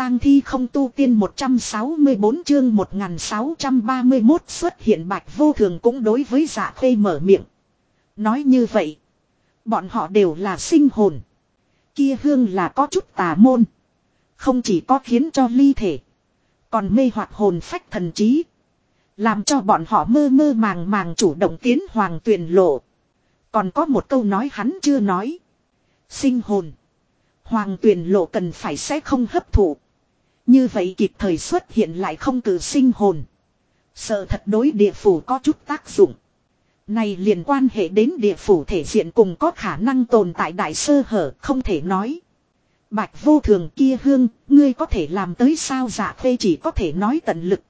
tang thi không tu tiên 164 chương 1631 xuất hiện Bạch Vô Thường cũng đối với Dạ Khê mở miệng. Nói như vậy, bọn họ đều là sinh hồn. Kia hương là có chút tà môn. Không chỉ có khiến cho ly thể, còn mê hoặc hồn phách thần trí. Làm cho bọn họ mơ mơ màng màng chủ động tiến hoàng tuyển lộ. Còn có một câu nói hắn chưa nói. Sinh hồn. Hoàng tuyển lộ cần phải sẽ không hấp thụ. Như vậy kịp thời xuất hiện lại không cử sinh hồn. Sợ thật đối địa phủ có chút tác dụng. Này liền quan hệ đến địa phủ thể diện cùng có khả năng tồn tại đại sơ hở không thể nói. Bạch Vô Thường kia hương, ngươi có thể làm tới sao? Dạ Khê chỉ có thể nói tận lực.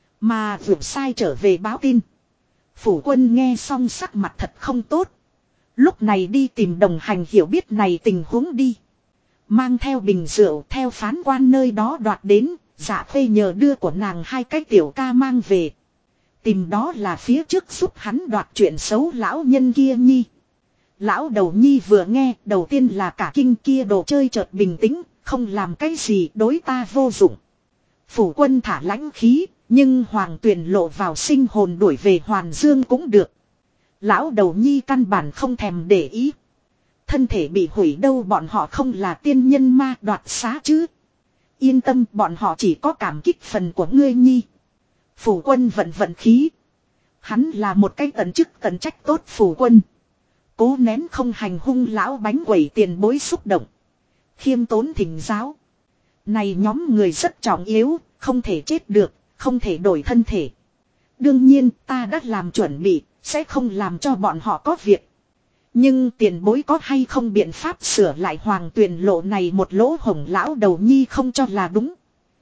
Mà vượt sai trở về báo tin. Phủ quân nghe xong sắc mặt thật không tốt. Lúc này đi tìm đồng hành hiểu biết này tình huống đi. Mang theo bình rượu theo phán quan nơi đó đoạt đến. Dạ Khê nhờ đưa của nàng hai cái tiểu ca mang về. Tìm đó là phía trước giúp hắn đoạt chuyện xấu lão nhân kia nhi. Lão đầu nhi vừa nghe đầu tiên là cả kinh kia đồ chơi chợt bình tĩnh. Không làm cái gì đối ta vô dụng. Phủ quân thả lãnh khí. Nhưng hoàng tuyển lộ vào sinh hồn đuổi về Hoàn Dương cũng được. Lão đầu nhi căn bản không thèm để ý. Thân thể bị hủy đâu bọn họ không là tiên nhân ma đoạt xá chứ. Yên tâm bọn họ chỉ có cảm kích phần của ngươi nhi. Phủ quân vận khí. Hắn là một cái tận chức tận trách tốt phủ quân. Cố nén không hành hung lão bánh quẩy tiền bối xúc động. Khiêm tốn thỉnh giáo. Này nhóm người rất trọng yếu, không thể chết được. Không thể đổi thân thể. Đương nhiên ta đã làm chuẩn bị. Sẽ không làm cho bọn họ có việc. Nhưng tiền bối có hay không biện pháp sửa lại hoàng tuyển lộ này một lỗ hổng lão đầu nhi không cho là đúng.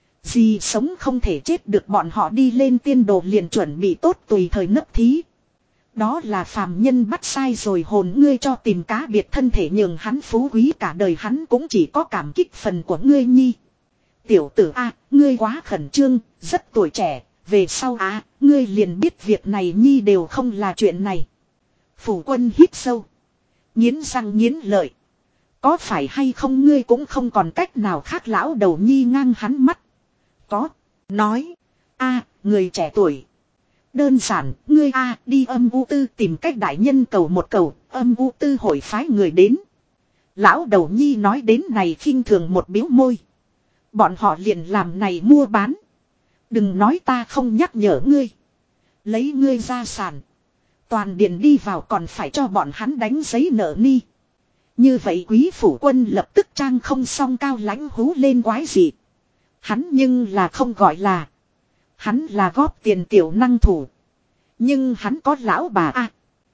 Gì sống không thể chết được bọn họ đi lên tiên đồ liền chuẩn bị tốt tùy thời nấp thí. Đó là phàm nhân bắt sai rồi hồn ngươi cho tìm cá biệt thân thể nhường hắn phú quý cả đời hắn cũng chỉ có cảm kích phần của ngươi nhi. Tiểu tử A, ngươi quá khẩn trương, rất tuổi trẻ, về sau A, ngươi liền biết việc này nhi đều không là chuyện này. Phủ quân hít sâu. Nghiến răng nghiến lợi. Có phải hay không ngươi cũng không còn cách nào khác lão đầu nhi ngang hắn mắt. Có. Nói. A, người trẻ tuổi. Đơn giản, ngươi A đi âm u tư tìm cách đại nhân cầu một cầu, âm u tư hội phái người đến. Lão đầu nhi nói đến này khinh thường một biếu môi. Bọn họ liền làm này mua bán. Đừng nói ta không nhắc nhở ngươi. Lấy ngươi ra sản. Toàn điện đi vào còn phải cho bọn hắn đánh giấy nợ ni. Như vậy quý phủ quân lập tức trang không song cao lãnh hú lên quái gì. Hắn nhưng là không gọi là. Hắn là góp tiền tiểu năng thủ. Nhưng hắn có lão bà a.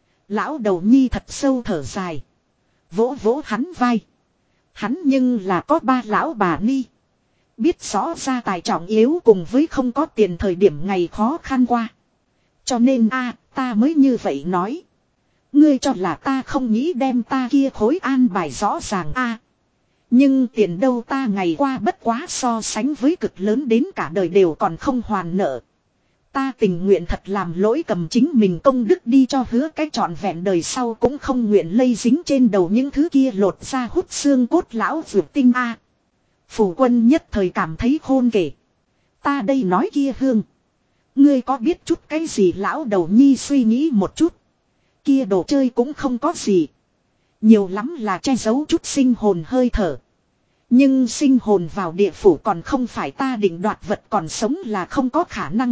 Lão đầu nhi thật sâu thở dài. Vỗ vỗ hắn vai. Hắn nhưng là có ba lão bà ni. Biết rõ ra tài trọng yếu cùng với không có tiền thời điểm ngày khó khăn qua. Cho nên a ta mới như vậy nói. Ngươi cho là ta không nghĩ đem ta kia khối an bài rõ ràng a. Nhưng tiền đâu ta ngày qua bất quá so sánh với cực lớn đến cả đời đều còn không hoàn nợ. Ta tình nguyện thật làm lỗi cầm chính mình công đức đi cho hứa cái trọn vẹn đời sau cũng không nguyện lây dính trên đầu những thứ kia lột ra hút xương cốt lão vượt tinh a. Phủ quân nhất thời cảm thấy khôn kể. Ta đây nói kia hương. Ngươi có biết chút cái gì lão đầu nhi suy nghĩ một chút. Kia đồ chơi cũng không có gì. Nhiều lắm là che giấu chút sinh hồn hơi thở. Nhưng sinh hồn vào địa phủ còn không phải ta định đoạt vật còn sống là không có khả năng.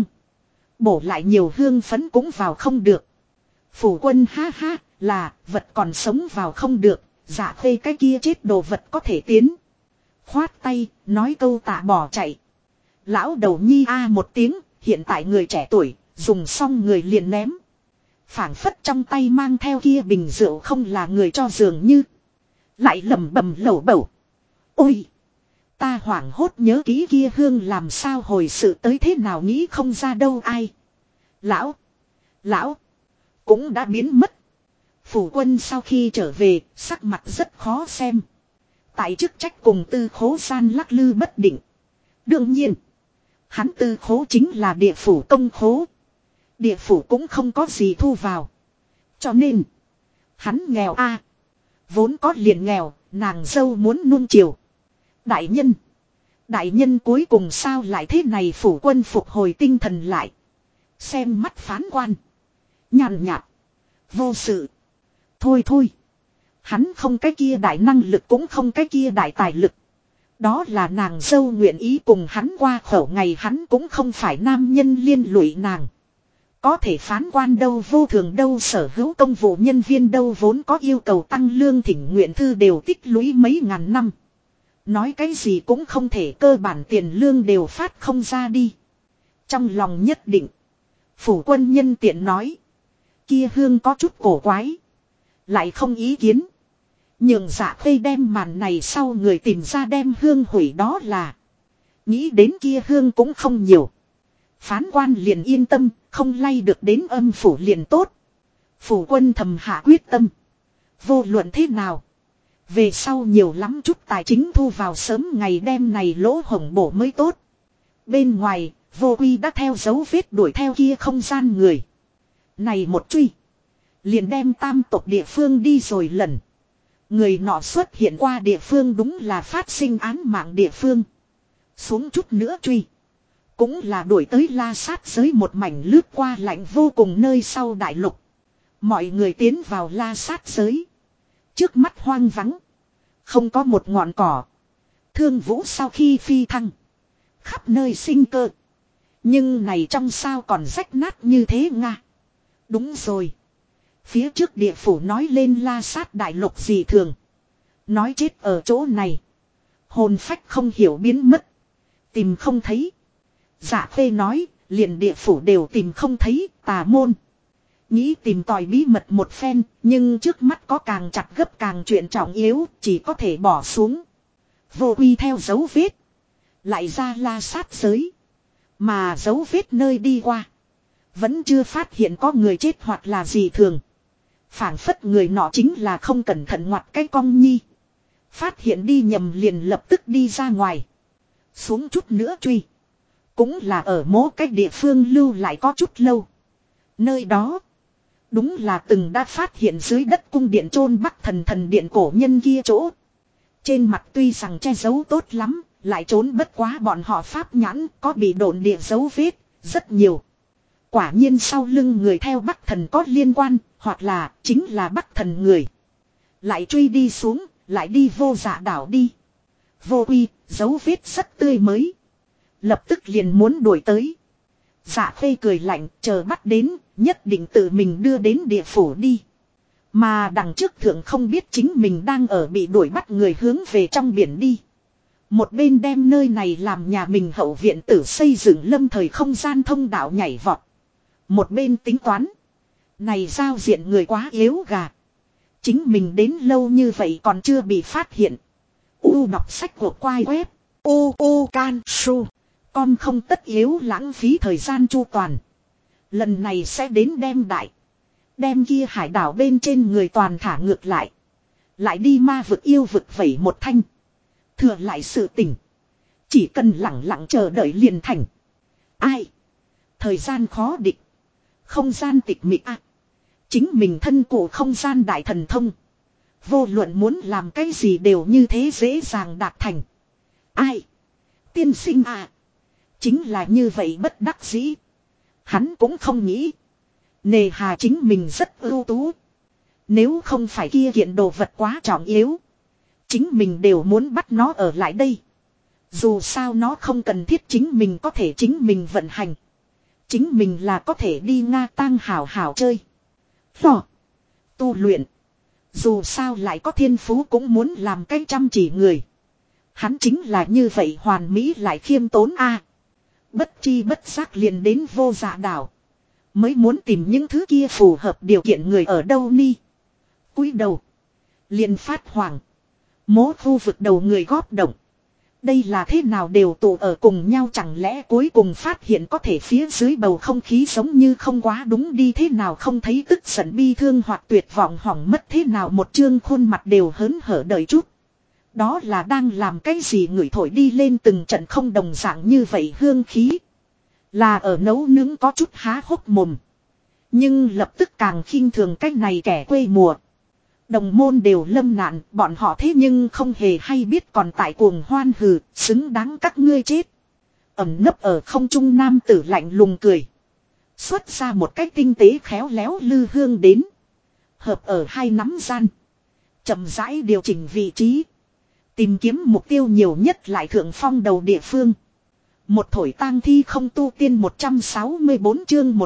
Bổ lại nhiều hương phấn cũng vào không được. Phủ quân ha ha là vật còn sống vào không được. Dạ Khê cái kia chết đồ vật có thể tiến. Khoát tay nói câu tạ bỏ chạy. Lão đầu nhi a một tiếng. Hiện tại người trẻ tuổi dùng xong người liền ném. Phảng phất trong tay mang theo kia bình rượu không là người cho dường như. Lại lẩm bẩm lẩu bẩu. Ôi! Ta hoảng hốt nhớ kỹ kia hương làm sao hồi sự tới thế nào nghĩ không ra đâu ai. Lão! Cũng đã biến mất. Phủ quân sau khi trở về, sắc mặt rất khó xem. Tại chức trách cùng tư khố gian lắc lư bất định. Đương nhiên, hắn tư khố chính là địa phủ công khố. Địa phủ cũng không có gì thu vào. Cho nên, hắn nghèo a. Vốn có liền nghèo, nàng dâu muốn nuông chiều. Đại nhân, Đại nhân cuối cùng sao lại thế này, phủ quân phục hồi tinh thần lại. Xem mắt phán quan. Nhàn nhạt. Vô sự. Thôi thôi. Hắn không cái kia đại năng lực cũng không cái kia đại tài lực. Đó là nàng dâu nguyện ý cùng hắn qua khẩu, ngày hắn cũng không phải nam nhân liên lụy nàng. Có thể phán quan đâu, vô thường đâu, sở hữu công vụ nhân viên đâu, vốn có yêu cầu tăng lương thỉnh nguyện thư đều tích lũy mấy ngàn năm. Nói cái gì cũng không thể, cơ bản tiền lương đều phát không ra đi. Trong lòng nhất định. Phủ quân nhân tiện nói. Kia hương có chút cổ quái. Lại không ý kiến. Nhường Dạ Khê đem màn này sau người tìm ra đem hương hủy, đó là. Nghĩ đến kia hương cũng không nhiều. Phán quan liền yên tâm, không lay được đến âm phủ liền tốt. Phủ quân thầm hạ quyết tâm. Vô luận thế nào. Về sau nhiều lắm chút tài chính thu vào sớm ngày đem này lỗ hổng bổ mới tốt. Bên ngoài, Vô Quy đã theo dấu vết đuổi theo kia không gian người. Này một truy. Liền đem tam tộc địa phương đi rồi lần. Người nọ xuất hiện qua địa phương đúng là phát sinh án mạng địa phương. Xuống chút nữa truy. Cũng là đuổi tới La Sát giới, một mảnh lướt qua lạnh vô cùng nơi sau đại lục. Mọi người tiến vào La Sát giới. Trước mắt hoang vắng. Không có một ngọn cỏ. Thương Vũ sau khi phi thăng. Khắp nơi sinh cơ. Nhưng này trong sao còn rách nát như thế nga. Đúng rồi. Phía trước địa phủ nói lên La Sát đại lục gì thường. Nói chết ở chỗ này. Hồn phách không hiểu biến mất. Tìm không thấy. Dạ Khê nói, liền địa phủ đều tìm không thấy, tà môn. Nghĩ tìm tòi bí mật một phen, nhưng trước mắt có càng chặt gấp càng chuyện trọng yếu, chỉ có thể bỏ xuống. Vô Quy theo dấu vết. Lại ra La Sát giới. Mà dấu vết nơi đi qua. Vẫn chưa phát hiện có người chết hoặc là gì thường. Phảng phất người nọ chính là không cẩn thận ngoặt cái cong nhi. Phát hiện đi nhầm liền lập tức đi ra ngoài. Xuống chút nữa truy. Cũng là ở mố cách địa phương lưu lại có chút lâu. Nơi đó. Đúng là từng đã phát hiện dưới đất cung điện chôn Bắc thần thần điện cổ nhân kia chỗ. Trên mặt tuy rằng che giấu tốt lắm. Lại trốn bất quá bọn họ pháp nhãn, có bị độn địa dấu vết. Rất nhiều. Quả nhiên sau lưng người theo Bắc thần có liên quan. Hoặc là chính là Bắc thần người. Lại truy đi xuống. Lại đi Vô Dạ đảo đi. Vô Quy, dấu vết rất tươi mới. Lập tức liền muốn đuổi tới. Dạ Khê cười lạnh, chờ bắt đến, nhất định tự mình đưa đến địa phủ đi. Mà đằng trước thượng không biết chính mình đang ở bị đuổi bắt người hướng về trong biển đi. Một bên đem nơi này làm nhà mình hậu viện tử xây dựng lâm thời không gian thông đạo nhảy vọt. Một bên tính toán. Này giao diện người quá yếu gà. Chính mình đến lâu như vậy còn chưa bị phát hiện. Đọc sách của quai web. Can su. Con không tất yếu lãng phí thời gian chu toàn. Lần này sẽ đến đem đại. Đem kia hải đảo bên trên người toàn thả ngược lại. Lại đi ma vực yêu vực vẩy một thanh. Thừa lại sự tỉnh. Chỉ cần lặng lặng chờ đợi liền thành. Ai? Thời gian khó địch. Không gian tịch mịch à. Chính mình thân cụ không gian đại thần thông. Vô luận muốn làm cái gì đều như thế dễ dàng đạt thành. Ai? Tiên sinh à. Chính là như vậy bất đắc dĩ. Hắn cũng không nghĩ. Nề hà chính mình rất ưu tú. Nếu không phải kia kiện đồ vật quá trọng yếu. Chính mình đều muốn bắt nó ở lại đây. Dù sao nó không cần thiết chính mình có thể chính mình vận hành. Chính mình là có thể đi Nga tang hảo hảo chơi. Tu luyện. Dù sao lại có thiên phú cũng muốn làm cái chăm chỉ người. Hắn chính là như vậy hoàn mỹ lại khiêm tốn a. Bất chi bất giác liền đến Vô Dạ đảo. Mới muốn tìm những thứ kia phù hợp điều kiện người ở đâu ni. Cúi đầu. Liền phát hoảng. Mố khu vực đầu người góp động. Đây là thế nào đều tụ ở cùng nhau, chẳng lẽ cuối cùng phát hiện có thể phía dưới bầu không khí giống như không quá đúng đi, thế nào không thấy tức giận bi thương hoặc tuyệt vọng hỏng mất, thế nào một chương khuôn mặt đều hớn hở đợi chút. Đó là đang làm cái gì, người thổi đi lên từng trận không đồng dạng như vậy hương khí. Là ở nấu nướng có chút há hốc mồm. Nhưng lập tức càng khinh thường cái này kẻ quê mùa. Đồng môn đều lâm nạn, bọn họ thế nhưng không hề hay biết còn tại cuồng hoan hừ, xứng đáng các ngươi chết. Ẩm nấp ở không trung nam tử lạnh lùng cười. Xuất ra một cách tinh tế khéo léo lư hương đến. Hợp ở hai nắm gian. Chậm rãi điều chỉnh vị trí. Tìm kiếm mục tiêu nhiều nhất lại thượng phong đầu địa phương. Một thổi tang thi không tu tiên 164 chương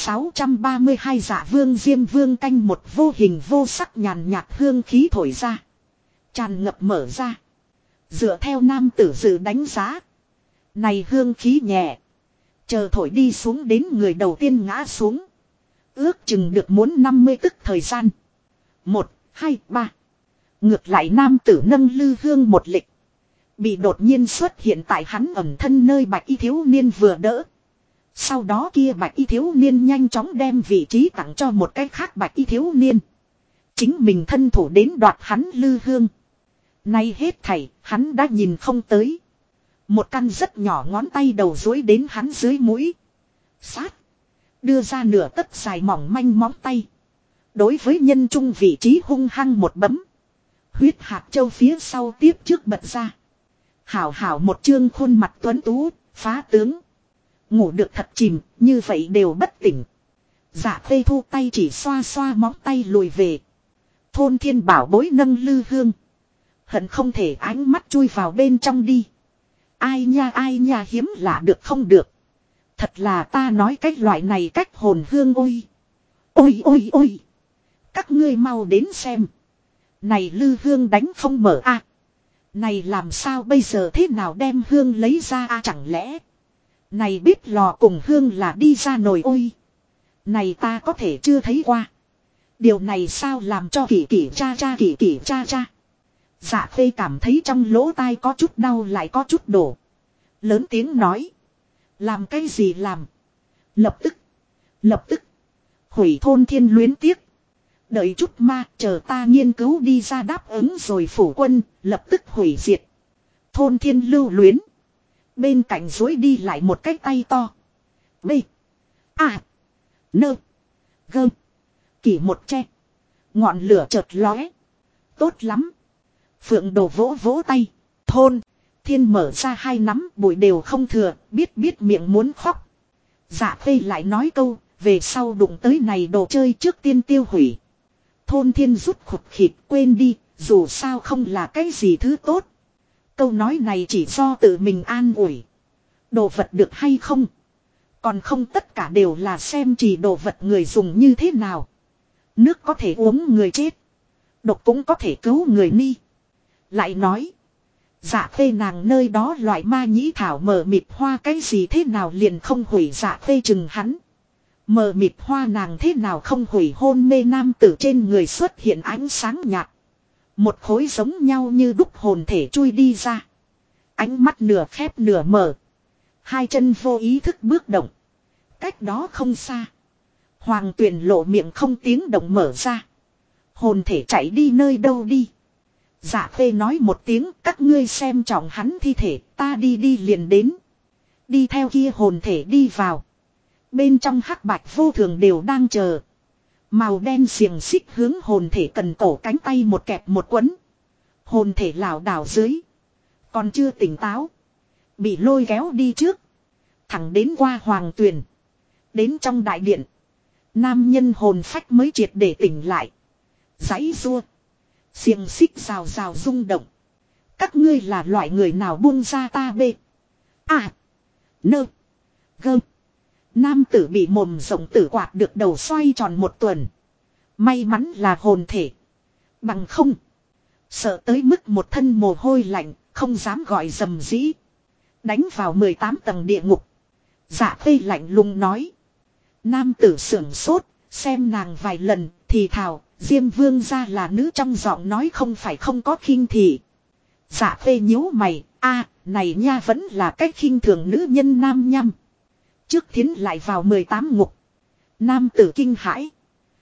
1632 Dạ vương Diêm vương canh một vô hình vô sắc nhàn nhạt hương khí thổi ra. Tràn ngập mở ra. Dựa theo nam tử dự đánh giá. Này hương khí nhẹ. Chờ thổi đi xuống đến người đầu tiên ngã xuống. Ước chừng được muốn 50 tức thời gian. 1, 2, 3. Ngược lại nam tử nâng lư hương một lịch. Bị đột nhiên xuất hiện tại hắn ẩm thân nơi bạch y thiếu niên vừa đỡ. Sau đó kia bạch y thiếu niên nhanh chóng đem vị trí tặng cho một cái khác bạch y thiếu niên. Chính mình thân thủ đến đoạt hắn lư hương. Nay hết thảy hắn đã nhìn không tới. Một căn rất nhỏ ngón tay đầu duỗi đến hắn dưới mũi. Sát. Đưa ra nửa tấc dài mỏng manh móng tay. Đối với nhân trung vị trí hung hăng một bấm. Huyết hạt châu phía sau tiếp trước bật ra. Hảo hảo một chương khuôn mặt tuấn tú, phá tướng. Ngủ được thật chìm, như vậy đều bất tỉnh. Dạ Khê thu tay chỉ xoa xoa móng tay lùi về. Thôn thiên bảo bối nâng lư hương. Hận không thể ánh mắt chui vào bên trong đi. Ai nha hiếm lạ được không được. Thật là ta nói cách loại này cách hồn hương ôi. Ôi. Các ngươi mau đến xem. Này lư hương đánh không mở a. Này làm sao bây giờ thế nào đem hương lấy ra a chẳng lẽ. Này biết lò cùng hương là đi ra nồi ôi. Này ta có thể chưa thấy qua. Điều này sao làm cho kỷ cha. Dạ Khê cảm thấy trong lỗ tai có chút đau lại có chút đổ. Lớn tiếng nói. Làm cái gì làm. Lập tức. Hủy thôn thiên luyến tiếc. Đợi chút ma chờ ta nghiên cứu đi ra đáp ứng rồi phủ quân. Lập tức hủy diệt. Thôn thiên lưu luyến. Bên cạnh dối đi lại một cái tay to. B. A. Nơ. Gơ. Kỷ một tre. Ngọn lửa chợt lóe. Tốt lắm. Phượng Đồ vỗ vỗ tay. Thôn. Thiên mở ra hai nắm bụi đều không thừa. Biết miệng muốn khóc. Dạ Khê lại nói câu. Về sau đụng tới này đồ chơi trước tiên tiêu hủy. Thôn thiên rút khụt khịt quên đi. Dù sao không là cái gì thứ tốt. Câu nói này chỉ do tự mình an ủi. Đồ vật được hay không. Còn không tất cả đều là xem chỉ đồ vật người dùng như thế nào. Nước có thể uống người chết. Độc cũng có thể cứu người ni. Lại nói. Dạ Khê nàng nơi đó loại ma nhĩ thảo mờ mịt hoa cái gì thế nào liền không hủy dạ Khê chừng hắn. Mờ mịt hoa nàng thế nào không hủy hôn mê nam tử trên người xuất hiện ánh sáng nhạt. Một khối giống nhau như đúc hồn thể chui đi ra. Ánh mắt nửa khép nửa mở. Hai chân vô ý thức bước động. Cách đó không xa. Hoàng Tuyền lộ miệng không tiếng động mở ra. Hồn thể chạy đi nơi đâu đi. Dạ Khê nói một tiếng các ngươi xem trọng hắn thi thể ta đi liền đến. Đi theo kia hồn thể đi vào. Bên trong hắc bạch vô thường đều đang chờ. Màu đen xiềng xích hướng hồn thể cần cổ cánh tay một kẹp một quấn. Hồn thể lảo đảo dưới. Còn chưa tỉnh táo. Bị lôi kéo đi trước. Thẳng đến qua Hoàng Tuyền. Đến trong đại điện. Nam nhân hồn phách mới triệt để tỉnh lại. Giãy giụa. Xiềng xích rào rào rung động. Các ngươi là loại người nào buông ra ta bê. À. Nơ. Gơ. Nam tử bị mồm rộng tử quạt được đầu xoay tròn một tuần. May mắn là hồn thể. Bằng không. Sợ tới mức một thân mồ hôi lạnh. Không dám gọi dầm dĩ. Đánh vào 18 tầng địa ngục. Dạ Khê lạnh lùng nói. Nam tử sưởng sốt. Xem nàng vài lần thì thào. Diêm vương ra là nữ trong giọng nói không phải không có khinh thị. Dạ Khê nhíu mày. A này nha vẫn là cách khinh thường nữ nhân nam nhăm. Trước thiến lại vào 18 ngục. Nam tử kinh hãi.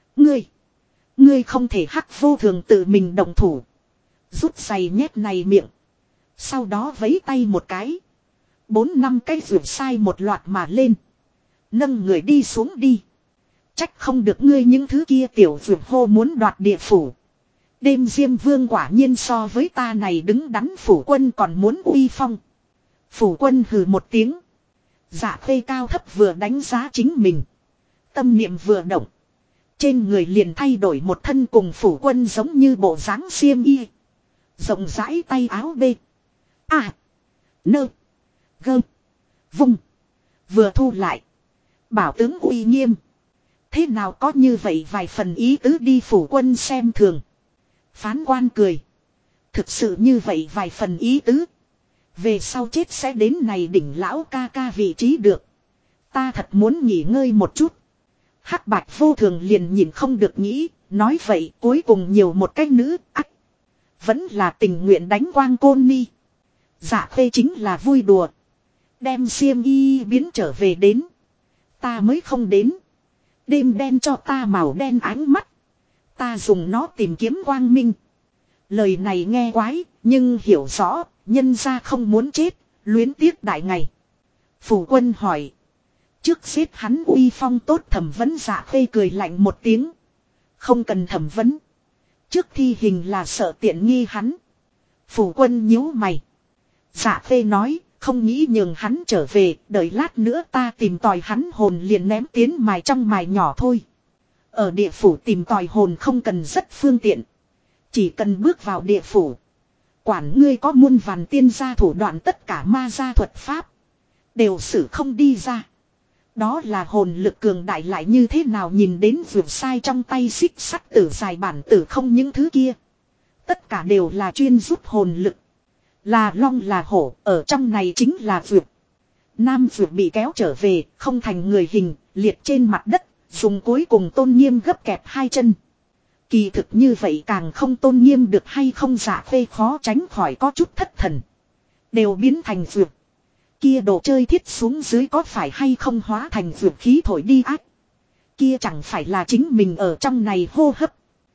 Ngươi không thể hắc vô thường tự mình động thủ. Rút giày nhét này miệng. Sau đó vấy tay một cái. 4-5 cái rượu sai một loạt mà lên. Nâng người đi xuống đi. Trách không được ngươi những thứ kia tiểu rượu hô muốn đoạt địa phủ. Đêm Diêm Vương quả nhiên so với ta này đứng đắn phủ quân còn muốn uy phong. Phủ quân hừ một tiếng. Dạ Khê cao thấp vừa đánh giá chính mình. Tâm niệm vừa động. Trên người liền thay đổi một thân cùng phủ quân giống như bộ dáng xiêm y. Rộng rãi tay áo bê. À. Nơ. Gơ. Vung. Vừa thu lại. Bảo tướng uy nghiêm. Thế nào có như vậy vài phần ý tứ đi phủ quân xem thường. Phán quan cười. Thực sự như vậy vài phần ý tứ. Về sau chết sẽ đến này đỉnh lão ca ca vị trí được. Ta thật muốn nghỉ ngơi một chút. Hắc Bạch Vô Thường liền nhìn không được nghĩ. Nói vậy cuối cùng nhiều một cái nữ ắt. Vẫn là tình nguyện đánh quang côn ni. Dạ Khê chính là vui đùa. Đem xiêm y biến trở về đến. Ta mới không đến. Đêm đen cho ta màu đen ánh mắt. Ta dùng nó tìm kiếm quang minh. Lời này nghe quái, nhưng hiểu rõ, nhân ra không muốn chết, luyến tiếc đại ngày. Phủ quân hỏi. Trước xếp hắn uy phong tốt thẩm vấn Dạ Khê cười lạnh một tiếng. Không cần thẩm vấn. Trước thi hình là sợ tiện nghi hắn. Phủ quân nhíu mày. Dạ Khê nói, không nghĩ nhường hắn trở về, đợi lát nữa ta tìm tòi hắn hồn liền ném tiến mài trong mài nhỏ thôi. Ở địa phủ tìm tòi hồn không cần rất phương tiện. Chỉ cần bước vào địa phủ. Quản ngươi có muôn vàn tiên gia thủ đoạn tất cả ma gia thuật pháp. Đều xử không đi ra. Đó là hồn lực cường đại lại như thế nào nhìn đến vượt sai trong tay xích sắt tử dài bản tử không những thứ kia. Tất cả đều là chuyên giúp hồn lực. Là long là hổ, ở trong này chính là vượt. Nam vượt bị kéo trở về, không thành người hình, liệt trên mặt đất, dùng cuối cùng tôn nghiêm gấp kẹp hai chân. Kỳ thực như vậy càng không tôn nghiêm được hay không Dạ Khê khó tránh khỏi có chút thất thần. Đều biến thành vượt. Kia đồ chơi thiết xuống dưới có phải hay không hóa thành vượt khí thổi đi ác. Kia chẳng phải là chính mình ở trong này hô hấp.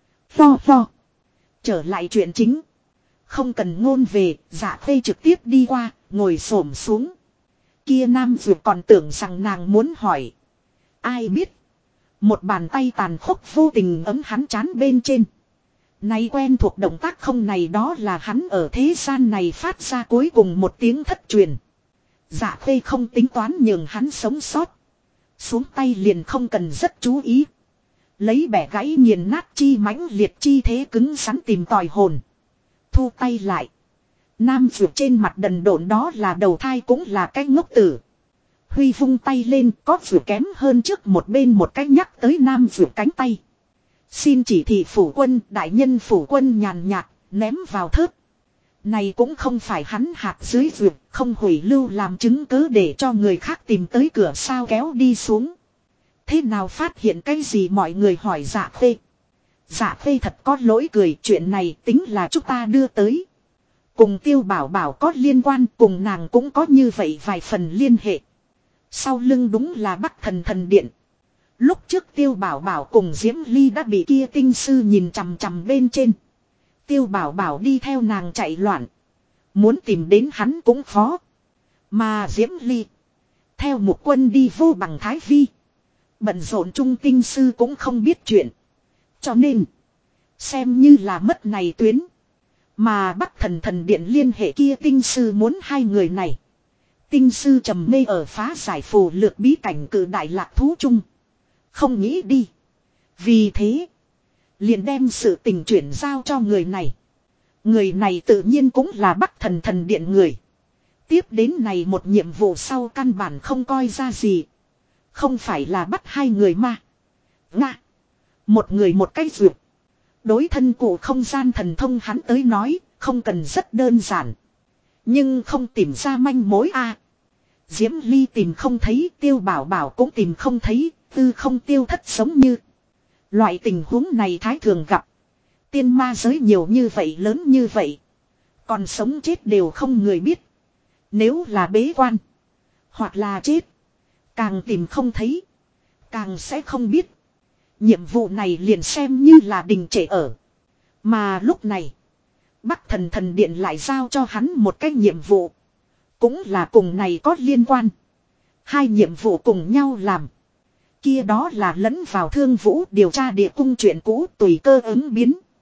Lo. Trở lại chuyện chính. Không cần ngôn về, Dạ Khê trực tiếp đi qua, ngồi xổm xuống. Kia nam vượt còn tưởng rằng nàng muốn hỏi. Ai biết. Một bàn tay tàn khốc vô tình ấm hắn chán bên trên. Này quen thuộc động tác không này đó là hắn ở thế gian này phát ra cuối cùng một tiếng thất truyền. Dạ Khê không tính toán nhường hắn sống sót. Xuống tay liền không cần rất chú ý. Lấy bẻ gãy nghiền nát chi mãnh liệt chi thế cứng rắn tìm tòi hồn. Thu tay lại. Nam vượt trên mặt đần độn đó là đầu thai cũng là cái ngốc tử. Huy vung tay lên có vượt kém hơn trước một bên một cách nhắc tới nam vượt cánh tay. Xin chỉ thị phủ quân, đại nhân phủ quân nhàn nhạt, ném vào thớt. Này cũng không phải hắn hạt dưới vượt, không hủy lưu làm chứng cứ để cho người khác tìm tới cửa sao kéo đi xuống. Thế nào phát hiện cái gì mọi người hỏi Dạ Khê. Dạ Khê thật có lỗi cười, chuyện này tính là chúng ta đưa tới. Cùng Tiêu Bảo Bảo có liên quan, cùng nàng cũng có như vậy vài phần liên hệ. Sau lưng đúng là Bắc Thần Thần Điện. Lúc trước Tiêu Bảo Bảo cùng Diễm Ly đã bị kia tinh sư nhìn chằm chằm bên trên. Tiêu Bảo Bảo đi theo nàng chạy loạn. Muốn tìm đến hắn cũng khó. Mà Diễm Ly. Theo một quân đi vô bằng Thái Vi. Bận rộn trung tinh sư cũng không biết chuyện. Cho nên. Xem như là mất này tuyến. Mà Bắc Thần Thần Điện liên hệ kia tinh sư muốn hai người này. Tinh sư trầm mê ở phá giải phù lược bí cảnh cử đại lạc thú chung. Không nghĩ đi. Vì thế. Liền đem sự tình chuyển giao cho người này. Người này tự nhiên cũng là Bắc Thần Thần Điện người. Tiếp đến này một nhiệm vụ sau căn bản không coi ra gì. Không phải là bắt hai người mà. Nga. Một người một cái duyệt. Đối thân cụ không gian thần thông hắn tới nói. Không cần rất đơn giản. Nhưng không tìm ra manh mối a. Diễm Ly tìm không thấy. Tiêu Bảo Bảo cũng tìm không thấy. Tư không tiêu thất giống như. Loại tình huống này thái thường gặp. Tiên ma giới nhiều như vậy lớn như vậy. Còn sống chết đều không người biết. Nếu là bế quan. Hoặc là chết. Càng tìm không thấy. Càng sẽ không biết. Nhiệm vụ này liền xem như là đình trệ ở. Mà lúc này. Bắc Thần Thần Điện lại giao cho hắn một cái nhiệm vụ. Cũng là cùng này có liên quan. Hai nhiệm vụ cùng nhau làm. Kia đó là lẫn vào Thương Vũ điều tra địa cung chuyện cũ tùy cơ ứng biến.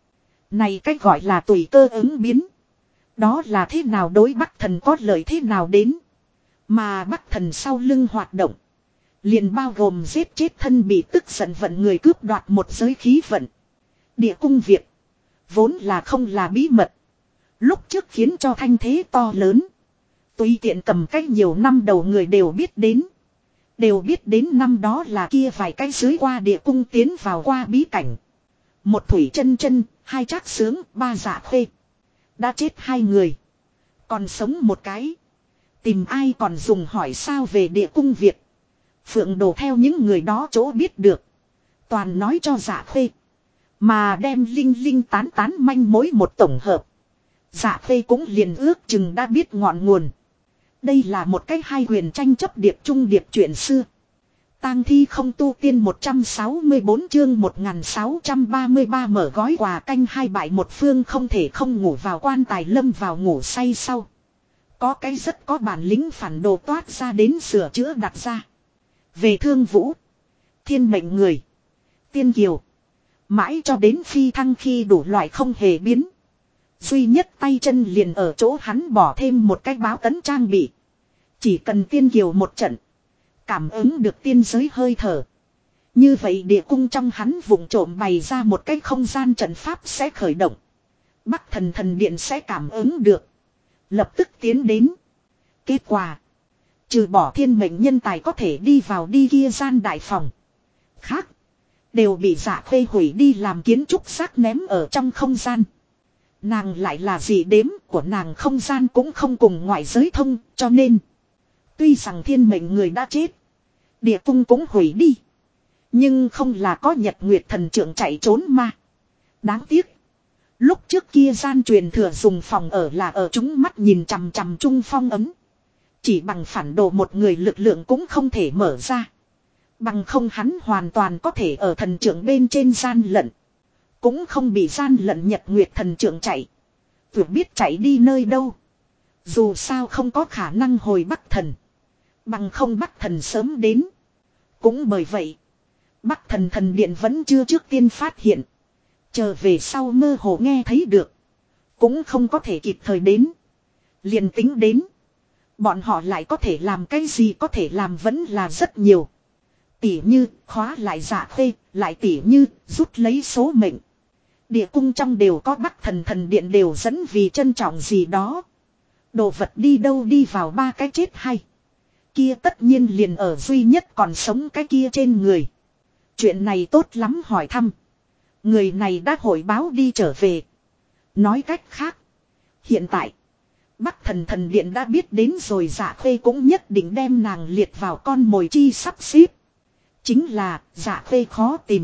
Này cách gọi là tùy cơ ứng biến. Đó là thế nào đối Bắc Thần có lợi thế nào đến. Mà Bắc Thần sau lưng hoạt động. Liền bao gồm giết chết thân bị tức giận vận người cướp đoạt một giới khí vận. Địa cung việc. Vốn là không là bí mật. Lúc trước khiến cho thanh thế to lớn. Tùy tiện cầm cách nhiều năm đầu người đều biết đến. Đều biết đến năm đó là kia vài cái dưới qua địa cung tiến vào qua bí cảnh. Một thủy chân chân, hai trác sướng, ba dạ khê. Đã chết hai người. Còn sống một cái. Tìm ai còn dùng hỏi sao về địa cung việc. Phượng Đồ theo những người đó chỗ biết được. Toàn nói cho dạ khê. Mà đem linh linh tán tán manh mối một tổng hợp. Dạ khê cũng liền ước chừng đã biết ngọn nguồn. Đây là một cái hai huyền tranh chấp điệp trung điệp chuyện xưa. Tang thi không tu tiên 164 chương 1633 mở gói quà canh hai bại một phương không thể không ngủ vào quan tài lâm vào ngủ say sau. Có cái rất có bản lĩnh phản đồ toát ra đến sửa chữa đặt ra. Về Thương Vũ, thiên mệnh người, tiên kiều. Mãi cho đến phi thăng khi đủ loại không hề biến. Duy nhất tay chân liền ở chỗ hắn bỏ thêm một cái báo tấn trang bị. Chỉ cần tiên kiều một trận. Cảm ứng được tiên giới hơi thở. Như vậy địa cung trong hắn vùng trộm bày ra một cái không gian trận pháp sẽ khởi động. Bắc thần thần điện sẽ cảm ứng được. Lập tức tiến đến. Kết quả. Trừ bỏ thiên mệnh nhân tài có thể đi vào đi kia gian đại phòng. Khác. Đều bị Dạ Khê hủy đi làm kiến trúc xác ném ở trong không gian. Nàng lại là gì đếm của nàng không gian cũng không cùng ngoại giới thông cho nên. Tuy rằng thiên mệnh người đã chết. Địa cung cũng hủy đi. Nhưng không là có Nhật Nguyệt thần trưởng chạy trốn mà. Đáng tiếc. Lúc trước kia gian truyền thừa dùng phòng ở là ở chúng mắt nhìn chằm chằm trung phong ấm. Chỉ bằng phản đồ một người lực lượng cũng không thể mở ra. Bằng không hắn hoàn toàn có thể ở thần trưởng bên trên gian lận. Cũng không bị gian lận Nhật Nguyệt thần trưởng chạy. Tuyệt biết chạy đi nơi đâu. Dù sao không có khả năng hồi Bắc thần. Bằng không Bắc thần sớm đến. Cũng bởi vậy. Bắc thần thần điện vẫn chưa trước tiên phát hiện. Chờ về sau mơ hồ nghe thấy được. Cũng không có thể kịp thời đến. Liền tính đến. Bọn họ lại có thể làm cái gì có thể làm vẫn là rất nhiều. Tỉ như khóa lại Dạ Khê. Lại tỉ như rút lấy số mệnh. Địa cung trong đều có Bắc thần thần điện đều dẫn vì trân trọng gì đó. Đồ vật đi đâu đi vào ba cái chết hay. Kia tất nhiên liền ở duy nhất còn sống cái kia trên người. Chuyện này tốt lắm hỏi thăm. Người này đã hội báo đi trở về. Nói cách khác. Hiện tại. Bắc thần thần điện đã biết đến rồi Dạ Khê cũng nhất định đem nàng liệt vào con mồi chi sắp xếp. Chính là Dạ Khê khó tìm.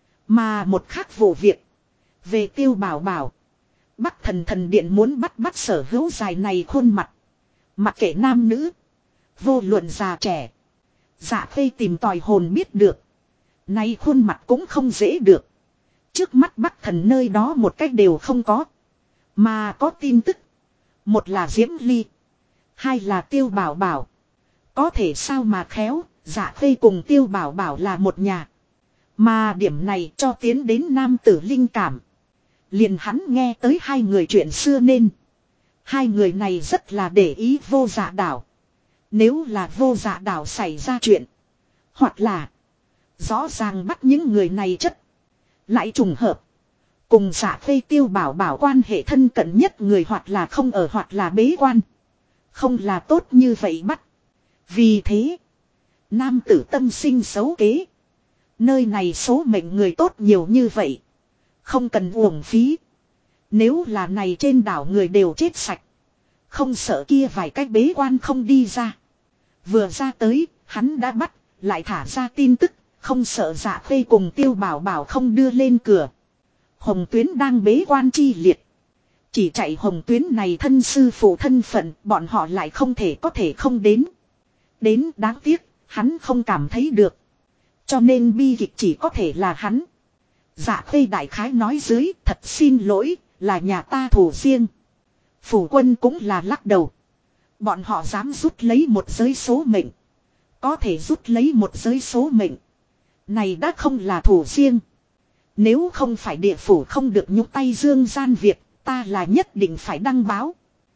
Mà một khác vụ việc. Về Tiêu Bảo Bảo. Bắc thần thần điện muốn bắt sở hữu dài này khuôn mặt. Mặc kệ nam nữ. Vô luận già trẻ. Dạ Khê tìm tòi hồn biết được. Nay khuôn mặt cũng không dễ được. Trước mắt Bắc thần nơi đó một cách đều không có. Mà có tin tức. Một là Diễm Ly. Hai là Tiêu Bảo Bảo. Có thể sao mà khéo. Dạ Khê cùng Tiêu Bảo Bảo là một nhà. Mà điểm này cho tiến đến nam tử linh cảm. Liền hắn nghe tới hai người chuyện xưa nên. Hai người này rất là để ý Vô Dạ Đảo. Nếu là Vô Dạ Đảo xảy ra chuyện. Hoặc là. Rõ ràng bắt những người này chất. Lại trùng hợp. Cùng Dạ Khê Tiêu Bảo Bảo quan hệ thân cận nhất người hoặc là không ở hoặc là bế quan. Không là tốt như vậy bắt. Vì thế. Nam tử tâm sinh xấu kế. Nơi này số mệnh người tốt nhiều như vậy. Không cần uổng phí. Nếu là này trên đảo người đều chết sạch. Không sợ kia vài cái bế quan không đi ra. Vừa ra tới, hắn đã bắt, lại thả ra tin tức. Không sợ Dạ Khê cùng Tiêu Bảo Bảo không đưa lên cửa. Hồng Tuyến đang bế quan chi liệt. Chỉ chạy Hồng Tuyến này thân sư phụ thân phận, bọn họ lại không thể có thể không đến. Đến đáng tiếc, hắn không cảm thấy được. Cho nên bi kịch chỉ có thể là hắn. Dạ Khê đại khái nói dưới, thật xin lỗi, là nhà ta thủ riêng. Phủ quân cũng là lắc đầu. Bọn họ dám rút lấy một giới số mệnh. Có thể rút lấy một giới số mệnh. Này đã không là thủ riêng. Nếu không phải địa phủ không được nhúc tay dương gian việc, ta là nhất định phải đăng báo.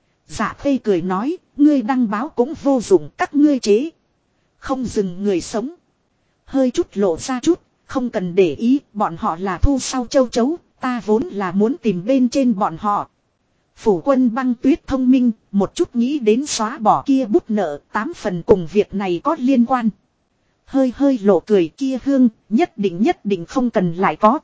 Dạ khê cười nói, ngươi đăng báo cũng vô dụng, các ngươi chế. Không dừng người sống. Hơi chút lộ ra chút, không cần để ý, bọn họ là thu sau châu chấu, ta vốn là muốn tìm bên trên bọn họ. Phủ quân Băng Tuyết thông minh, một chút nghĩ đến xóa bỏ kia bút nợ, 8 phần cùng việc này có liên quan. Hơi hơi lộ cười, kia hương, nhất định không cần lại có.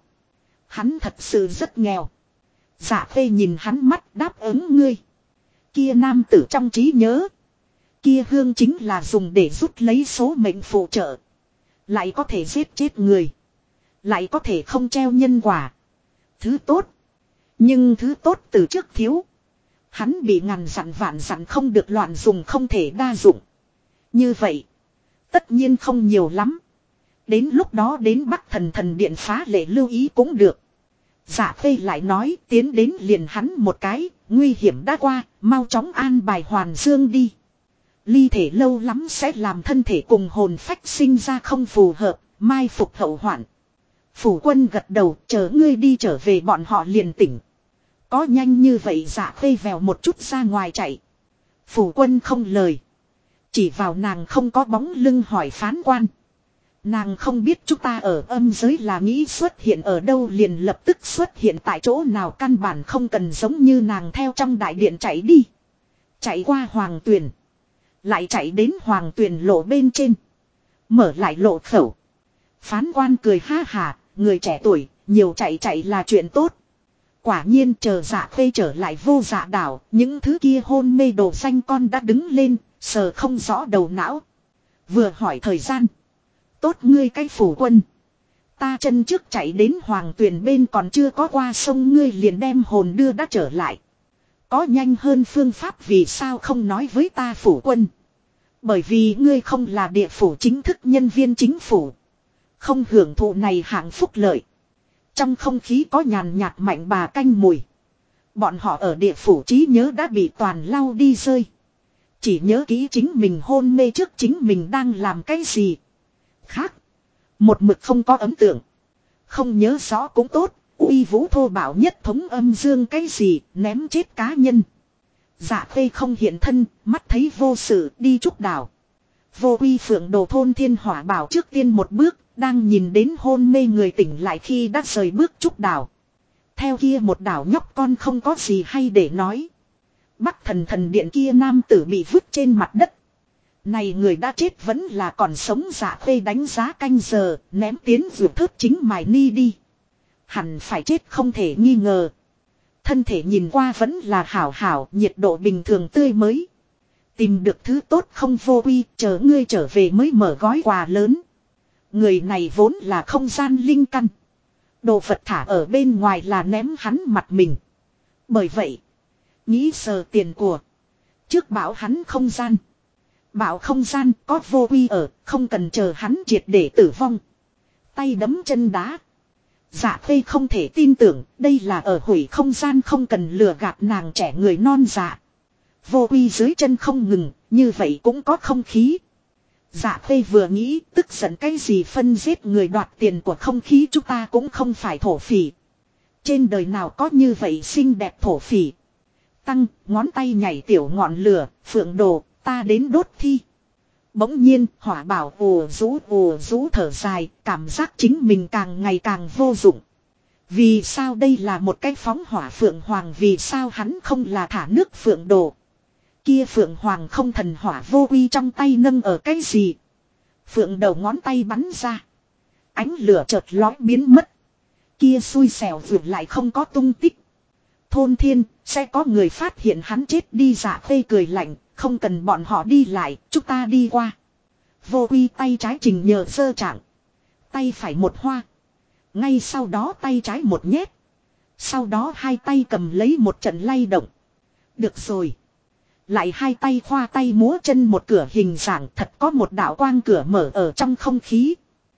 Hắn thật sự rất nghèo. Dạ khê nhìn hắn mắt đáp ứng ngươi. Kia nam tử trong trí nhớ. Kia hương chính là dùng để rút lấy số mệnh phụ trợ. Lại có thể giết chết người. Lại có thể không treo nhân quả. Thứ tốt. Nhưng thứ tốt từ trước thiếu. Hắn bị ngàn dặn vạn dặn không được loạn dùng, không thể đa dụng. Như vậy. Tất nhiên không nhiều lắm. Đến lúc đó đến Bắc Thần Điện phá lệ lưu ý cũng được. Dạ khê lại nói, tiến đến liền hắn một cái, nguy hiểm đã qua, mau chóng an bài Hoàn Dương đi. Ly thể lâu lắm sẽ làm thân thể cùng hồn phách sinh ra không phù hợp, mai phục hậu hoạn. Phủ quân gật đầu, chờ ngươi đi trở về bọn họ liền tỉnh. Có nhanh như vậy dạ khê vèo một chút ra ngoài chạy. Phủ quân không lời. Chỉ vào nàng không có bóng lưng hỏi phán quan. Nàng không biết chúng ta ở âm giới là nghĩ xuất hiện ở đâu liền lập tức xuất hiện tại chỗ nào, căn bản không cần giống như nàng theo trong đại điện chạy đi. Chạy qua Hoàng Tuyền. Lại chạy đến Hoàng Tuyền lộ bên trên. Mở lại lộ khẩu. Phán quan cười ha hà, người trẻ tuổi, nhiều chạy là chuyện tốt. Quả nhiên chờ dạ khê trở lại Vô Dạ đảo, những thứ kia hôn mê đồ xanh con đã đứng lên, sờ không rõ đầu não. Vừa hỏi thời gian. Tốt ngươi cái phủ quân. Ta chân trước chạy đến Hoàng Tuyền bên còn chưa có qua sông, ngươi liền đem hồn đưa đã trở lại. Có nhanh hơn phương pháp vì sao không nói với ta phủ quân. Bởi vì ngươi không là địa phủ chính thức nhân viên chính phủ. Không hưởng thụ này hạng phúc lợi. Trong không khí có nhàn nhạt mạnh bà canh mùi. Bọn họ ở địa phủ trí nhớ đã bị toàn lau đi rơi. Chỉ nhớ kỹ chính mình hôn mê trước chính mình đang làm cái gì. Khác. Một mực không có ấn tượng. Không nhớ rõ cũng tốt. Uy vũ thô bạo nhất thống âm dương cái gì ném chết cá nhân. Dạ khê không hiện thân. Mắt thấy vô sự đi trúc đảo. Vô uy phượng đồ thôn thiên hỏa bảo trước tiên một bước. Đang nhìn đến hôn mê người tỉnh lại khi đã rời bước trúc đảo. Theo kia một đảo nhóc con không có gì hay để nói. Bắc thần điện kia nam tử bị vứt trên mặt đất. Này người đã chết vẫn là còn sống, dạ khê đánh giá canh giờ, ném tiến ruột thớt chính mài ni đi. Hẳn phải chết không thể nghi ngờ. Thân thể nhìn qua vẫn là hảo hảo, nhiệt độ bình thường tươi mới. Tìm được thứ tốt không vô uy, chờ ngươi trở về mới mở gói quà lớn. Người này vốn là không gian linh căn. Đồ vật thả ở bên ngoài là ném hắn mặt mình. Bởi vậy, nghĩ sờ tiền của. Trước bảo hắn không gian. Bảo không gian có vô uy ở, không cần chờ hắn triệt để tử vong. Tay đấm chân đá. Dạ khê không thể tin tưởng, đây là ở hủy không gian, không cần lừa gạt nàng trẻ người non dạ. Vô uy dưới chân không ngừng, như vậy cũng có không khí. Dạ khê vừa nghĩ, tức giận cái gì phân giết người đoạt tiền của không khí, chúng ta cũng không phải thổ phỉ. Trên đời nào có như vậy xinh đẹp thổ phỉ. Tăng, ngón tay nhảy tiểu ngọn lửa, phượng đồ, ta đến đốt thi. Bỗng nhiên, hỏa bảo ùa rú thở dài, cảm giác chính mình càng ngày càng vô dụng. Vì sao đây là một cái phóng hỏa phượng hoàng, vì sao hắn không là thả nước phượng đồ. Kia phượng hoàng không thần hỏa vô uy trong tay nâng ở cái gì. Phượng đầu ngón tay bắn ra. Ánh lửa chợt lói biến mất. Kia xui xẻo vượt lại không có tung tích. Thôn thiên, sẽ có người phát hiện hắn chết đi, dạ khê cười lạnh, không cần bọn họ đi lại, chúng ta đi qua. Vô uy tay trái trình nhờ sơ trạng. Tay phải một hoa. Ngay sau đó tay trái một nhét. Sau đó hai tay cầm lấy một trận lay động. Được rồi. Lại hai tay khoa tay múa chân một cửa hình dạng, thật có một đạo quang cửa mở ở trong không khí.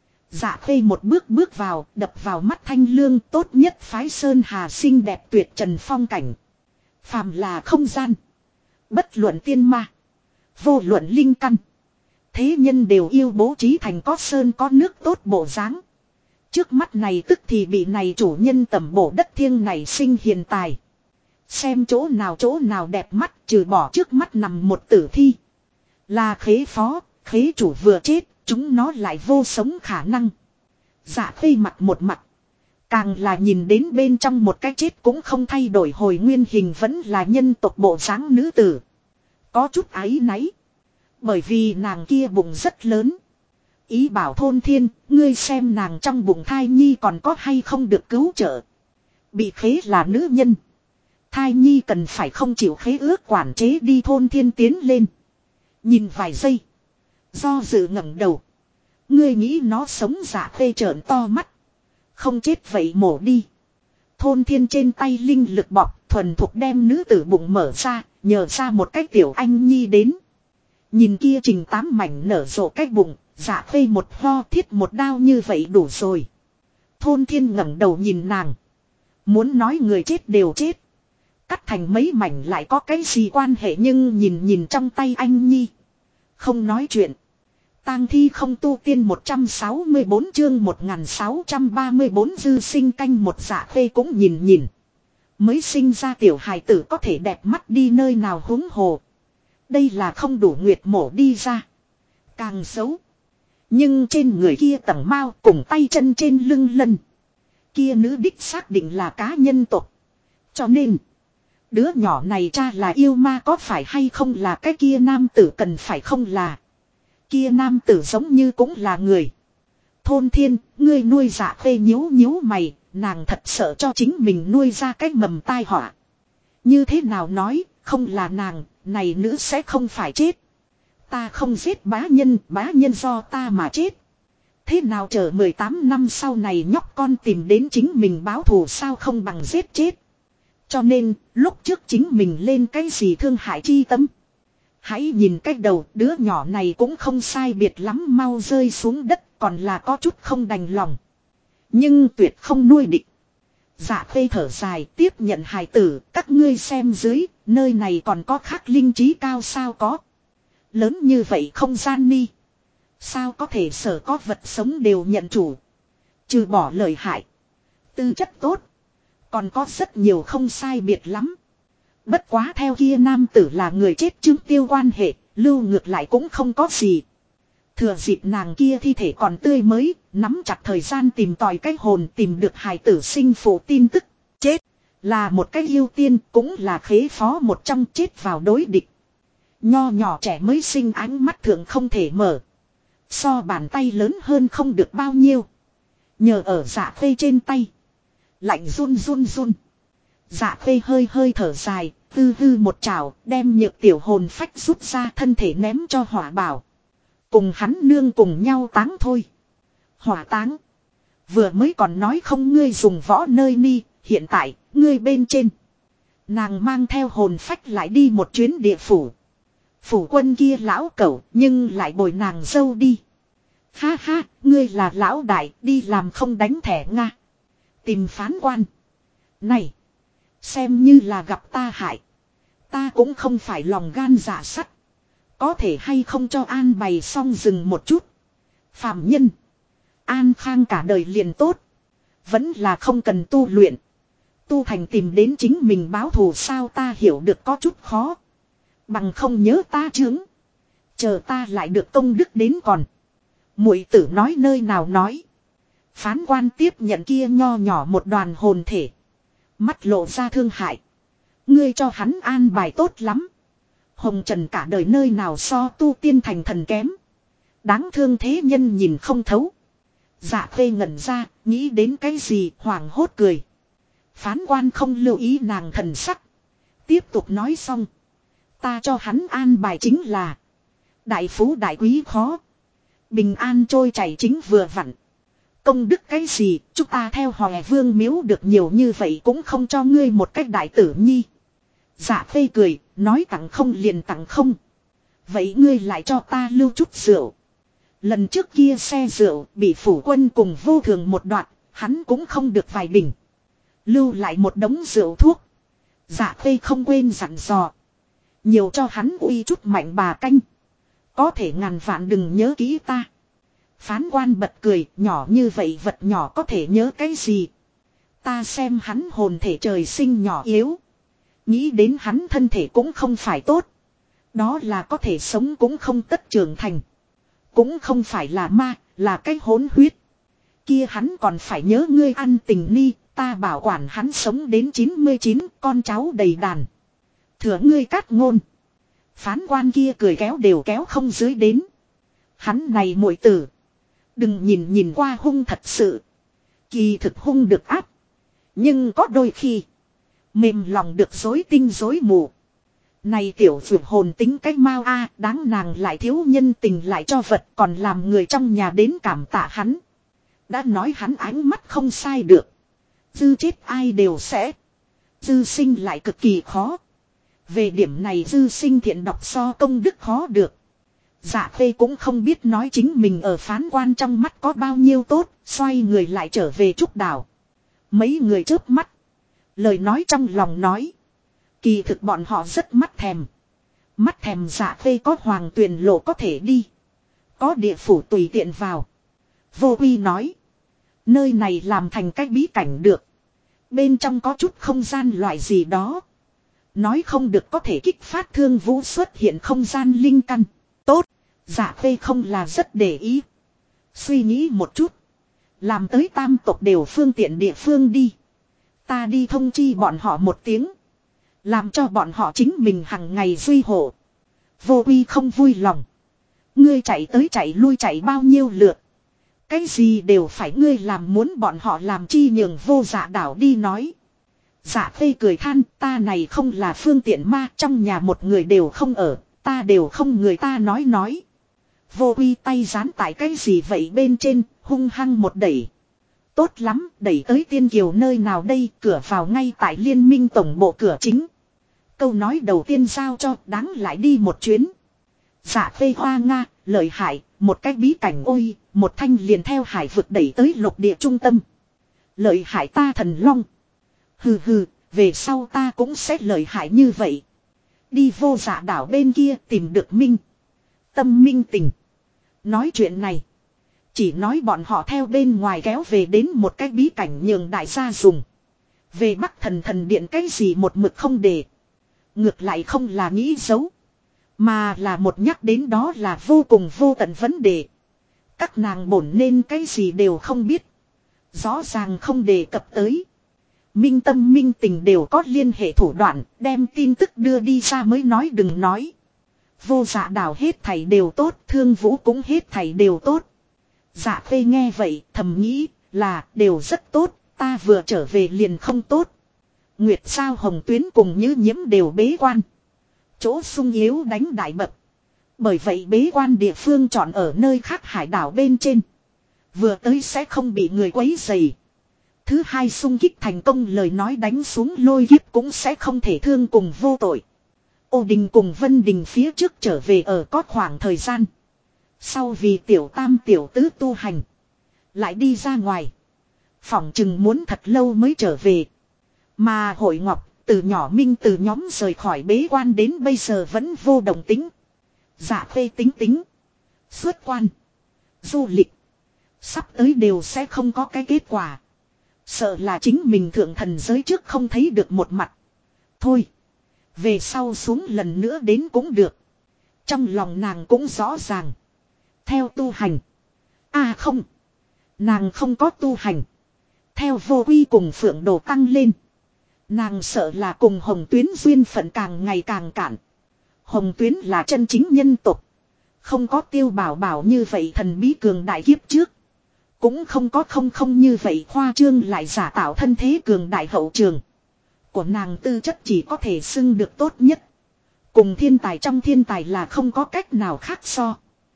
Dạ khê một bước bước vào, đập vào mắt thanh lương, tốt nhất phái sơn hà xinh đẹp tuyệt trần phong cảnh. Phàm là không gian. Bất luận tiên ma. Vô luận linh căn. Thế nhân đều yêu bố trí thành có sơn có nước tốt bộ dáng. Trước mắt này tức thì bị này chủ nhân tẩm bổ đất thiêng này sinh hiền tài. Xem chỗ nào đẹp mắt, trừ bỏ trước mắt nằm một tử thi. Là khế phó, khế chủ vừa chết, chúng nó lại vô sống khả năng. Dạ khê mặt một mặt. Càng là nhìn đến bên trong một cái chết cũng không thay đổi hồi nguyên hình vẫn là nhân tộc bộ dáng nữ tử. Có chút áy náy. Bởi vì nàng kia bụng rất lớn. Ý bảo Thôn Thiên, ngươi xem nàng trong bụng thai nhi còn có hay không được cứu trợ. Bị khế là nữ nhân. Thai nhi cần phải không chịu khế ước quản chế đi. Thôn Thiên tiến lên. Nhìn vài giây. Do dự ngẩng đầu. Ngươi nghĩ nó sống dạ khê trợn to mắt. Không chết vậy mổ đi. Thôn Thiên trên tay linh lực bọc thuần thục đem nữ tử bụng mở ra. Nhờ ra một cái tiểu anh nhi đến. Nhìn kia trình 8 mảnh nở rộ cái bụng. Dạ khê một ho thiết một đao như vậy đủ rồi. Thôn Thiên ngẩng đầu nhìn nàng. Muốn nói người chết đều chết. Cắt thành mấy mảnh lại có cái gì quan hệ, nhưng nhìn trong tay anh nhi. Không nói chuyện. Tang thi không tu tiên 164 chương 1634 dư sinh canh một. Dạ khê cũng nhìn. Mới sinh ra tiểu hài tử có thể đẹp mắt đi nơi nào huống hồ. Đây là không đủ nguyệt mổ đi ra. Càng xấu. Nhưng trên người kia tầng mao cùng tay chân trên lưng lân. Kia nữ đích xác định là cá nhân tộc. Cho nên. Đứa nhỏ này cha là yêu ma có phải hay không là cái kia nam tử cần phải không là. Kia nam tử giống như cũng là người. Thôn Thiên, ngươi nuôi Dạ khê nhíu mày, nàng thật sợ cho chính mình nuôi ra cái mầm tai họa. Như thế nào nói, không là nàng, này nữ sẽ không phải chết. Ta không giết bá nhân do ta mà chết. Thế nào chờ 18 năm sau này nhóc con tìm đến chính mình báo thù sao không bằng giết chết. Cho nên, lúc trước chính mình lên cái gì thương hại chi tâm. Hãy nhìn cách đầu, đứa nhỏ này cũng không sai biệt lắm mau rơi xuống đất, còn là có chút không đành lòng. Nhưng tuyệt không nuôi định. Dạ khê thở dài tiếp nhận hài tử, các ngươi xem dưới, nơi này còn có khác linh trí cao sao có. Lớn như vậy không gian ni. Sao có thể sở có vật sống đều nhận chủ. Trừ bỏ lời hại. Tư chất tốt. Còn có rất nhiều không sai biệt lắm. Bất quá theo kia nam tử là người chết chứng tiêu quan hệ, lưu ngược lại cũng không có gì. Thừa dịp nàng kia thi thể còn tươi mới, nắm chặt thời gian tìm tòi cái hồn tìm được hài tử sinh phụ tin tức. Chết, là một cái yêu tiên cũng là khế phó một trong chết vào đối địch. Nho nhỏ trẻ mới sinh ánh mắt thường không thể mở. So bàn tay lớn hơn không được bao nhiêu. Nhờ ở dạ khê trên tay. Lạnh run. Dạ khê hơi thở dài, hư một chảo, đem nhược tiểu hồn phách rút ra thân thể ném cho Hỏa Bảo. Cùng hắn nương cùng nhau táng thôi. Hỏa táng. Vừa mới còn nói không ngươi dùng võ nơi ni, hiện tại, ngươi bên trên. Nàng mang theo hồn phách lại đi một chuyến địa phủ. Phủ quân kia lão cẩu, nhưng lại bồi nàng dâu đi. Ha ha, ngươi là lão đại, đi làm không đánh thẻ Nga. Tìm phán quan. Này, xem như là gặp ta hại. Ta cũng không phải lòng gan dạ sắt. Có thể hay không cho an bày xong dừng một chút. Phạm nhân. An khang cả đời liền tốt. Vẫn là không cần tu luyện. Tu thành tìm đến chính mình báo thù sao ta hiểu được có chút khó. Bằng không nhớ ta chướng. Chờ ta lại được công đức đến còn. Muội tử nói nơi nào nói. Phán quan tiếp nhận kia nho nhỏ một đoàn hồn thể. Mắt lộ ra thương hại. Ngươi cho hắn an bài tốt lắm. Hồng trần cả đời nơi nào so tu tiên thành thần kém. Đáng thương thế nhân nhìn không thấu. Dạ khê ngẩn ra, nghĩ đến cái gì hoảng hốt cười. Phán quan không lưu ý nàng thần sắc. Tiếp tục nói xong. Ta cho hắn an bài chính là. Đại phú đại quý khó. Bình an trôi chảy chính vừa vặn. Công đức cái gì, chúng ta theo Hòe Vương miếu được nhiều như vậy cũng không cho ngươi một cách đại tử nhi. Dạ phê cười, nói tặng không liền tặng không. Vậy ngươi lại cho ta lưu chút rượu. Lần trước kia xe rượu bị phủ quân cùng vô thường một đoạn, hắn cũng không được vài bình. Lưu lại một đống rượu thuốc. Dạ phê không quên dặn dò. Nhiều cho hắn uy chút mạnh bà canh. Có thể ngàn vạn đừng nhớ kỹ ta. Phán quan bật cười, nhỏ như vậy vật nhỏ có thể nhớ cái gì. Ta xem hắn hồn thể trời sinh nhỏ yếu. Nghĩ đến hắn thân thể cũng không phải tốt. Đó là có thể sống cũng không tất trưởng thành. Cũng không phải là ma, là cái hỗn huyết. Kia hắn còn phải nhớ ngươi ăn tình ni, ta bảo quản hắn sống đến 99, con cháu đầy đàn. Thừa ngươi cát ngôn. Phán quan kia cười kéo đều kéo không dưới đến. Hắn này muội tử. Đừng nhìn qua hung thật sự. Kỳ thực hung được áp. Nhưng có đôi khi. Mềm lòng được dối tinh dối mù. Này tiểu vượt hồn tính cách mau a, đáng nàng lại thiếu nhân tình lại cho vật, còn làm người trong nhà đến cảm tạ hắn. Đã nói hắn ánh mắt không sai được. Dư chết ai đều sẽ. Dư sinh lại cực kỳ khó. Về điểm này dư sinh thiện đọc so công đức khó được. Dạ Khê cũng không biết nói chính mình ở phán quan trong mắt có bao nhiêu tốt, xoay người lại trở về Trúc Đảo. Mấy người chớp mắt. Lời nói trong lòng nói. Kỳ thực bọn họ rất mắt thèm. Mắt thèm Dạ Khê có hoàng tuyền lộ có thể đi. Có địa phủ tùy tiện vào. Vô Uy nói. Nơi này làm thành cách bí cảnh được. Bên trong có chút không gian loại gì đó. Nói không được có thể kích phát thương vũ xuất hiện không gian linh căn. Tốt. Dạ Khê không là rất để ý. Suy nghĩ một chút. Làm tới tam tộc đều phương tiện địa phương đi. Ta đi thông chi bọn họ một tiếng. Làm cho bọn họ chính mình hằng ngày duy hộ. Vô Uy không vui lòng. Ngươi chạy tới chạy lui chạy bao nhiêu lượt. Cái gì đều phải ngươi làm, muốn bọn họ làm chi nhường Vô Dạ đảo đi nói. Dạ Khê cười than, ta này không là phương tiện ma, trong nhà một người đều không ở, ta đều không người ta nói. Vô Uy tay dán tại cái gì vậy bên trên, hung hăng một đẩy. Tốt lắm, đẩy tới Tiên Kiều nơi nào đây, cửa vào ngay tại Liên minh tổng bộ cửa chính. Câu nói đầu tiên giao cho, đáng lại đi một chuyến. Dạ Khê hoa nga, lợi hại, một cái bí cảnh ôi, một thanh liền theo hải vực đẩy tới lục địa trung tâm. Lợi hại ta thần long. Hừ hừ, về sau ta cũng sẽ lợi hại như vậy. Đi Vô Dạ đảo bên kia tìm được Minh Tâm Minh Tình. Nói chuyện này. Chỉ nói bọn họ theo bên ngoài kéo về đến một cái bí cảnh nhường đại gia dùng. Về Bắc Thần Điện cái gì một mực không để. Ngược lại không là nghĩ giấu. Mà là một nhắc đến đó là vô cùng vô tận vấn đề. Các nàng bổn nên cái gì đều không biết. Rõ ràng không đề cập tới. Minh Tâm Minh Tình đều có liên hệ thủ đoạn, đem tin tức đưa đi ra mới nói đừng nói. Vô Dạ đảo hết thảy đều tốt, Thương Vũ cũng hết thảy đều tốt. Dạ Khê nghe vậy, thầm nghĩ là đều rất tốt, ta vừa trở về liền không tốt. Nguyệt Sao Hồng Tuyến cùng Như Nhiễm đều bế quan. Chỗ sung yếu đánh đại bậc. Bởi vậy bế quan địa phương chọn ở nơi khác hải đảo bên trên. Vừa tới sẽ không bị người quấy rầy. Thứ hai xung kích thành công lời nói đánh xuống lôi kiếp cũng sẽ không thể thương cùng vô tội. Ô Đình cùng Vân Đình phía trước trở về ở có khoảng thời gian. Sau vì tiểu tam tiểu tứ tu hành. Lại đi ra ngoài. Phỏng chừng muốn thật lâu mới trở về. Mà Hội Ngọc từ nhỏ Minh từ nhóm rời khỏi bế quan đến bây giờ vẫn vô đồng tính. Dạ Khê tính. Xuất quan. Du lịch. Sắp tới đều sẽ không có cái kết quả. Sợ là chính mình thượng thần giới trước không thấy được một mặt. Thôi. Về sau xuống lần nữa đến cũng được. Trong lòng nàng cũng rõ ràng. Theo tu hành. À không. Nàng không có tu hành. Theo Vô Uy cùng Phượng Đồ tăng lên. Nàng sợ là cùng Hồng Tuyến duyên phận càng ngày càng cạn. Hồng Tuyến là chân chính nhân tộc. Không có Tiêu Bảo Bảo như vậy thần bí cường đại kiếp trước. Cũng không có không như vậy khoa trương lại giả tạo thân thế cường đại hậu trường. Của nàng tư chất chỉ có thể xưng được tốt nhất. Cùng thiên tài trong thiên tài là không có cách nào khác so.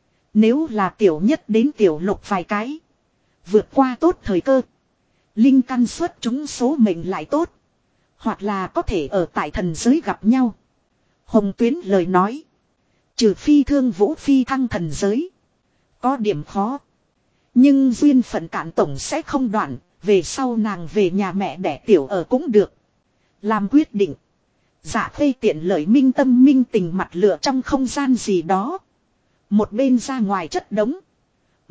Nếu là tiểu nhất đến tiểu lục vài cái. Vượt qua tốt thời cơ. Linh căn xuất chúng số mệnh lại tốt. Hoặc là có thể ở tại thần giới gặp nhau. Hồng Tuyến lời nói. Trừ phi Thương Vũ phi thăng thần giới. Có điểm khó. Nhưng duyên phận cạn tổng sẽ không đoạn. Về sau nàng về nhà mẹ đẻ tiểu ở cũng được. Làm quyết định. Dạ Khê tiện lợi Minh Tâm Minh Tình mặt lựa trong không gian gì đó. Một bên ra ngoài chất đống.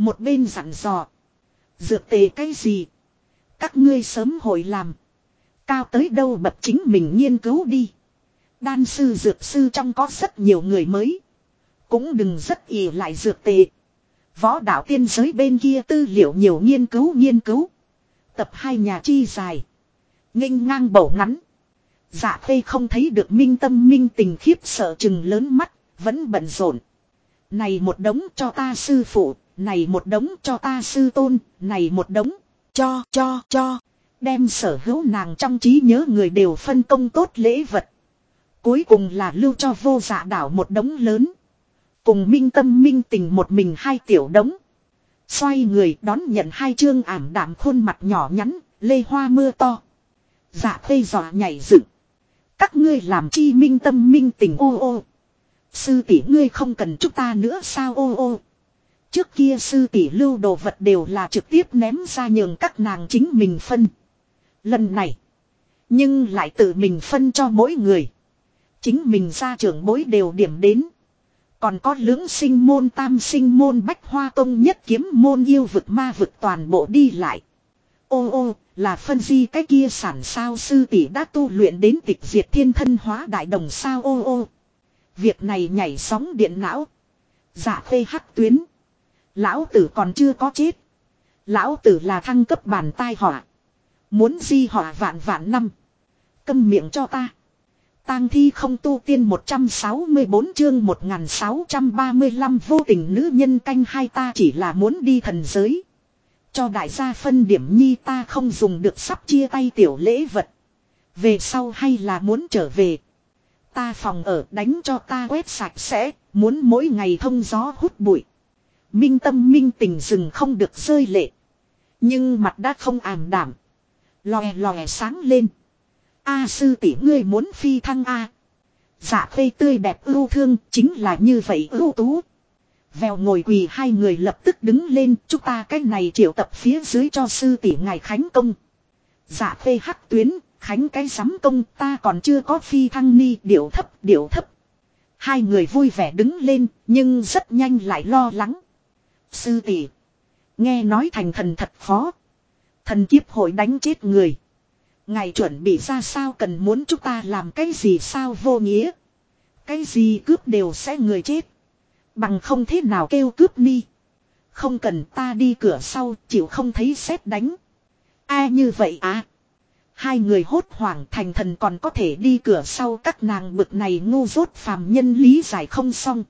Một bên dặn dò. Dược tề cái gì? Các ngươi sớm hội làm. Cao tới đâu bậc chính mình nghiên cứu đi. Đan sư dược sư trong có rất nhiều người mới. Cũng đừng rất ỷ lại dược tề. Võ đạo tiên giới bên kia tư liệu nhiều nghiên cứu. Tập 2 nhà chi dài. Nghênh ngang bầu ngắn. Dạ Khê không thấy được Minh Tâm Minh Tình khiếp sợ chừng lớn mắt. Vẫn bận rộn. Này một đống cho ta sư phụ. Này một đống cho ta sư tôn. Này một đống. Cho. Đem sở hữu nàng trong trí nhớ người đều phân công tốt lễ vật. Cuối cùng là lưu cho Vô Dạ đảo một đống lớn. Cùng Minh Tâm Minh Tình một mình 2 tiểu đống. Xoay người đón nhận 2 chương ảm đạm khuôn mặt nhỏ nhắn, lê hoa mưa to. Dạ Khê dọa nhảy dựng. Các ngươi làm chi Minh Tâm Minh Tình ô. Sư tỷ ngươi không cần chúng ta nữa sao ô. Trước kia sư tỷ lưu đồ vật đều là trực tiếp ném ra nhường các nàng chính mình phân. Lần này. Nhưng lại tự mình phân cho mỗi người. Chính mình ra trưởng bối đều điểm đến. Còn có lưỡng sinh môn tam sinh môn bách hoa tông nhất kiếm môn yêu vực ma vực toàn bộ đi lại. Ô là phân di cái kia sản sao sư tỷ đã tu luyện đến tịch diệt thiên thân hóa đại đồng sao ô. Việc này nhảy sóng điện não. Dạ Khê hắc tuyến. Lão tử còn chưa có chết. Lão tử là thăng cấp bản tai họa. Muốn di họa vạn năm. Câm miệng cho ta. Tang thi không tu tiên 164 chương 1635 vô tình nữ nhân canh hai ta chỉ là muốn đi thần giới. Cho đại gia phân điểm nhi ta không dùng được sắp chia tay tiểu lễ vật. Về sau hay là muốn trở về. Ta phòng ở đánh cho ta quét sạch sẽ, muốn mỗi ngày thông gió hút bụi. Minh Tâm Minh Tình dừng không được rơi lệ. Nhưng mặt đã không ảm đảm. Lòe sáng lên. A sư tỷ ngươi muốn phi thăng a. Dạ Khê tươi đẹp ưu thương chính là như vậy ưu tú. Vèo ngồi quỳ 2 người lập tức đứng lên. Chúng ta cái này triệu tập phía dưới cho sư tỷ ngài khánh công. Dạ Khê hắc tuyến. Khánh cái sắm công ta còn chưa có phi thăng ni điệu thấp. 2 người vui vẻ đứng lên. Nhưng rất nhanh lại lo lắng. Sư tỷ. Nghe nói thành thần thật khó. Thần kiếp hội đánh chết người. Ngài chuẩn bị ra sao cần muốn chúng ta làm cái gì sao vô nghĩa. Cái gì cướp đều sẽ người chết. Bằng không thế nào kêu cướp ni. Không cần ta đi cửa sau chịu không thấy sét đánh. Ai như vậy à. 2 người hốt hoảng thành thần còn có thể đi cửa sau các nàng bực này ngu dốt phàm nhân lý giải không xong.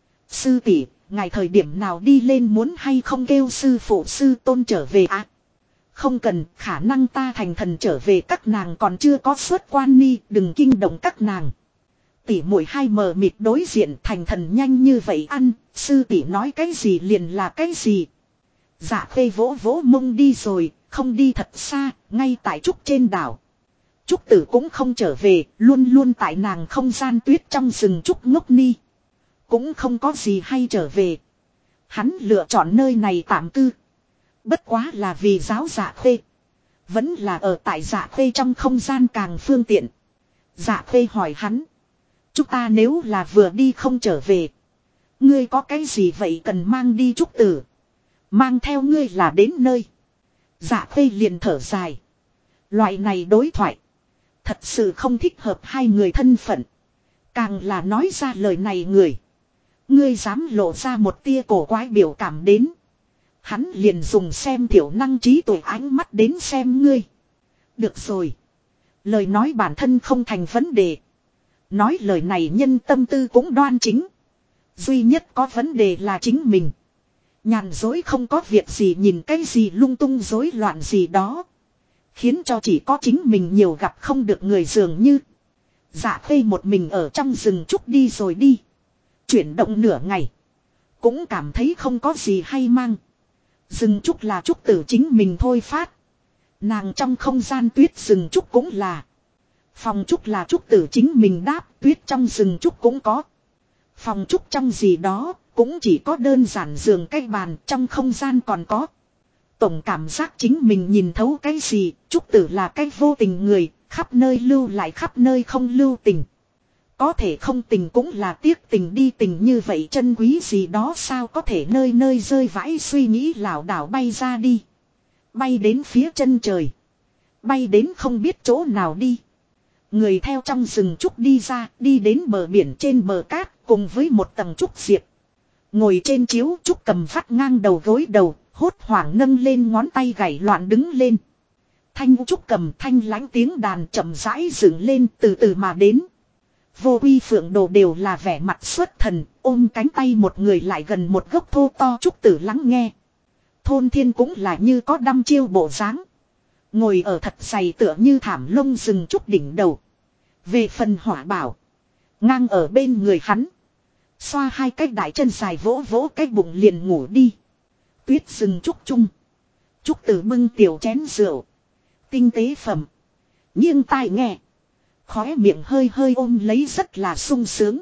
Sư tỷ, ngài thời điểm nào đi lên muốn hay không kêu sư phụ sư tôn trở về à. Không cần, khả năng ta thành thần trở về các nàng còn chưa có xuất quan ni, đừng kinh động các nàng. Tỷ muội 2 mờ mịt đối diện thành thần nhanh như vậy ăn, sư tỷ nói cái gì liền là cái gì. Dạ Khê vỗ mông đi rồi, không đi thật xa, ngay tại trúc trên đảo. Trúc tử cũng không trở về, luôn tại nàng không gian tuyết trong rừng trúc ngốc ni. Cũng không có gì hay trở về. Hắn lựa chọn nơi này tạm cư. Bất quá là vì giáo Dạ Khê. Vẫn là ở tại Dạ Khê trong không gian càng phương tiện. Dạ Khê hỏi hắn. Chúng ta nếu là vừa đi không trở về. Ngươi có cái gì vậy cần mang đi trúc tử. Mang theo ngươi là đến nơi. Dạ Khê liền thở dài. Loại này đối thoại. Thật sự không thích hợp 2 người thân phận. Càng là nói ra lời này người. Ngươi dám lộ ra một tia cổ quái biểu cảm đến. Hắn liền dùng xem thiểu năng trí tuệ ánh mắt đến xem ngươi. Được rồi. Lời nói bản thân không thành vấn đề. Nói lời này nhân tâm tư cũng đoan chính. Duy nhất có vấn đề là chính mình. Nhàn dối không có việc gì nhìn cái gì lung tung rối loạn gì đó. Khiến cho chỉ có chính mình nhiều gặp không được người dường như. Dạ Khê một mình ở trong rừng trúc đi rồi đi. Chuyển động nửa ngày. Cũng cảm thấy không có gì hay mang. Rừng trúc là trúc tử chính mình thôi phát. Nàng trong không gian tuyết rừng trúc cũng là. Phòng trúc là trúc tử chính mình đáp, tuyết trong rừng trúc cũng có. Phòng trúc trong gì đó, cũng chỉ có đơn giản giường cái bàn, trong không gian còn có. Tổng cảm giác chính mình nhìn thấu cái gì, trúc tử là cái vô tình người, khắp nơi lưu lại khắp nơi không lưu tình. Có thể không tình cũng là tiếc tình đi, tình như vậy chân quý gì đó sao có thể nơi nơi rơi vãi, suy nghĩ lảo đảo bay ra đi. Bay đến phía chân trời. Bay đến không biết chỗ nào đi. Người theo trong rừng trúc đi ra, đi đến bờ biển trên bờ cát cùng với một tầng trúc diệp. Ngồi trên chiếu trúc cầm vắt ngang đầu gối đầu, hốt hoảng nâng lên ngón tay gảy loạn đứng lên. Thanh trúc cầm thanh lãnh tiếng đàn chậm rãi dựng lên từ từ mà đến. Vô Uy Phượng Đồ đều là vẻ mặt xuất thần, ôm cánh tay một người lại gần một gốc thô to trúc tử lắng nghe. Thôn Thiên cũng là như có đăm chiêu bộ dáng. Ngồi ở thật dày tựa như thảm lông rừng trúc đỉnh đầu. Về phần Hỏa Bảo, ngang ở bên người hắn. Xoa hai cái đại chân dài vỗ vỗ cái bụng liền ngủ đi. Tuyết rừng trúc chung. Trúc tử bưng tiểu chén rượu. Tinh tế phẩm. Nghiêng tai nghe. Khóe miệng hơi hơi ôm lấy rất là sung sướng.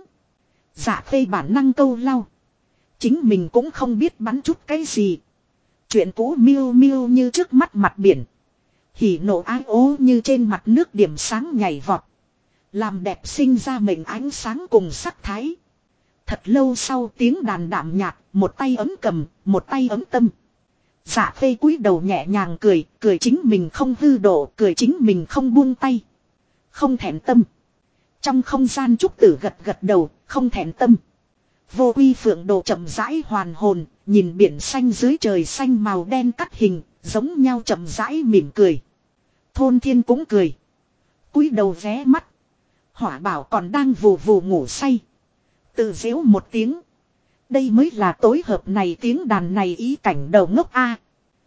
Dạ Khê bản năng câu lau. Chính mình cũng không biết bắn chút cái gì. Chuyện cũ miêu miêu như trước mắt mặt biển. Hỉ nộ ái ố như trên mặt nước điểm sáng nhảy vọt. Làm đẹp sinh ra mệnh ánh sáng cùng sắc thái. Thật lâu sau tiếng đàn đạm nhạt, một tay ấm cầm, một tay ấm tâm. Dạ Khê cúi đầu nhẹ nhàng cười, cười chính mình không hư độ, cười chính mình không buông tay. Không thẹn tâm. Trong không gian trúc tử gật gật đầu, không thẹn tâm. Vô Uy Phượng Đồ chậm rãi hoàn hồn, nhìn biển xanh dưới trời xanh màu đen cắt hình, giống nhau chậm rãi mỉm cười. Thôn Thiên cũng cười. Cúi đầu vé mắt. Hỏa Bảo còn đang vù vù ngủ say. Tự giễu một tiếng. Đây mới là tối hợp này, tiếng đàn này ý cảnh đầu ngốc a.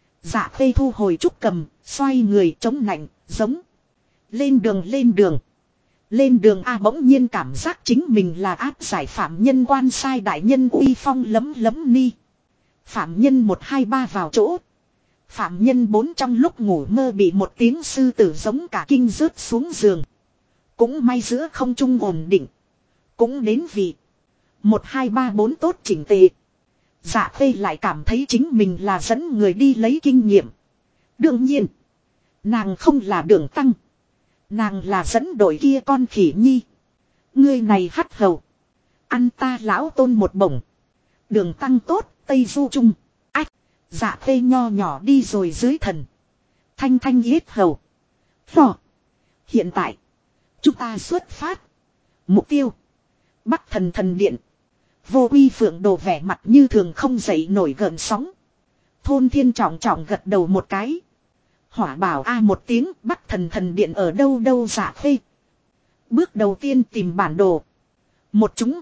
Dạ Khê thu hồi trúc cầm, xoay người chống nạnh, giống. Lên đường lên đường. Lên đường a, bỗng nhiên cảm giác chính mình là áp giải phạm nhân quan sai đại nhân uy phong lấm lấm ni. Phạm nhân 1 2 3 vào chỗ. Phạm nhân 4 trong lúc ngủ mơ bị một tiếng sư tử giống cả kinh rớt xuống giường. Cũng may giữa không trung ổn định. Cũng đến vị. 1 2 3 4 tốt chỉnh tề. Dạ Khê lại cảm thấy chính mình là dẫn người đi lấy kinh nghiệm. Đương nhiên. Nàng không là Đường Tăng. Nàng là dẫn đội kia con khỉ nhi. Ngươi này hắt hầu. Ăn ta lão tôn một bổng. Đường Tăng tốt, Tây Du Trung. Ách. Dạ Khê nho nhỏ đi rồi dưới thần. Thanh thanh yết hầu. Phò. Hiện tại. Chúng ta xuất phát. Mục tiêu. Bắc Thần Thần Điện. Vô Uy Phượng Đồ vẻ mặt như thường không dậy nổi gợn sóng. Thôn Thiên trọng trọng gật đầu một cái. Hỏa Bảo a một tiếng, Bắc Thần Thần Điện ở đâu đâu. Dạ Khê. Bước đầu tiên tìm bản đồ. Một chúng.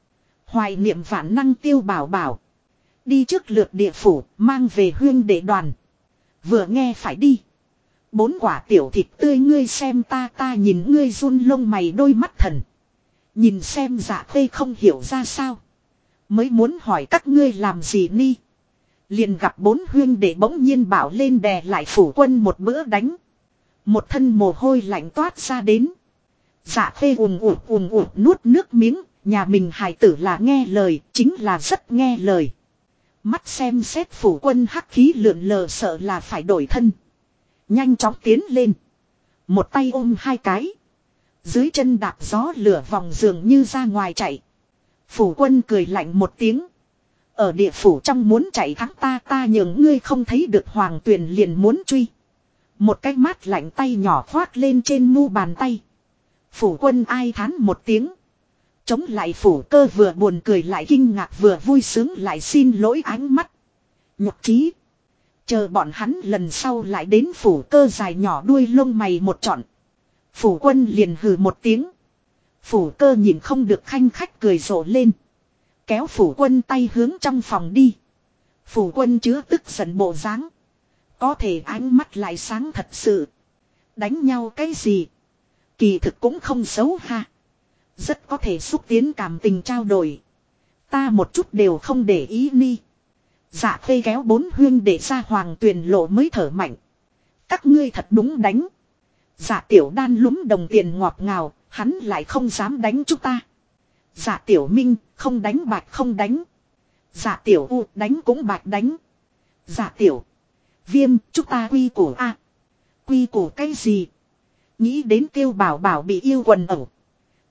Hoài niệm vạn năng Tiêu Bảo Bảo. Đi trước lượt địa phủ, mang về huyên đệ đoàn. Vừa nghe phải đi. 4 quả tiểu thịt tươi, ngươi xem ta, ta nhìn ngươi run lông mày đôi mắt thần. Nhìn xem Dạ Khê không hiểu ra sao. Mới muốn hỏi các ngươi làm gì ni. Liền gặp 4 huyên đệ bỗng nhiên bảo lên đè lại phủ quân một bữa đánh. Một thân mồ hôi lạnh toát ra đến. Dạ Khê ùn ụt nuốt nước miếng. Nhà mình hài tử là nghe lời, chính là rất nghe lời. Mắt xem xét phủ quân hắc khí lượn lờ, sợ là phải đổi thân. Nhanh chóng tiến lên. Một tay ôm 2 cái. Dưới chân đạp gió lửa vòng giường như ra ngoài chạy. Phủ quân cười lạnh một tiếng. Ở địa phủ trong muốn chạy thắng ta, ta nhường ngươi không thấy được Hoàng Tuyền liền muốn truy. Một cái mát lạnh tay nhỏ khoác lên trên mu bàn tay. Phủ quân ai thán một tiếng. Chống lại Phủ Cơ vừa buồn cười lại kinh ngạc, vừa vui sướng lại xin lỗi ánh mắt. Nhục trí. Chờ bọn hắn lần sau lại đến Phủ Cơ dài nhỏ đuôi lông mày một trọn. Phủ quân liền hừ một tiếng. Phủ Cơ nhìn không được khanh khách cười rộ lên. Kéo phủ quân tay hướng trong phòng đi. Phủ quân chứa tức giận bộ dáng. Có thể ánh mắt lại sáng thật sự. Đánh nhau cái gì? Kỳ thực cũng không xấu ha. Rất có thể xúc tiến cảm tình trao đổi. Ta một chút đều không để ý ni. Dạ Khê kéo 4 huyên để ra Hoàng Tuyền lộ mới thở mạnh. Các ngươi thật đúng đánh. Dạ Tiểu Đan lúm đồng tiền ngọt ngào. Hắn lại không dám đánh chúng ta. Dạ Tiểu Minh không đánh bạch không đánh. Dạ Tiểu U đánh cũng bạch đánh. Dạ Tiểu Viêm chúng ta quy củ a. Quy củ cái gì? Nghĩ đến Tiêu Bảo Bảo bị yêu quần ẩu.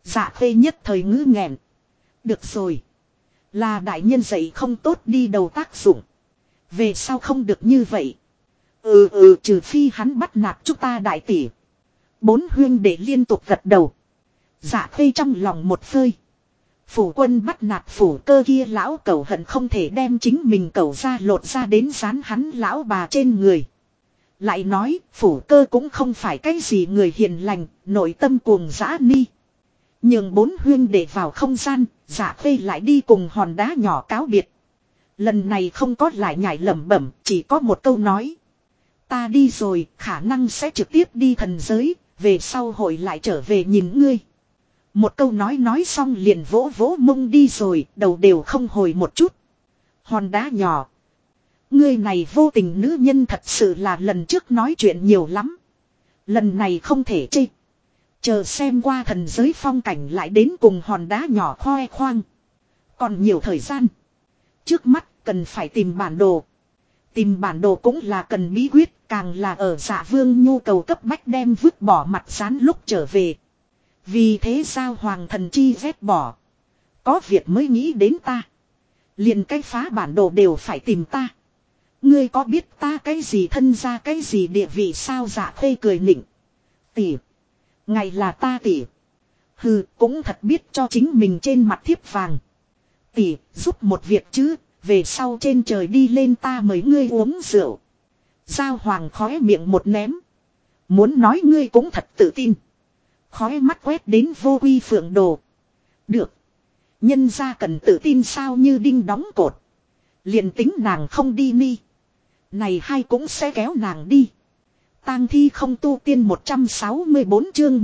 Dạ khê nhất thời ngữ nghẹn. Được rồi. Là đại nhân dạy không tốt đi đầu tác dụng. Về sau không được như vậy. Trừ phi hắn bắt nạt chúng ta đại tỷ. Bốn huyên để liên tục gật đầu. Dạ khê trong lòng một phơi. Phủ quân bắt nạt phủ cơ kia lão cẩu hận không thể đem chính mình cẩu ra lột ra đến dán hắn lão bà trên người. Lại nói phủ cơ cũng không phải cái gì người hiền lành, nội tâm cuồng dã ni. Nhường bốn huyên để vào không gian, dạ khê lại đi cùng hòn đá nhỏ cáo biệt. Lần này không có lại nhảy lẩm bẩm, chỉ có một câu nói. Ta đi rồi, khả năng sẽ trực tiếp đi thần giới, về sau hội lại trở về nhìn ngươi. Một câu nói xong liền vỗ vỗ mông đi rồi, đầu đều không hồi một chút. Hòn đá nhỏ. Ngươi này vô tình nữ nhân thật sự là lần trước nói chuyện nhiều lắm. Lần này không thể chê. Chờ xem qua thần giới phong cảnh lại đến cùng hòn đá nhỏ khoe khoang. Còn nhiều thời gian. Trước mắt cần phải tìm bản đồ. Tìm bản đồ cũng là cần bí quyết, càng là ở Dạ Vương nhu cầu cấp bách đem vứt bỏ mặt rán lúc trở về. Vì thế sao hoàng thần chi vét bỏ. Có việc mới nghĩ đến ta. Liền cái phá bản đồ đều phải tìm ta. Ngươi có biết ta cái gì thân ra cái gì địa vị sao? Dạ khê cười nịnh. Tỷ. Ngày là ta tỷ. Hừ, cũng thật biết cho chính mình trên mặt thiếp vàng. Tỷ, giúp một việc chứ, về sau trên trời đi lên ta mời ngươi uống rượu. Giao hoàng khóe miệng một ném. Muốn nói ngươi cũng thật tự tin. Khóe mắt quét đến vô quy phượng đồ. Được. Nhân ra cần tự tin sao như đinh đóng cột. Liền tính nàng không đi ni. Này hai cũng sẽ kéo nàng đi. Tang thi không tu tiên 164 chương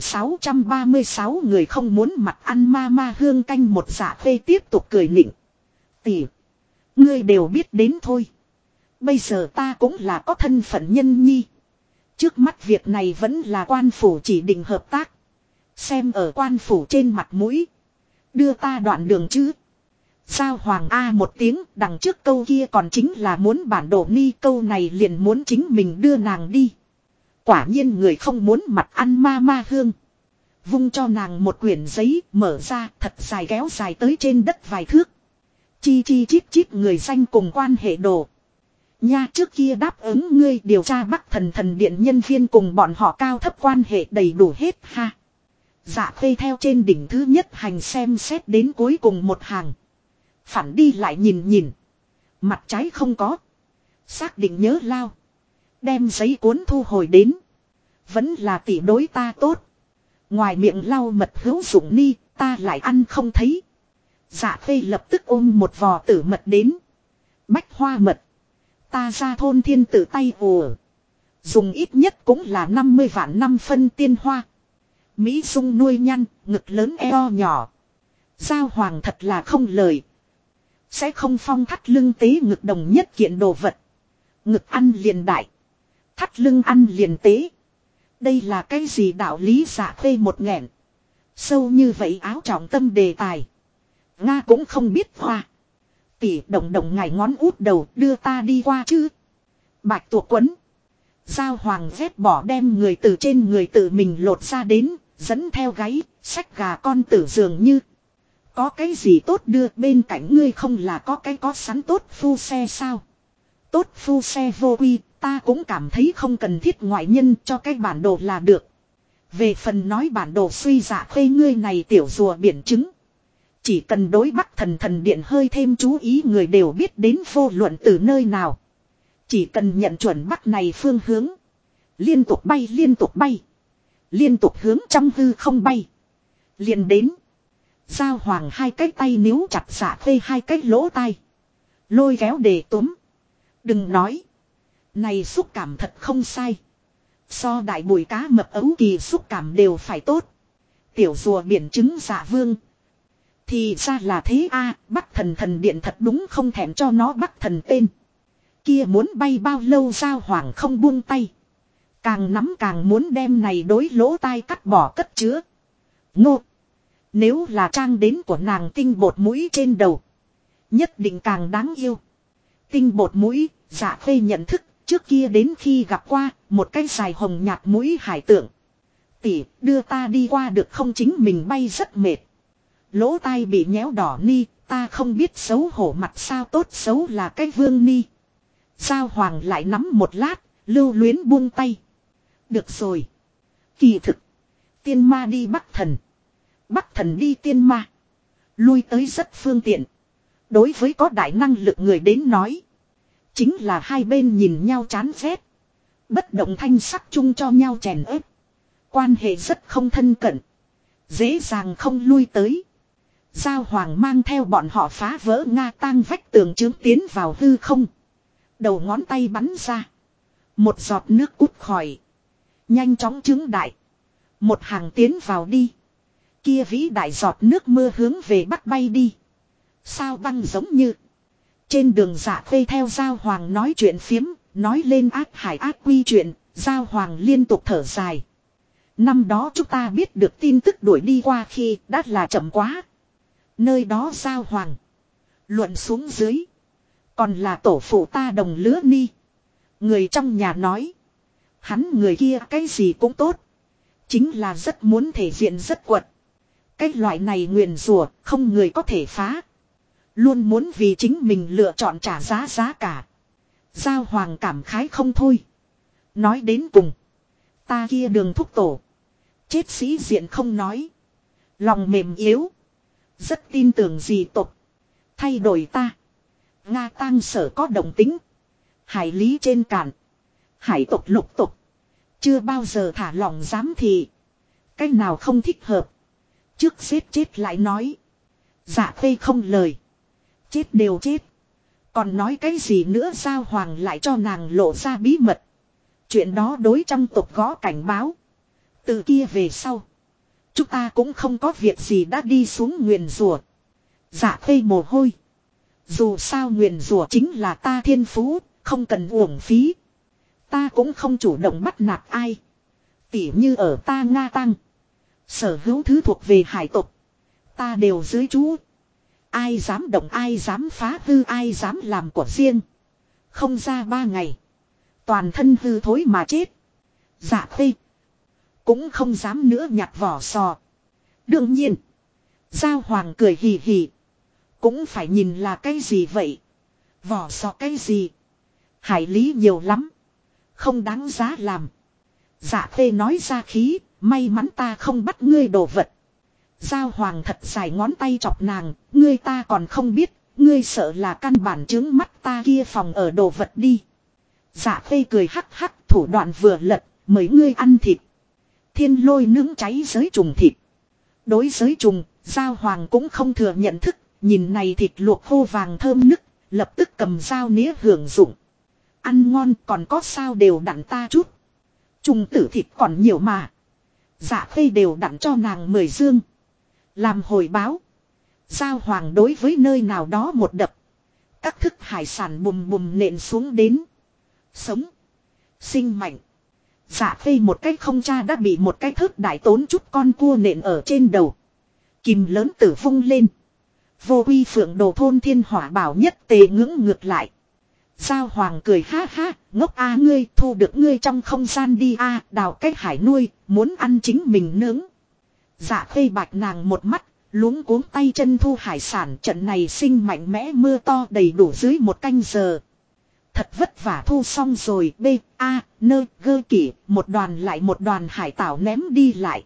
1636 người không muốn mặt ăn ma ma hương canh một. Dạ khê tiếp tục cười nịnh. Tỷ. Ngươi đều biết đến thôi. Bây giờ ta cũng là có thân phận nhân nhi. Trước mắt việc này vẫn là quan phủ chỉ định hợp tác. Xem ở quan phủ trên mặt mũi. Đưa ta đoạn đường chứ. Giao hoàng A một tiếng, đằng trước câu kia còn chính là muốn bản đồ ni, câu này liền muốn chính mình đưa nàng đi. Quả nhiên người không muốn mặt ăn ma ma hương. Vung cho nàng một quyển giấy, mở ra, thật dài kéo dài tới trên đất vài thước. Chi chi chít chít người danh cùng quan hệ đồ. Nha, trước kia đáp ứng ngươi điều tra Bắc Thần Thần Điện nhân viên cùng bọn họ cao thấp quan hệ đầy đủ hết ha. Dạ khê theo trên đỉnh thứ nhất hành xem xét đến cuối cùng một hàng. Phản đi lại nhìn nhìn. Mặt trái không có. Xác định nhớ lao. Đem giấy cuốn thu hồi đến. Vẫn là tỷ đối ta tốt. Ngoài miệng lau mật hữu dụng ni, ta lại ăn không thấy. Dạ khê lập tức ôm một vò tử mật đến. Bách hoa mật. Ta ra thôn thiên tử tay ùa. Dùng ít nhất cũng là 50 vạn năm phân tiên hoa. Mỹ dung nuôi nhăn, ngực lớn eo nhỏ. Giao hoàng thật là không lời. Sẽ không phong thắt lưng tế ngực đồng nhất kiện đồ vật. Ngực ăn liền đại. Thắt lưng ăn liền tế. Đây là cái gì đạo lý? Dạ khê một nghẹn. Sâu như vậy áo trọng tâm đề tài. Nga cũng không biết hoa. Tỷ động động ngải ngón út đầu đưa ta đi qua chứ. Bạch tuộc quấn. Giao hoàng vét bỏ đem người từ trên người tự mình lột ra đến. Dẫn theo gáy, xách gà con tử dường như. Có cái gì tốt đưa bên cạnh ngươi không là có cái có sẵn tốt phu xe sao? Tốt phu xe vô quy, ta cũng cảm thấy không cần thiết ngoại nhân cho cái bản đồ là được. Về phần nói bản đồ suy dạ khê ngươi này tiểu rùa biển trứng. Chỉ cần đối Bắc Thần Thần Điện hơi thêm chú ý người đều biết đến vô luận từ nơi nào. Chỉ cần nhận chuẩn Bắc này phương hướng. Liên tục bay liên tục bay. Liên tục hướng trong hư không bay. Liền đến. Giao hoàng hai cái tay níu chặt dạ khê hai cái lỗ tai. Lôi kéo để túm. Đừng nói. Này xúc cảm thật không sai. So đại bùi cá mập ấu kỳ xúc cảm đều phải tốt. Tiểu rùa biển trứng dạ vương. Thì ra là thế a. Bắc Thần Thần Điện thật đúng không thèm cho nó Bắc Thần tên. Kia muốn bay bao lâu? Giao hoàng không buông tay. Càng nắm càng muốn đem này đối lỗ tai cắt bỏ cất chứa. Ngô. Nếu là trang đến của nàng tinh bột mũi trên đầu. Nhất định càng đáng yêu. Tinh bột mũi, dạ khê nhận thức, trước kia đến khi gặp qua, một cái dài hồng nhạt mũi hải tượng. Tỷ, đưa ta đi qua được không, chính mình bay rất mệt. Lỗ tai bị nhéo đỏ ni, ta không biết xấu hổ mặt sao tốt xấu là cái vương ni. Giao Hoàng lại nắm một lát, lưu luyến buông tay. Được rồi. Kỳ thực. Tiên ma đi Bắc Thần. Bắc Thần đi tiên ma. Lui tới rất phương tiện. Đối với có đại năng lực người đến nói. Chính là hai bên nhìn nhau chán ghét. Bất động thanh sắc chung cho nhau chèn ép. Quan hệ rất không thân cận. Dễ dàng không lui tới. Giao Hoàng mang theo bọn họ phá vỡ Nga tang vách tường trướng tiến vào hư không. Đầu ngón tay bắn ra. Một giọt nước út khỏi. Nhanh chóng trướng đại. Một hàng tiến vào đi. Kia vĩ đại giọt nước mưa hướng về bắc bay đi. Sao băng giống như. Trên đường Dạ Khê theo Giao Hoàng nói chuyện phiếm. Nói lên ác hải ác quy chuyện. Giao Hoàng liên tục thở dài. Năm đó chúng ta biết được tin tức đuổi đi qua khi đã là chậm quá. Nơi đó Giao Hoàng. Luận xuống dưới. Còn là tổ phụ ta đồng lứa ni. Người trong nhà nói. Hắn người kia cái gì cũng tốt. Chính là rất muốn thể diện rất quật. Cái loại này nguyền rủa không người có thể phá. Luôn muốn vì chính mình lựa chọn trả giá cả. Giao Hoàng cảm khái không thôi. Nói đến cùng. Ta kia đường thúc tổ. Chết sĩ diện không nói. Lòng mềm yếu. Rất tin tưởng dị tộc. Thay đổi ta. Nga tang sở có đồng tính. Hải lý trên cạn. Hải tộc lục tộc. Chưa bao giờ thả lòng dám thị. Cái nào không thích hợp. Trước giết chết lại nói. Dạ Khê không lời. Chết đều chết. Còn nói cái gì nữa Giao Hoàng lại cho nàng lộ ra bí mật. Chuyện đó đối trong tộc gõ cảnh báo. Từ kia về sau. Chúng ta cũng không có việc gì đã đi xuống nguyền rủa. Dạ Khê mồ hôi. Dù sao nguyền rủa chính là ta thiên phú. Không cần uổng phí. Ta cũng không chủ động bắt nạt ai. Tỉ như ở ta Nga Tăng. Sở hữu thứ thuộc về hải tộc. Ta đều dưới chú. Ai dám động ai dám phá hư ai dám làm của riêng. Không ra 3 ngày. Toàn thân hư thối mà chết. Dạ Khê. Cũng không dám nữa nhặt vỏ sò. Đương nhiên. Giao Hoàng cười hì hì. Cũng phải nhìn là cái gì vậy. Vỏ sò cái gì. Hải lý nhiều lắm. Không đáng giá làm. Dạ Khê nói ra khí. May mắn ta không bắt ngươi đồ vật. Giao Hoàng thật dài ngón tay chọc nàng. Ngươi ta còn không biết. Ngươi sợ là căn bản chứng mắt ta kia phòng ở đồ vật đi. Dạ Khê cười hắc hắc. Thủ đoạn vừa lật. Mời ngươi ăn thịt. Thiên lôi nướng cháy giới trùng thịt. Đối giới trùng. Giao Hoàng cũng không thừa nhận thức. Nhìn này thịt luộc khô vàng thơm nức. Lập tức cầm dao nĩa hưởng dụng. Ăn ngon còn có sao đều đặn ta chút. Trùng tử thịt còn nhiều mà. Dạ Khê đều đặn cho nàng 10 dương. Làm hồi báo. Giao Hoàng đối với nơi nào đó một đập. Các thức hải sản bùm bùm nện xuống đến. Sống. Sinh mạnh. Dạ Khê một cái không cha đã bị một cái thớt đại tốn chút con cua nện ở trên đầu. Kìm lớn tử vung lên. Vô Uy Phượng Đồ thôn thiên hỏa bảo nhất tề ngưỡng ngược lại. Giao Hoàng cười ha ha, ngốc a ngươi thu được ngươi trong không gian đi a đào cái hải nuôi, muốn ăn chính mình nướng. Dạ Khê bạch nàng một mắt, luống cuống tay chân thu hải sản trận này sinh mạnh mẽ mưa to đầy đủ dưới 1 canh giờ. Thật vất vả thu xong rồi b, a, nơ, gơ kỷ, một đoàn lại một đoàn hải tảo ném đi lại.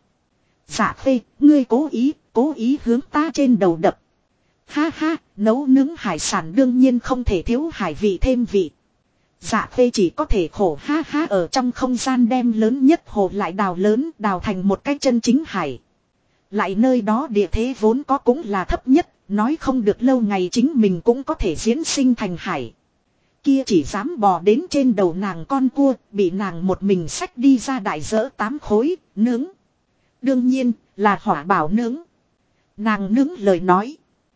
Dạ Khê, ngươi cố ý hướng ta trên đầu đập. Ha ha, nấu nướng hải sản đương nhiên không thể thiếu hải vị thêm vị. Dạ Khê chỉ có thể khổ ha ha ở trong không gian đem lớn nhất hồ lại đào lớn đào thành một cái chân chính hải. Lại nơi đó địa thế vốn có cũng là thấp nhất, nói không được lâu ngày chính mình cũng có thể diễn sinh thành hải. Kia chỉ dám bò đến trên đầu nàng con cua, bị nàng một mình xách đi ra đại dỡ 8 khối, nướng. Đương nhiên, là hỏa bảo nướng. Nàng nướng lời nói.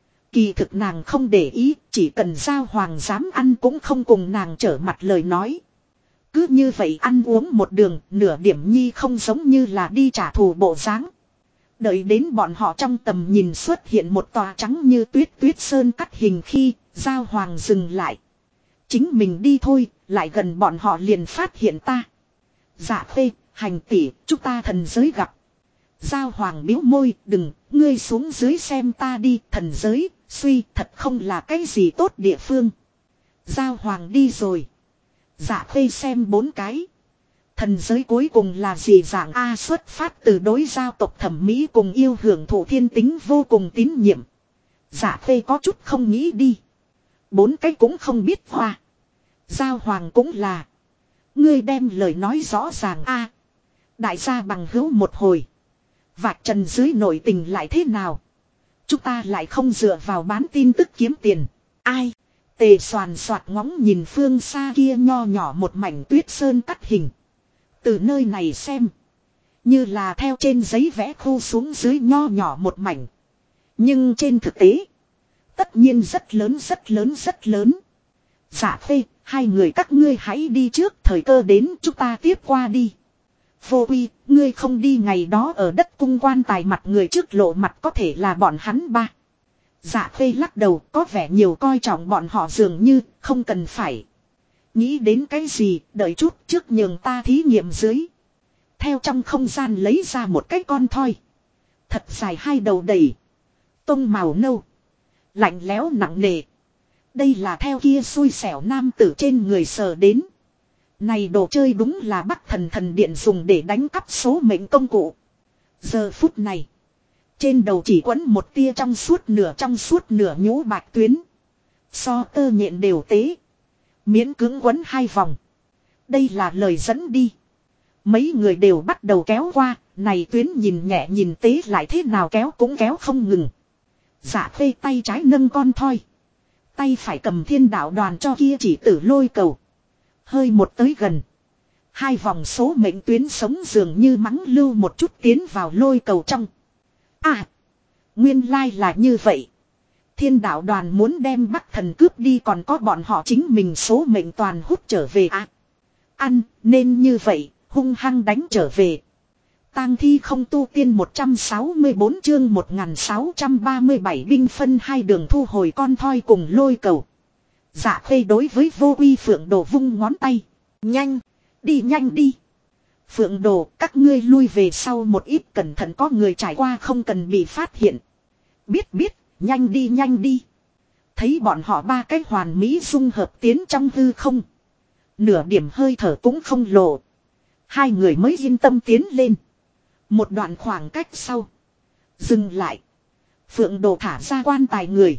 Kỳ thực nàng không để ý, chỉ cần Giao Hoàng dám ăn cũng không cùng nàng trở mặt lời nói. Cứ như vậy ăn uống một đường, nửa điểm nhi không giống như là đi trả thù bộ dáng. Đợi đến bọn họ trong tầm nhìn xuất hiện một tòa trắng như tuyết sơn cắt hình khi, Giao Hoàng dừng lại. Chính mình đi thôi, lại gần bọn họ liền phát hiện ta. Dạ Khê, hành tỷ, chúng ta thần giới gặp. Giao Hoàng biếu môi, đừng, ngươi xuống dưới xem ta đi, thần giới, suy, thật không là cái gì tốt địa phương. Giao Hoàng đi rồi. Dạ Khê xem 4 cái. Thần giới cuối cùng là gì dạng A, xuất phát từ đối giao tộc thẩm mỹ cùng yêu hưởng thụ thiên tính vô cùng tín nhiệm. Dạ Khê có chút không nghĩ đi. 4 cái cũng không biết hoa. Giao Hoàng cũng là. Ngươi đem lời nói rõ ràng A. Đại gia bằng hữu một hồi. Vạch trần dưới nội tình lại thế nào? Chúng ta lại không dựa vào bán tin tức kiếm tiền. Ai? Tề soàn soạt ngóng nhìn phương xa kia nho nhỏ một mảnh tuyết sơn cắt hình. Từ nơi này xem. Như là theo trên giấy vẽ khu xuống dưới nho nhỏ một mảnh. Nhưng trên thực tế. Tất nhiên rất lớn rất lớn rất lớn. Dạ Khê, hai người các ngươi hãy đi trước, thời cơ đến chúng ta tiếp qua đi. Vô Uy, ngươi không đi ngày đó ở đất cung quan tài mặt người trước lộ mặt có thể là bọn hắn ba. Dạ Khê lắc đầu, có vẻ nhiều coi trọng bọn họ dường như không cần phải. Nghĩ đến cái gì, đợi chút trước nhường ta thí nghiệm dưới. Theo trong không gian lấy ra một cái con thoi. Thật dài 2 đầu đầy. Tông màu nâu. Lạnh lẽo nặng nề. Đây là theo kia xui xẻo nam tử trên người sờ đến. Này đồ chơi đúng là Bắc Thần Điện dùng để đánh cắp số mệnh công cụ. Giờ phút này. Trên đầu chỉ quấn một tia trong suốt nửa nhũ bạch tuyến. So tơ nhện đều tế. Miễn cưỡng quấn 2 vòng. Đây là lời dẫn đi. Mấy người đều bắt đầu kéo qua. Này tuyến nhìn nhẹ nhìn tế lại thế nào kéo cũng kéo không ngừng. Dạ Khê tay trái nâng con thoi. Tay phải cầm thiên đạo đoàn cho kia chỉ tử lôi cầu. Hơi một tới gần. 2 vòng số mệnh tuyến sống dường như mắng lưu một chút tiến vào lôi cầu trong. À. Nguyên lai là như vậy. Thiên đạo đoàn muốn đem Bắc Thần cướp đi còn có bọn họ chính mình số mệnh toàn hút trở về à. Ăn nên như vậy, hung hăng đánh trở về. Tang thi không tu tiên 164 chương 1637 binh phân 2 đường thu hồi con thoi cùng lôi cầu. Dạ Khê đối với Vô Uy Phượng Đồ vung ngón tay. Nhanh đi. Phượng Đồ, các ngươi lui về sau một ít, cẩn thận có người trải qua không cần bị phát hiện. Biết, nhanh đi. Thấy bọn họ 3 cái hoàn mỹ dung hợp tiến trong hư không. Nửa điểm hơi thở cũng không lộ. 2 người mới yên tâm tiến lên. Một đoạn khoảng cách sau. Dừng lại. Phượng Đồ thả ra quan tài người.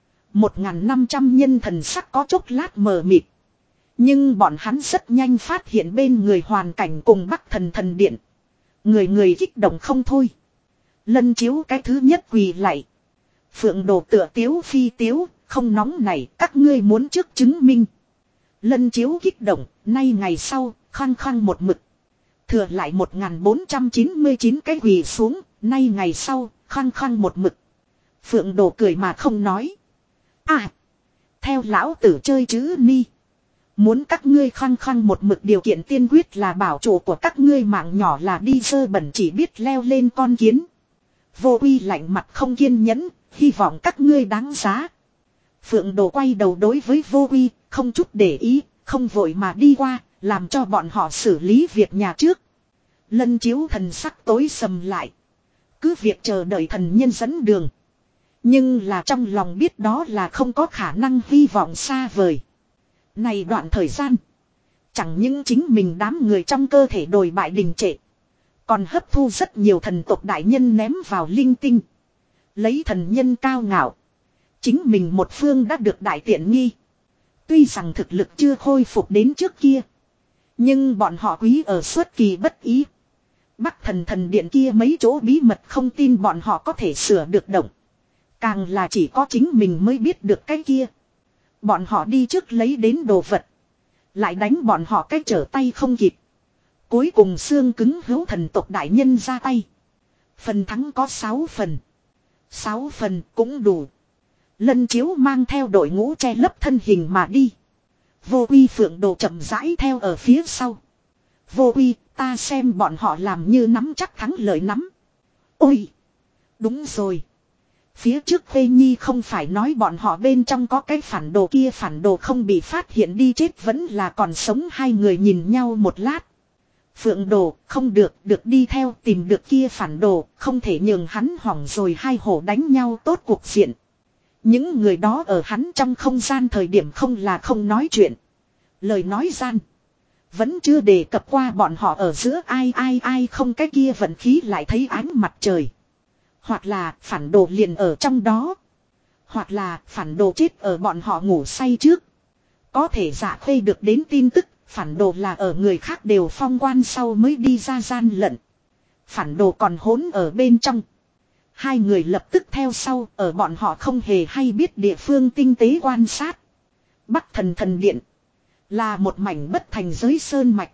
1.500 nhân thần sắc có chốc lát mờ mịt. Nhưng bọn hắn rất nhanh phát hiện bên người hoàn cảnh cùng Bắc Thần Điện. Người kích động không thôi. Lân Chiếu cái thứ nhất quỳ lạy. Phượng Đồ tựa tiếu phi tiếu, không nóng này, các ngươi muốn trước chứng minh. Lân Chiếu kích động, nay ngày sau, khăng một mực. Thừa lại 1499 cái quỳ xuống, nay ngày sau, khăng một mực. Phượng Đồ cười mà không nói. À, theo lão tử chơi chữ ni. Muốn các ngươi khăng một mực điều kiện tiên quyết là bảo chủ của các ngươi mạng nhỏ là đi sơ bẩn chỉ biết leo lên con kiến. Vô Uy lạnh mặt không kiên nhẫn, hy vọng các ngươi đáng giá. Phượng Đồ quay đầu đối với Vô Uy, không chút để ý, không vội mà đi qua, làm cho bọn họ xử lý việc nhà trước. Lân Chiếu thần sắc tối sầm lại. Cứ việc chờ đợi thần nhân dẫn đường. Nhưng là trong lòng biết đó là không có khả năng, hy vọng xa vời. Này đoạn thời gian. Chẳng những chính mình đám người trong cơ thể đồi bại đình trệ. Còn hấp thu rất nhiều thần tộc đại nhân ném vào linh tinh. Lấy thần nhân cao ngạo. Chính mình một phương đã được đại tiện nghi. Tuy rằng thực lực chưa khôi phục đến trước kia. Nhưng bọn họ quý ở xuất kỳ bất ý. Bắc Thần Điện kia mấy chỗ bí mật không tin bọn họ có thể sửa được động. Càng là chỉ có chính mình mới biết được cái kia. Bọn họ đi trước lấy đến đồ vật. Lại đánh bọn họ cái trở tay không kịp. Cuối cùng xương cứng hữu thần tộc đại nhân ra tay. Phần thắng có 6 phần. 6 phần cũng đủ. Lân Chiếu mang theo đội ngũ che lấp thân hình mà đi. Vô Uy Phượng Đồ chậm rãi theo ở phía sau. Vô Uy, ta xem bọn họ làm như nắm chắc thắng lợi nắm. Ôi! Đúng rồi. Phía trước Khê Nhi không phải nói bọn họ bên trong có cái phản đồ kia, phản đồ không bị phát hiện đi chết vẫn là còn sống. 2 người nhìn nhau một lát. Phượng đồ không được, được đi theo tìm được kia phản đồ, không thể nhường hắn hỏng rồi hai hổ đánh nhau tốt cuộc diện. Những người đó ở hắn trong không gian thời điểm không là không nói chuyện. Lời nói gian. Vẫn chưa đề cập qua bọn họ ở giữa ai không cái kia vận khí lại thấy ánh mặt trời. Hoặc là phản đồ liền ở trong đó. Hoặc là phản đồ chết ở bọn họ ngủ say trước. Có thể Dạ Khê được đến tin tức, phản đồ là ở người khác đều phong quan sau mới đi ra gian lận. Phản đồ còn hỗn ở bên trong. Hai người lập tức theo sau, ở bọn họ không hề hay biết địa phương tinh tế quan sát. Bắc Thần Thần Điện là một mảnh bất thành giới sơn mạch.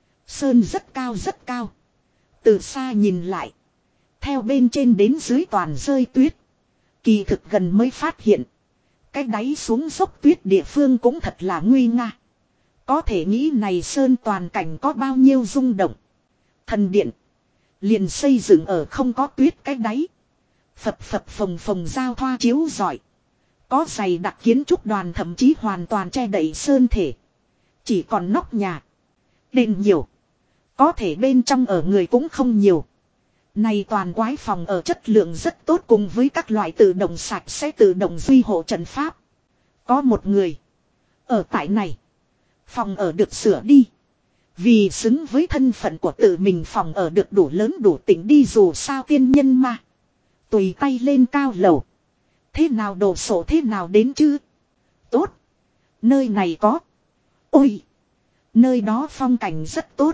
Sơn rất cao rất cao. Từ xa nhìn lại, theo bên trên đến dưới toàn rơi tuyết. Kỳ thực gần mới phát hiện, cái đáy xuống dốc tuyết địa phương cũng thật là nguy nga. Có thể nghĩ này sơn toàn cảnh có bao nhiêu rung động. Thần điện liền xây dựng ở không có tuyết cái đáy. Phập phập phồng phồng giao thoa chiếu rọi. Có dày đặc kiến trúc đoàn thậm chí hoàn toàn che đậy sơn thể. Chỉ còn nóc nhà. Đền nhiều. Có thể bên trong ở người cũng không nhiều. Này toàn quái phòng ở chất lượng rất tốt cùng với các loại tự động sạch sẽ tự động duy hộ trận pháp. Có một người ở tại này. Phòng ở được sửa đi. Vì xứng với thân phận của tự mình phòng ở được đủ lớn đủ tỉnh đi dù sao tiên nhân mà. Tùy tay lên cao lầu. Thế nào đồ sổ thế nào đến chứ? Tốt. Nơi này có. Ôi. Nơi đó phong cảnh rất tốt.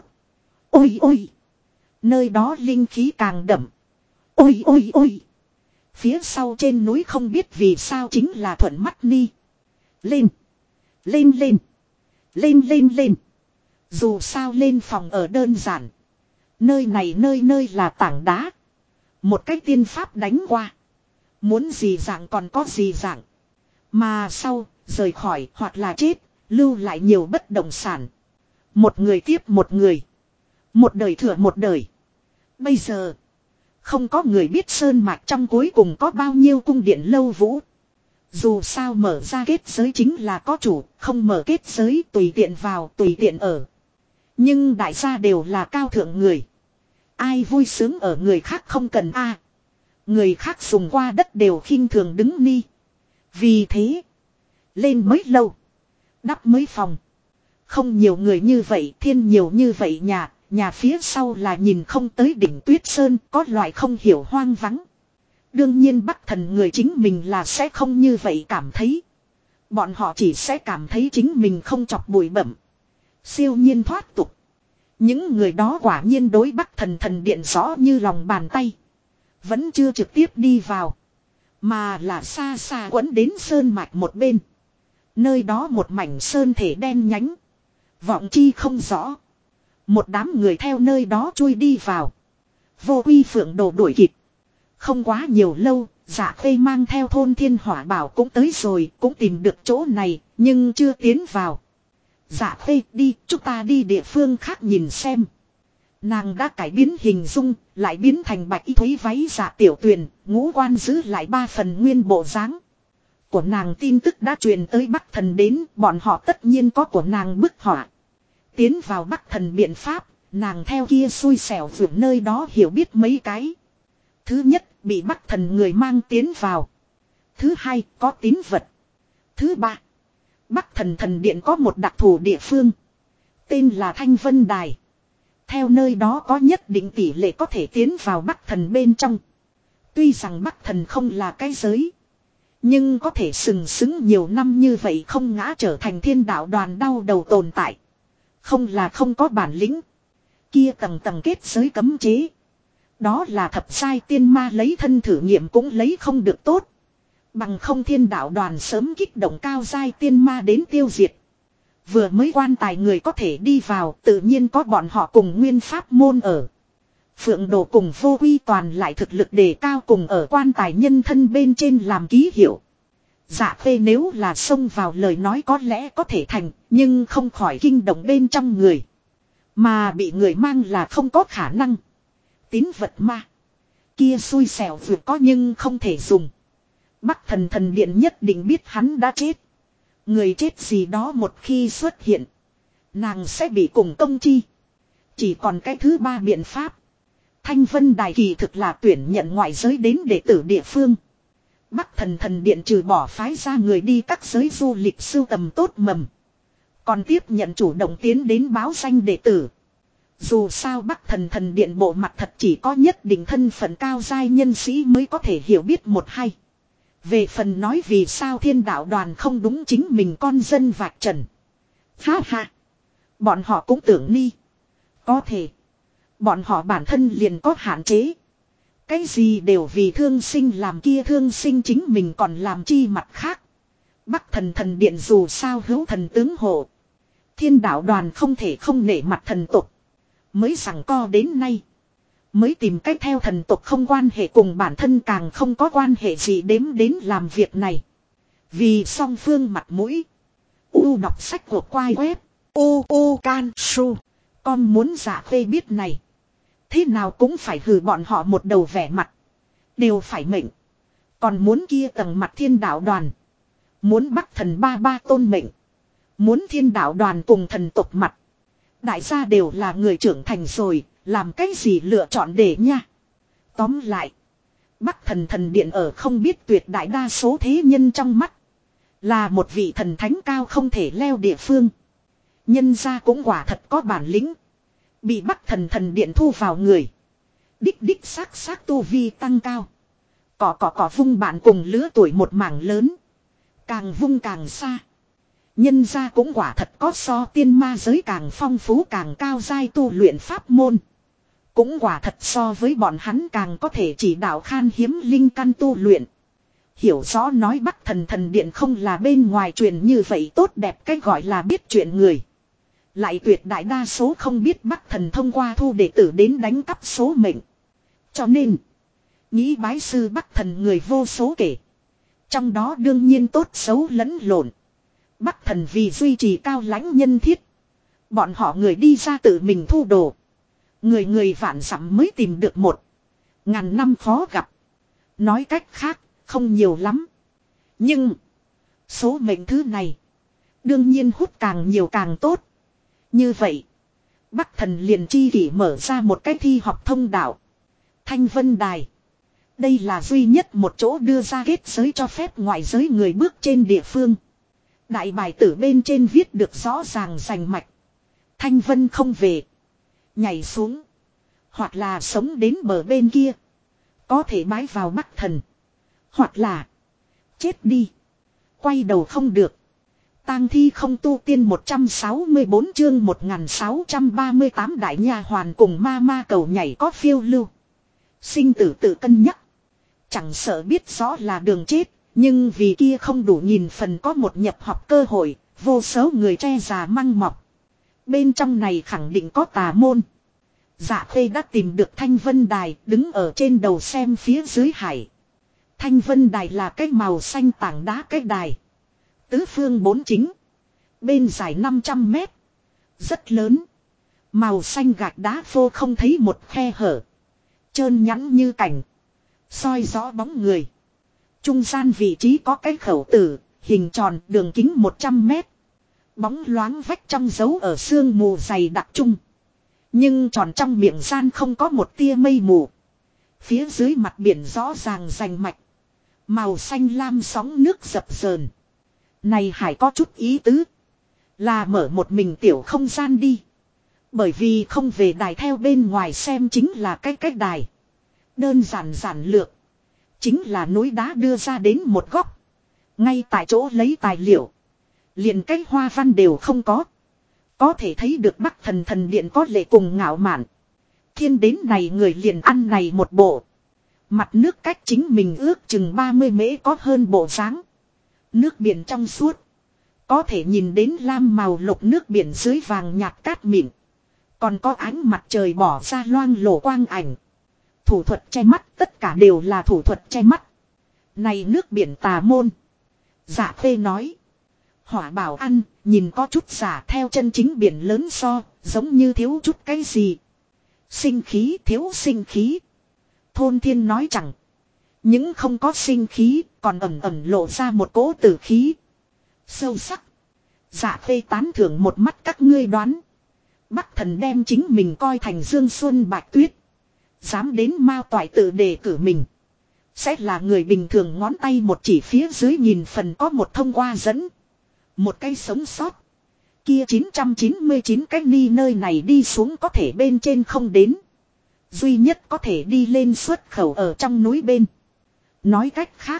Ôi ôi. Nơi đó linh khí càng đậm. Ôi ôi ôi. Phía sau trên núi không biết vì sao chính là thuận mắt ni. Lên. Lên lên. Lên lên lên. Dù sao lên phòng ở đơn giản. Nơi này nơi là tảng đá. Một cái tiên pháp đánh qua. Muốn gì dạng còn có gì dạng. Mà sau, rời khỏi hoặc là chết, lưu lại nhiều bất động sản. Một người tiếp một người. Một đời thừa một đời. Bây giờ, không có người biết sơn mạch trong cuối cùng có bao nhiêu cung điện lâu vũ. Dù sao mở ra kết giới chính là có chủ, không mở kết giới tùy tiện vào tùy tiện ở. Nhưng đại gia đều là cao thượng người. Ai vui sướng ở người khác không cần a. Người khác dùng qua đất đều khinh thường đứng ni. Vì thế, lên mới lâu, đắp mới phòng. Không nhiều người như vậy, thiên nhiều như vậy nhà phía sau là nhìn không tới đỉnh tuyết sơn, có loại không hiểu hoang vắng. Đương nhiên Bắc Thần người chính mình là sẽ không như vậy cảm thấy. Bọn họ chỉ sẽ cảm thấy chính mình không chọc bụi bẩm. Siêu nhiên thoát tục. Những người đó quả nhiên đối Bắc Thần thần điện rõ như lòng bàn tay. Vẫn chưa trực tiếp đi vào. Mà là xa xa quấn đến sơn mạch một bên. Nơi đó một mảnh sơn thể đen nhánh. Vọng chi không rõ. Một đám người theo nơi đó chui đi vào. Vô Uy Phượng Đồ đuổi kịp. Không quá nhiều lâu, Dạ Khê mang theo thôn Thiên Hỏa Bảo cũng tới rồi, cũng tìm được chỗ này, nhưng chưa tiến vào. Dạ Khê đi, chúng ta đi địa phương khác nhìn xem. Nàng đã cải biến hình dung, lại biến thành bạch y thúy váy dạ tiểu tuyền, ngũ quan giữ lại 3 phần nguyên bộ dáng. Của nàng tin tức đã truyền tới Bắc Thần đến, bọn họ tất nhiên có của nàng bức họa. Tiến vào Bắc Thần biện pháp, nàng theo kia xui xẻo vượt nơi đó hiểu biết mấy cái. Thứ nhất, bị Bắc Thần người mang tiến vào. Thứ hai, có tín vật. Thứ ba, Bắc Thần thần điện có một đặc thù địa phương. Tên là Thanh Vân Đài. Theo nơi đó có nhất định tỷ lệ có thể tiến vào Bắc Thần bên trong. Tuy rằng Bắc Thần không là cái giới. Nhưng có thể sừng sững nhiều năm như vậy không ngã trở thành thiên đạo đoàn đau đầu tồn tại. Không là không có bản lĩnh. Kia tầng tầng kết giới cấm chế. Đó là thập sai tiên ma lấy thân thử nghiệm cũng lấy không được tốt. Bằng không thiên đạo đoàn sớm kích động cao giai tiên ma đến tiêu diệt. Vừa mới quan tài người có thể đi vào tự nhiên có bọn họ cùng nguyên pháp môn ở. Phượng Đồ cùng Vô Uy toàn lại thực lực đề cao cùng ở quan tài nhân thân bên trên làm ký hiệu. Dạ Khê nếu là xông vào lời nói có lẽ có thể thành, nhưng không khỏi kinh động bên trong người. Mà bị người mang là không có khả năng. Tín vật ma. Kia xui xẻo vượt có nhưng không thể dùng. Bắc Thần thần điện nhất định biết hắn đã chết. Người chết gì đó một khi xuất hiện. Nàng sẽ bị cùng công chi. Chỉ còn cái thứ ba biện pháp. Thanh Vân Đài kỳ thực là tuyển nhận ngoại giới đến đệ tử địa phương. Bắc Thần Thần Điện trừ bỏ phái ra người đi các giới du lịch sưu tầm tốt mầm. Còn tiếp nhận chủ động tiến đến báo danh đệ tử. Dù sao Bắc Thần Thần Điện bộ mặt thật chỉ có nhất định thân phận cao giai nhân sĩ mới có thể hiểu biết một hay. Về phần nói vì sao thiên đạo đoàn không đúng chính mình con dân vạch trần. Ha ha. Bọn họ cũng tưởng ni. Có thể. Bọn họ bản thân liền có hạn chế. Cái gì đều vì thương sinh làm kia thương sinh chính mình còn làm chi mặt khác. Bắc Thần Thần Điện dù sao hữu thần tướng hộ. Thiên đạo đoàn không thể không nể mặt thần tục. Mới rằng co đến nay. Mới tìm cách theo thần tục không quan hệ cùng bản thân càng không có quan hệ gì đếm đến làm việc này. Vì song phương mặt mũi. U đọc sách của quai web. U can su. Con muốn giả phê biết này. Thế nào cũng phải hừ bọn họ một đầu vẻ mặt. Đều phải mệnh. Còn muốn kia tầng mặt thiên đạo đoàn. Muốn Bắc Thần ba tôn mệnh. Muốn thiên đạo đoàn cùng thần tộc mặt. Đại gia đều là người trưởng thành rồi. Làm cái gì lựa chọn để nha. Tóm lại. Bắc Thần Thần Điện ở không biết tuyệt đại đa số thế nhân trong mắt. Là một vị thần thánh cao không thể leo địa phương. Nhân gia cũng quả thật có bản lĩnh. Bị Bắc Thần Thần Điện thu vào người. Đích xác tu vi tăng cao. Cỏ vung bạn cùng lứa tuổi một mảng lớn. Càng vung càng xa. Nhân gia cũng quả thật có so tiên ma giới càng phong phú càng cao giai tu luyện pháp môn. Cũng quả thật so với bọn hắn càng có thể chỉ đạo khan hiếm linh căn tu luyện. Hiểu rõ nói Bắc Thần Thần Điện không là bên ngoài truyền như vậy tốt đẹp cách gọi là biết chuyện người. Lại tuyệt đại đa số không biết Bắc Thần thông qua thu đệ tử đến đánh cắp số mệnh. Cho nên, nghĩ bái sư Bắc Thần người vô số kể. Trong đó đương nhiên tốt xấu lẫn lộn. Bắc Thần vì duy trì cao lãnh nhân thiết. Bọn họ người đi ra tự mình thu đồ. Người vạn dặm mới tìm được một. Ngàn năm khó gặp. Nói cách khác, không nhiều lắm. Nhưng, số mệnh thứ này, đương nhiên hút càng nhiều càng tốt. Như vậy, Bắc Thần liền chi kỷ mở ra một cái thi học thông đạo. Thanh Vân Đài. Đây là duy nhất một chỗ đưa ra kết giới cho phép ngoại giới người bước trên địa phương. Đại bài tử bên trên viết được rõ ràng rành mạch. Thanh Vân không về. Nhảy xuống. Hoặc là sống đến bờ bên kia. Có thể bái vào Bắc Thần. Hoặc là chết đi. Quay đầu không được. Tang thi không tu tiên 164 chương 1638 đại nha hoàn cùng ma cầu nhảy có phiêu lưu. Sinh tử tự cân nhắc. Chẳng sợ biết rõ là đường chết. Nhưng vì kia không đủ nhìn phần có một nhập học cơ hội. Vô số người tre già măng mọc. Bên trong này khẳng định có tà môn. Dạ Khê đã tìm được Thanh Vân Đài đứng ở trên đầu xem phía dưới hải. Thanh Vân Đài là cái màu xanh tảng đá cái đài. Tứ phương bốn chính. Bên dài 500 mét. Rất lớn. Màu xanh gạch đá phô không thấy một khe hở. Trơn nhẵn như cảnh. Soi rõ bóng người. Trung gian vị trí có cái khẩu tử. Hình tròn đường kính 100 mét. Bóng loáng vách trong dấu ở sương mù dày đặc trung. Nhưng tròn trong miệng gian không có một tia mây mù. Phía dưới mặt biển rõ ràng rành mạch. Màu xanh lam sóng nước dập dờn. Này hải có chút ý tứ. Là mở một mình tiểu không gian đi. Bởi vì không về đài theo bên ngoài xem chính là cái đài. Đơn giản lược. Chính là núi đá đưa ra đến một góc. Ngay tại chỗ lấy tài liệu. Liền cái hoa văn đều không có. Có thể thấy được Bắc Thần Thần Điện có lệ cùng ngạo mạn. Thiên đến này người liền ăn này một bộ. Mặt nước cách chính mình ước chừng 30 mễ có hơn bộ dáng. Nước biển trong suốt. Có thể nhìn đến lam màu lục nước biển dưới vàng nhạt cát mịn. Còn có ánh mặt trời bỏ ra loang lổ quang ảnh. Thủ thuật che mắt tất cả đều là thủ thuật che mắt. Này nước biển tà môn. Dạ Khê nói. Hỏa bảo ăn, nhìn có chút giả theo chân chính biển lớn so, giống như thiếu chút cái gì. Sinh khí thiếu sinh khí. Thôn Thiên nói chẳng. Những không có sinh khí, còn ẩn lộ ra một cỗ tử khí. Sâu sắc. Dạ Khê tán thưởng một mắt các ngươi đoán. Bắc Thần đem chính mình coi thành Dương Xuân Bạch Tuyết. Dám đến Mao Toại tự đề cử mình. Sẽ là người bình thường ngón tay một chỉ phía dưới nhìn phần có một thông qua dẫn. Một cây sống sót. Kia 999 cái ni nơi này đi xuống có thể bên trên không đến. Duy nhất có thể đi lên xuất khẩu ở trong núi bên. Nói cách khác.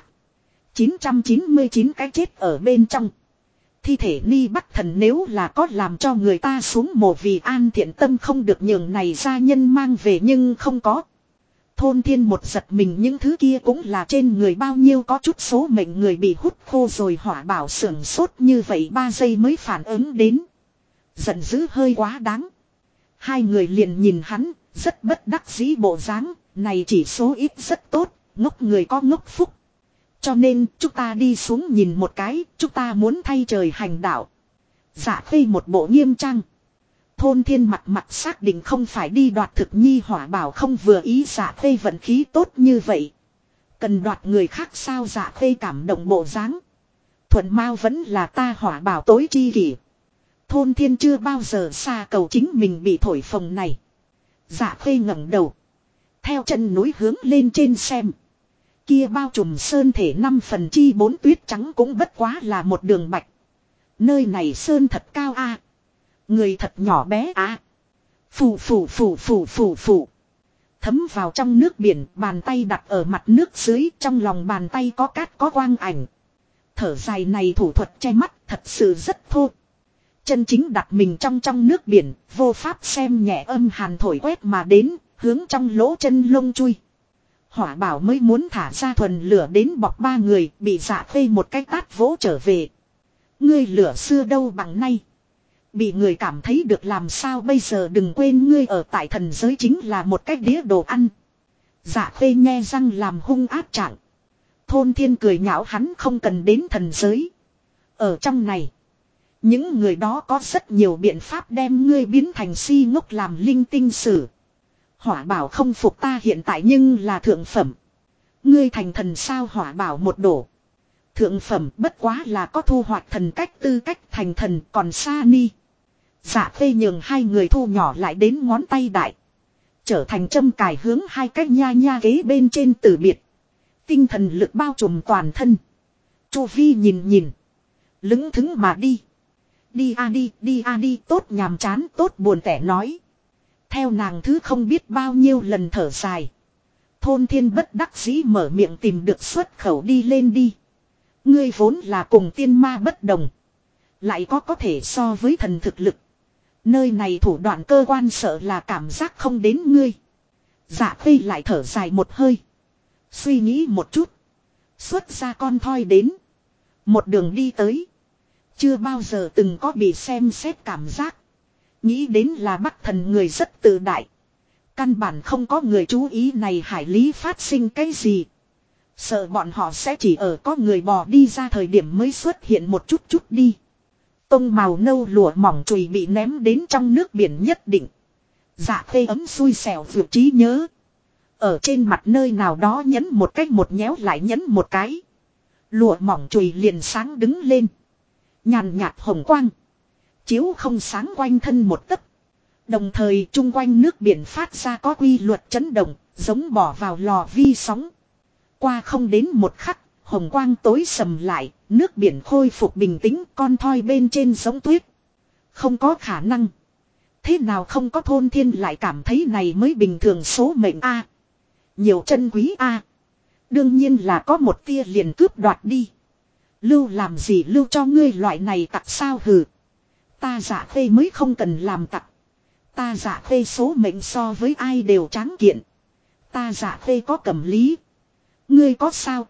999 cái chết ở bên trong. Thi thể ni Bắc Thần nếu là có làm cho người ta xuống mồ vì an thiện tâm không được nhường này gia nhân mang về nhưng không có. Thôn Thiên một giật mình những thứ kia cũng là trên người bao nhiêu có chút số mệnh người bị hút khô rồi Hỏa Bảo sưởng sốt như vậy 3 giây mới phản ứng đến. Giận dữ hơi quá đáng. Hai người liền nhìn hắn, rất bất đắc dĩ bộ dáng, này chỉ số ít rất tốt, ngốc người có ngốc phúc. Cho nên chúng ta đi xuống nhìn một cái, chúng ta muốn thay trời hành đạo. Dạ Khê một bộ nghiêm trang. Thôn Thiên mặt xác định không phải đi đoạt thực nhi Hỏa Bảo không vừa ý Dạ Khê vận khí tốt như vậy. Cần đoạt người khác sao Dạ Khê cảm động bộ dáng. Thuận Mao vẫn là ta Hỏa Bảo tối chi kỷ. Thôn Thiên chưa bao giờ xa cầu chính mình bị thổi phồng này. Dạ Khê ngẩng đầu. Theo chân núi hướng lên trên xem. Kia bao trùm sơn thể 4 tuyết trắng cũng bất quá là một đường bạch. Nơi này sơn thật cao a, người thật nhỏ bé a. Phù phù phù phù phù phù. Thấm vào trong nước biển, bàn tay đặt ở mặt nước dưới, trong lòng bàn tay có cát có quang ảnh. Thở dài này thủ thuật che mắt, thật sự rất thô. Chân chính đặt mình trong nước biển, vô pháp xem nhẹ âm hàn thổi quét mà đến, hướng trong lỗ chân lông chui. Hỏa Bảo mới muốn thả ra thuần lửa đến bọc 3 người, bị Dạ Khê một cái tát vỗ trở về. Ngươi lửa xưa đâu bằng nay. Bị người cảm thấy được làm sao bây giờ đừng quên ngươi ở tại thần giới chính là một cái đĩa đồ ăn. Dạ Khê nhe răng làm hung ác trạng. Thôn Thiên cười nhạo hắn không cần đến thần giới. Ở trong này. Những người đó có rất nhiều biện pháp đem ngươi biến thành si ngốc làm linh tinh sử. Hỏa Bảo không phục ta hiện tại nhưng là thượng phẩm. Ngươi thành thần sao Hỏa Bảo một đổ. Thượng phẩm bất quá là có thu hoạch thần cách tư cách thành thần còn xa ni. Dạ Khê nhường hai người thu nhỏ lại đến ngón tay đại. Trở thành châm cài hướng hai cái nha ghế bên trên từ biệt. Tinh thần lực bao trùm toàn thân. Chu Vi nhìn. Lững thững mà đi. Đi a đi tốt nhàm chán tốt buồn tẻ nói. Theo nàng thứ không biết bao nhiêu lần thở dài. Thôn Thiên bất đắc dĩ mở miệng tìm được xuất khẩu đi lên đi. Ngươi vốn là cùng tiên ma bất đồng. Lại có thể so với thần thực lực. Nơi này thủ đoạn cơ quan sợ là cảm giác không đến ngươi. Dạ Khê lại thở dài một hơi. Suy nghĩ một chút. Xuất ra con thoi đến. Một đường đi tới. Chưa bao giờ từng có bị xem xét cảm giác. Nghĩ đến là Bắc Thần người rất tự đại. Căn bản không có người chú ý này hải lý phát sinh cái gì. Sợ bọn họ sẽ chỉ ở có người bò đi ra thời điểm mới xuất hiện một chút đi. Tông màu nâu lụa mỏng chùi bị ném đến trong nước biển nhất định. Dạ Khê ấm xui xẻo vượt trí nhớ. Ở trên mặt nơi nào đó nhấn một cách một nhéo lại nhấn một cái. Lụa mỏng chùi liền sáng đứng lên. Nhàn nhạt hồng quang. Chiếu không sáng quanh thân một tấc. Đồng thời chung quanh nước biển phát ra có quy luật chấn động, giống bỏ vào lò vi sóng. Qua không đến một khắc, hồng quang tối sầm lại, nước biển khôi phục bình tĩnh, con thoi bên trên giống tuyết. Không có khả năng. Thế nào không có Thôn Thiên lại cảm thấy này mới bình thường số mệnh a. Nhiều chân quý a. Đương nhiên là có một tia liền cướp đoạt đi. Lưu làm gì lưu cho ngươi loại này tặc sao hừ. Ta Dạ Khê mới không cần làm tặc. Ta Dạ Khê số mệnh so với ai đều tráng kiện. Ta Dạ Khê có cẩm lý. Ngươi có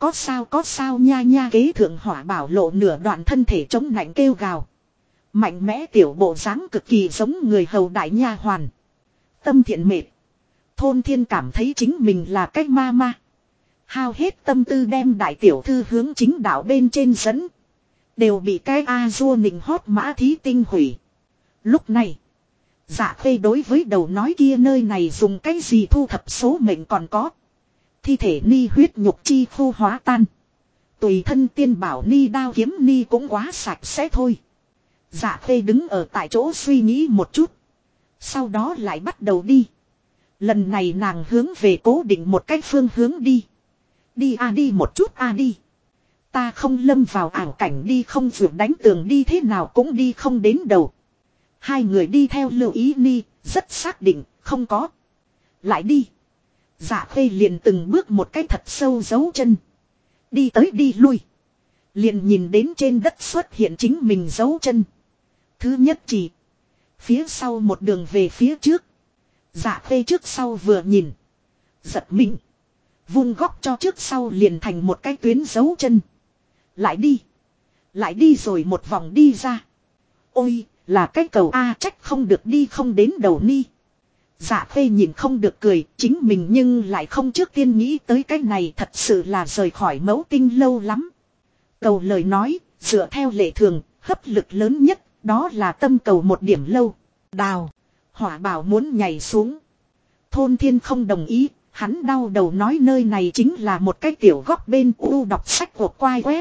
sao nha kế thượng Hỏa Bảo lộ nửa đoạn thân thể chống nạnh kêu gào. Mạnh mẽ tiểu bộ dáng cực kỳ giống người hầu đại nha hoàn. Tâm thiện mệt. Thôn Thiên cảm thấy chính mình là cái ma. Hao hết tâm tư đem đại tiểu thư hướng chính đạo bên trên dẫn. Đều bị cái A-dua nịnh hót mã thí tinh hủy. Lúc này. Dạ Khê đối với đầu nói kia nơi này dùng cái gì thu thập số mệnh còn có. Thi thể ni huyết nhục chi khu hóa tan. Tùy thân tiên bảo ni đao kiếm ni cũng quá sạch sẽ thôi. Dạ Khê đứng ở tại chỗ suy nghĩ một chút. Sau đó lại bắt đầu đi. Lần này nàng hướng về cố định một cái phương hướng đi. Đi đi một chút đi. Ta không lâm vào ảo cảnh đi không vượt đánh tường đi thế nào cũng đi không đến đầu. Hai người đi theo Lưu Ý Ni, rất xác định, không có. Lại đi. Dạ Khê liền từng bước một cái thật sâu giấu chân. Đi tới đi lui. Liền nhìn đến trên đất xuất hiện chính mình giấu chân. Thứ nhất chỉ. Phía sau một đường về phía trước. Dạ Khê trước sau vừa nhìn. Giật mình. Vung góc cho trước sau liền thành một cái tuyến dấu chân. Lại đi. Lại đi rồi một vòng đi ra. Ôi, là cái cầu A trách không được đi không đến đầu ni. Dạ Khê nhìn không được cười, chính mình nhưng lại không trước tiên nghĩ tới cái này thật sự là rời khỏi mẫu tinh lâu lắm. Cầu lời nói, dựa theo lệ thường, hấp lực lớn nhất, đó là tâm cầu một điểm lâu. Đào, Hỏa Bảo muốn nhảy xuống. Thôn Thiên không đồng ý, hắn đau đầu nói nơi này chính là một cái tiểu góc bên đọc sách của quai web.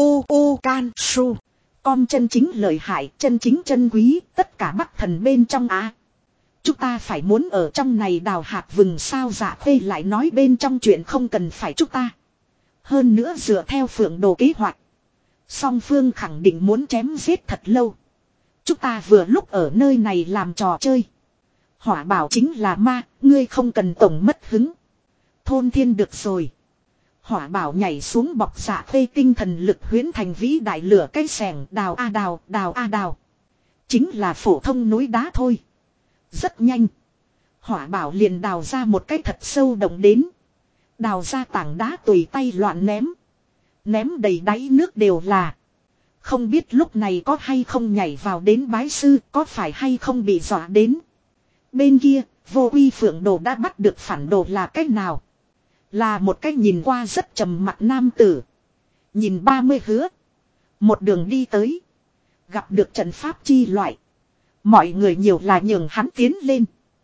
Can su. Com chân chính lợi hại, chân chính chân quý, tất cả bắc thần bên trong á. Chúng ta phải muốn ở trong này đào hạt vừng sao Dạ Khê lại nói bên trong chuyện không cần phải chúng ta. Hơn nữa dựa theo Phượng Đồ kế hoạch. Song phương khẳng định muốn chém giết thật lâu. Chúng ta vừa lúc ở nơi này làm trò chơi. Hỏa Bảo chính là ma, ngươi không cần tổng mất hứng. Thôn Thiên được rồi. Hỏa Bảo nhảy xuống bọc Dạ Khê tinh thần lực huyễn thành vĩ đại lửa cây sẻng đào đào. Chính là phổ thông núi đá thôi. Rất nhanh. Hỏa Bảo liền đào ra một cái thật sâu động đến. Đào ra tảng đá tùy tay loạn ném. Ném đầy đáy nước đều là. Không biết lúc này có hay không nhảy vào đến bái sư, có phải hay không bị dọa đến. Bên kia, Vô Uy Phượng Đồ đã bắt được phản đồ là cách nào. Là một cách nhìn qua rất trầm mặc nam tử. Nhìn 30 hứa. Một đường đi tới. Gặp được trận pháp chi loại. Mọi người nhiều là nhường hắn tiến lên.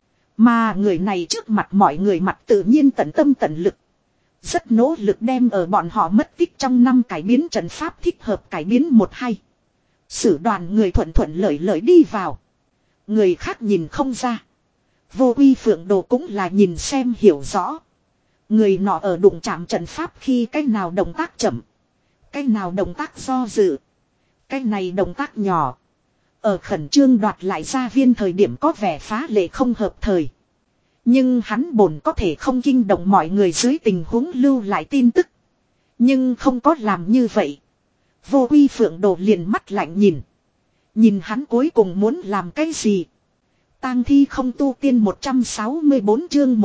Mà người này trước mặt mọi người mặt tự nhiên tận tâm tận lực. Rất nỗ lực đem ở bọn họ mất tích trong năm cải biến trận pháp thích hợp cải biến 1-2. Sử đoàn người thuận thuận lợi lợi đi vào. Người khác nhìn không ra. Vô Uy Phượng Đồ cũng là nhìn xem hiểu rõ. Người nọ ở đụng chạm trận pháp khi cái nào động tác chậm. Cái nào động tác do dự. Cái này động tác nhỏ. Ở khẩn trương đoạt lại gia viên thời điểm có vẻ phá lệ không hợp thời. Nhưng hắn bổn có thể không kinh động mọi người dưới tình huống lưu lại tin tức. Nhưng không có làm như vậy. Vô Uy Phượng Đồ liền mắt lạnh nhìn. Nhìn hắn cuối cùng muốn làm cái gì. Tang thi không tu tiên 164 chương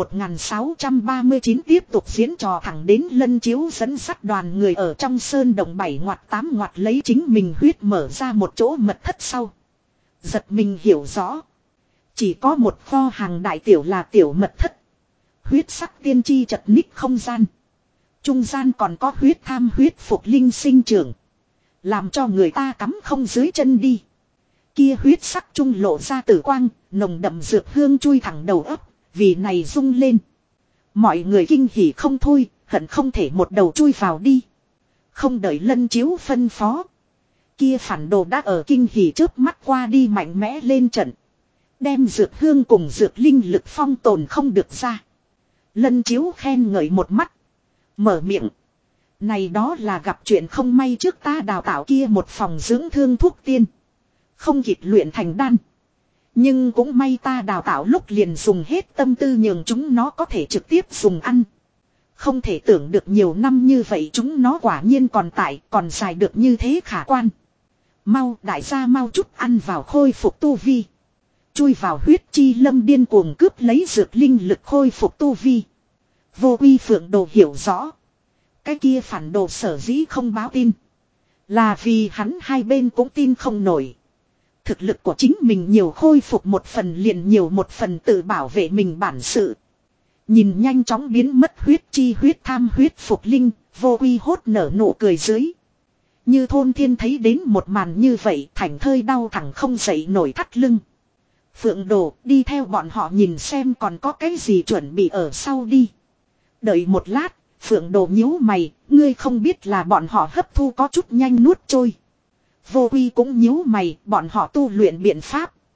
1639 tiếp tục diễn trò thẳng đến Lân Chiếu dẫn sắt đoàn người ở trong sơn động 7-8 ngoặt lấy chính mình huyết mở ra một chỗ mật thất sau. Giật mình hiểu rõ. Chỉ có một kho hàng đại tiểu là tiểu mật thất. Huyết sắc tiên tri chật ních không gian. Trung gian còn có huyết tham huyết phục linh sinh trưởng. Làm cho người ta cắm không dưới chân đi. Kia huyết sắc trung lộ ra tử quang, nồng đậm dược hương chui thẳng đầu ấp, vì này rung lên. Mọi người kinh hỉ không thôi, hận không thể một đầu chui vào đi. Không đợi Lân Chiếu phân phó. Kia phản đồ đã ở kinh hỉ chớp mắt qua đi mạnh mẽ lên trận. Đem dược hương cùng dược linh lực phong tồn không được ra. Lân Chiếu khen ngợi một mắt. Mở miệng. Này đó là gặp chuyện không may trước ta đào tạo kia một phòng dưỡng thương thuốc tiên. Không kịp luyện thành đan. Nhưng cũng may ta đào tạo lúc liền dùng hết tâm tư nhường chúng nó có thể trực tiếp dùng ăn. Không thể tưởng được nhiều năm như vậy chúng nó quả nhiên còn tại, còn dài được như thế khả quan. Mau đại gia mau chút ăn vào khôi phục tu vi. Chui vào huyết chi lâm điên cuồng cướp lấy dược linh lực khôi phục tu vi. Vô Uy Phượng Đồ hiểu rõ. Cái kia phản đồ sở dĩ không báo tin. Là vì hắn hai bên cũng tin không nổi. Thực lực của chính mình nhiều khôi phục một phần liền nhiều một phần tự bảo vệ mình bản sự. Nhìn nhanh chóng biến mất huyết chi huyết tham huyết phục linh, Vô Uy hốt nở nụ cười dưới. Như Thôn Thiên thấy đến một màn như vậy thảnh thơi đau thẳng không dậy nổi thắt lưng. Phượng Đồ đi theo bọn họ nhìn xem còn có cái gì chuẩn bị ở sau đi. Đợi một lát, Phượng Đồ nhíu mày, ngươi không biết là bọn họ hấp thu có chút nhanh nuốt trôi. Vô Uy cũng nhíu mày, bọn họ tu luyện biện pháp.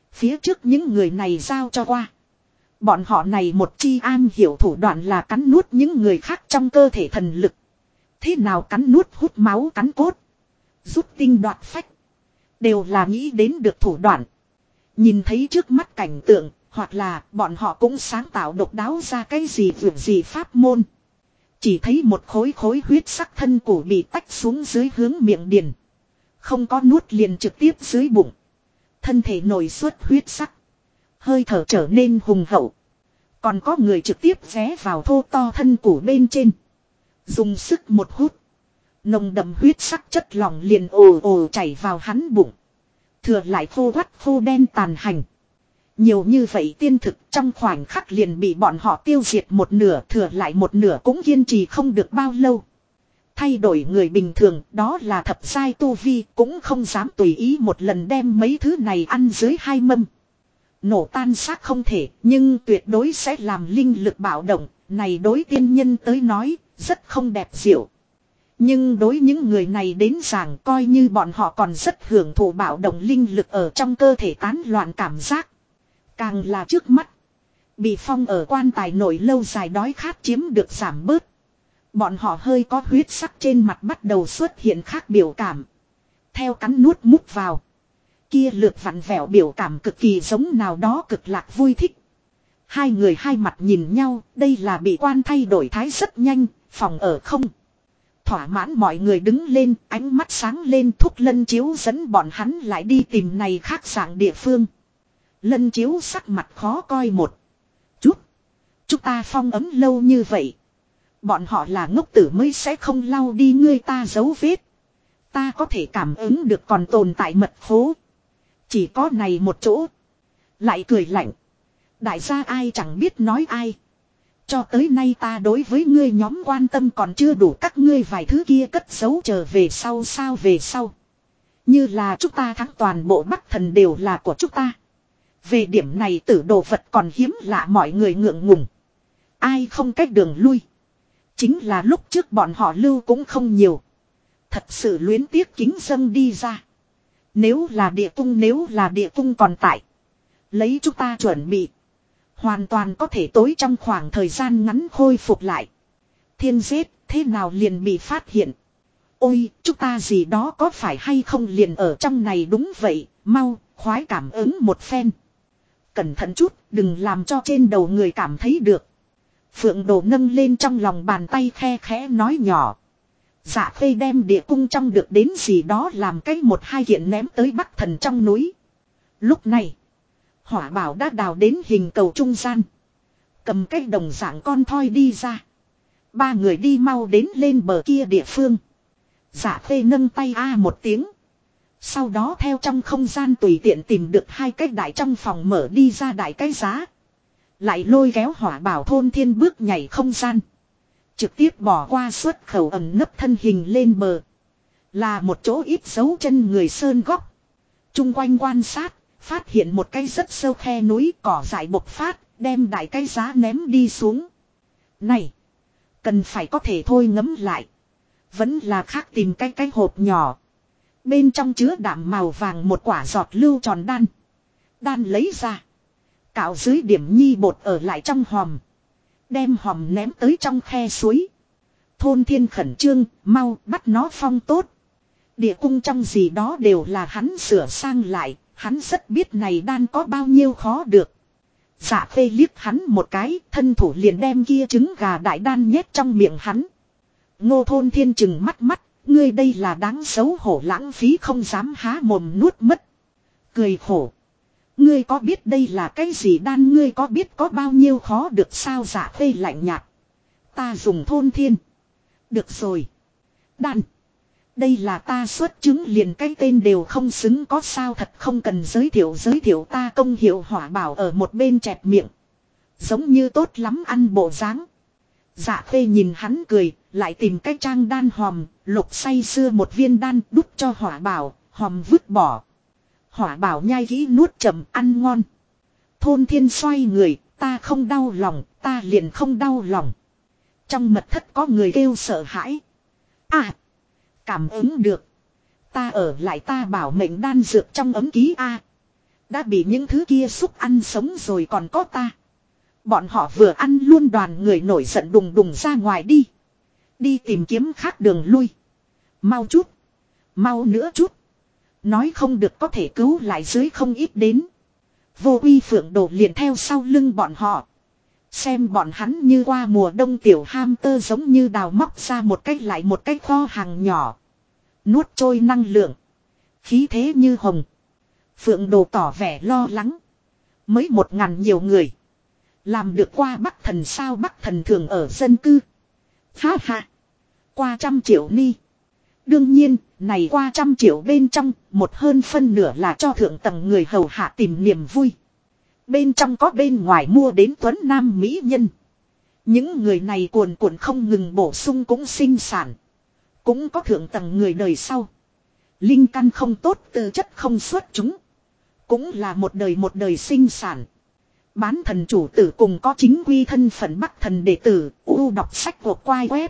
Phía trước những người này giao cho qua. Bọn họ này một chi an hiểu thủ đoạn là cắn nuốt những người khác trong cơ thể thần lực. Thế nào cắn nuốt hút máu cắn cốt. Rút tinh đoạt phách. Đều là nghĩ đến được thủ đoạn. Nhìn thấy trước mắt cảnh tượng. Hoặc là bọn họ cũng sáng tạo độc đáo ra cái gì vượt gì pháp môn. Chỉ thấy một khối khối huyết sắc thân củ bị tách xuống dưới hướng miệng điền. Không có nuốt liền trực tiếp dưới bụng. Thân thể nổi xuất huyết sắc. Hơi thở trở nên hùng hậu. Còn có người trực tiếp ghé vào thô to thân củ bên trên. Dùng sức một hút. Nồng đậm huyết sắc chất lỏng liền ồ ồ chảy vào hắn bụng. Thừa lại khô quắt khô đen tàn hành. Nhiều như vậy tiên thực trong khoảnh khắc liền bị bọn họ tiêu diệt một nửa, thừa lại một nửa cũng kiên trì không được bao lâu. Thay đổi người bình thường đó là thập giai tu vi cũng không dám tùy ý một lần đem mấy thứ này ăn dưới 2 mâm. Nổ tan xác không thể nhưng tuyệt đối sẽ làm linh lực bạo động, này đối tiên nhân tới nói rất không đẹp diệu. Nhưng đối những người này đến giảng coi như bọn họ còn rất hưởng thụ bạo động linh lực ở trong cơ thể tán loạn cảm giác. Càng là trước mắt. Bị phong ở quan tài nổi lâu dài đói khát chiếm được giảm bớt. Bọn họ hơi có huyết sắc trên mặt bắt đầu xuất hiện khác biểu cảm. Theo cắn nuốt mút vào. Kia lượt vặn vẹo biểu cảm cực kỳ giống nào đó cực lạc vui thích. Hai người hai mặt nhìn nhau, đây là bị quan thay đổi thái rất nhanh, phòng ở không. Thỏa mãn mọi người đứng lên, ánh mắt sáng lên thúc Lân Chiếu dẫn bọn hắn lại đi tìm này khác dạng địa phương. Lân Chiếu sắc mặt khó coi một chút. Chúng ta phong ấm lâu như vậy. Bọn họ là ngốc tử mới sẽ không lau đi ngươi ta dấu vết. Ta có thể cảm ứng được còn tồn tại mật phố. Chỉ có này một chỗ. Lại cười lạnh. Đại gia ai chẳng biết nói ai. Cho tới nay ta đối với ngươi nhóm quan tâm còn chưa đủ, các ngươi vài thứ kia cất giấu trở về sau sao về sau. Như là chúng ta thắng toàn bộ Bắc Thần đều là của chúng ta. Về điểm này tử đồ vật còn hiếm lạ mọi người ngượng ngùng. Ai không cách đường lui. Chính là lúc trước bọn họ lưu cũng không nhiều. Thật sự luyến tiếc kính dâng đi ra. Nếu là địa cung còn tại. Lấy chúng ta chuẩn bị. Hoàn toàn có thể tối trong khoảng thời gian ngắn khôi phục lại. Thiên giết thế nào liền bị phát hiện. Ôi chúng ta gì đó có phải hay không liền ở trong này đúng vậy. Mau khoái cảm ứng một phen. Cẩn thận chút đừng làm cho trên đầu người cảm thấy được. Phượng Đồ nâng lên trong lòng bàn tay khe khẽ nói nhỏ. Dạ Khê đem địa cung trong được đến gì đó làm cái một hai kiện ném tới Bắc Thần trong núi. Lúc này Hỏa Bảo đã đào đến hình cầu trung gian. Cầm cái đồng dạng con thoi đi ra. Ba người đi mau đến lên bờ kia địa phương. Dạ Khê nâng tay a một tiếng. Sau đó theo trong không gian tùy tiện tìm được hai cái đại trong phòng mở đi ra đại cái giá. Lại lôi kéo Hỏa Bảo thôn thiên bước nhảy không gian. Trực tiếp bỏ qua xuất khẩu ẩn nấp thân hình lên bờ. Là một chỗ ít dấu chân người sơn góc. Trung quanh quan sát, phát hiện một cái rất sâu khe núi cỏ dại bộc phát, đem đại cái giá ném đi xuống. Này, cần phải có thể thôi ngấm lại. Vẫn là khác tìm cái hộp nhỏ. Bên trong chứa đạm màu vàng một quả giọt lưu tròn đan. Đan lấy ra. Cạo dưới điểm nhi bột ở lại trong hòm. Đem hòm ném tới trong khe suối. Thôn thiên khẩn trương, mau bắt nó phong tốt. Địa cung trong gì đó đều là hắn sửa sang lại. Hắn rất biết này đan có bao nhiêu khó được. Dạ Khê liếc hắn một cái, thân thủ liền đem kia trứng gà đại đan nhét trong miệng hắn. Ngô Thôn Thiên chừng mắt mắt, ngươi đây là đáng xấu hổ lãng phí không dám há mồm nuốt mất. Cười khổ. Ngươi có biết đây là cái gì đan, ngươi có biết có bao nhiêu khó được sao? Dạ Khê lạnh nhạt. Ta dùng Thôn Thiên. Được rồi. Đan. Đây là ta xuất chứng liền cái tên đều không xứng có sao, thật không cần giới thiệu ta công hiệu. Hỏa Bảo ở một bên chẹp miệng. Giống như tốt lắm ăn bộ dáng. Dạ Khê nhìn hắn cười, lại tìm cái trang đan hòm, lục say xưa một viên đan đút cho Hỏa Bảo, hòm vứt bỏ. Hỏa Bảo nhai kỹ nuốt chậm ăn ngon. Thôn Thiên xoay người, ta không đau lòng, ta liền không đau lòng. Trong mật thất có người kêu sợ hãi. À! Cảm ứng được. Ta ở lại ta bảo mệnh đan dược trong ấm ký A. Đã bị những thứ kia xúc ăn sống rồi còn có ta. Bọn họ vừa ăn luôn đoàn người nổi giận đùng đùng ra ngoài đi. Đi tìm kiếm khác đường lui. Mau chút. Mau nữa chút. Nói không được có thể cứu lại dưới không ít đến. Vô Uy Phượng Đồ liền theo sau lưng bọn họ. Xem bọn hắn như qua mùa đông tiểu hamster giống như đào móc ra một cách lại một cách kho hàng nhỏ. Nuốt trôi năng lượng. Khí thế như hồng. Phượng Đồ tỏ vẻ lo lắng. Mới 1000 nhiều người. Làm được qua Bắc Thần sao? Bắc Thần thường ở dân cư. Ha ha. Qua 100 triệu ni. Đương nhiên, này qua 100 triệu bên trong, một hơn phân nửa là cho thượng tầng người hầu hạ tìm niềm vui. Bên trong có bên ngoài mua đến tuấn nam mỹ nhân. Những người này cuồn cuộn không ngừng bổ sung cũng sinh sản. Cũng có thượng tầng người đời sau. Linh căn không tốt, tư chất không xuất chúng. Cũng là một đời sinh sản. Bán thần chủ tử cùng có chính quy thân phận Bắc Thần đệ tử. Đọc sách của quai web.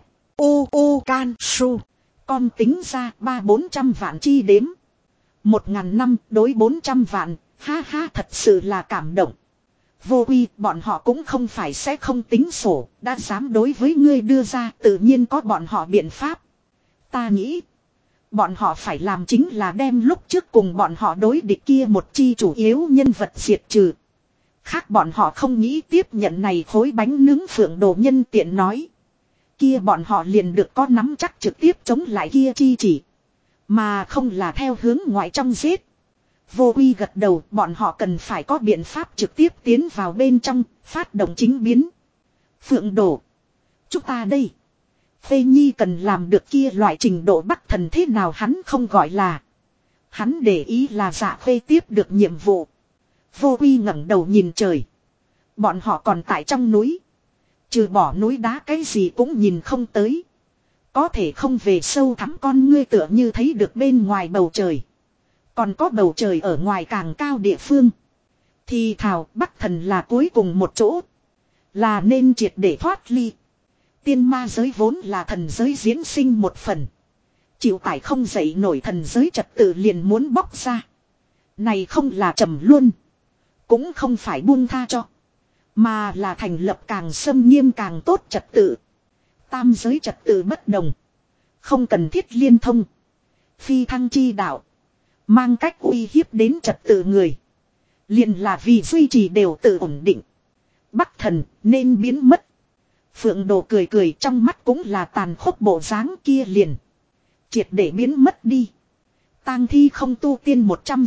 Can Su. Con tính ra 300-400 vạn chi đếm. 1000 năm đối 400 vạn. Ha ha, thật sự là cảm động. Vô Uy, bọn họ cũng không phải sẽ không tính sổ. Đã dám đối với ngươi đưa ra, tự nhiên có bọn họ biện pháp. Ta nghĩ bọn họ phải làm chính là đem lúc trước cùng bọn họ đối địch kia một chi chủ yếu nhân vật diệt trừ. Khác bọn họ không nghĩ tiếp nhận này khối bánh nướng Phượng Đồ nhân tiện nói. Kia bọn họ liền được có nắm chắc trực tiếp chống lại kia chi chỉ. Mà không là theo hướng ngoại trong giết. Vô Uy gật đầu, bọn họ cần phải có biện pháp trực tiếp tiến vào bên trong, phát động chính biến. Phượng Đồ. Chúng ta đây. Phê Nhi cần làm được kia loại trình độ Bắc Thần thế nào hắn không gọi là. Hắn để ý là Dạ Khê tiếp được nhiệm vụ. Vô Uy ngẩng đầu nhìn trời. Bọn họ còn tại trong núi. Trừ bỏ núi đá cái gì cũng nhìn không tới. Có thể không về sâu thẳm con ngươi tựa như thấy được bên ngoài bầu trời. Còn có bầu trời ở ngoài càng cao địa phương. Thì thảo Bắc Thần là cuối cùng một chỗ. Là nên triệt để thoát ly. Tiên ma giới vốn là thần giới diễn sinh một phần. Chịu tải không dậy nổi thần giới trật tự liền muốn bóc ra. Này không là trầm luôn. Cũng không phải buông tha cho. Mà là thành lập càng xâm nghiêm càng tốt trật tự. Tam giới trật tự bất đồng. Không cần thiết liên thông. Phi thăng chi đạo. Mang cách uy hiếp đến trật tự người. Liền là vì duy trì đều tự ổn định. Bắc Thần nên biến mất. Phượng Đồ cười cười, trong mắt cũng là tàn khốc bộ dáng kia liền. Triệt để biến mất đi. Tang thi không tu tiên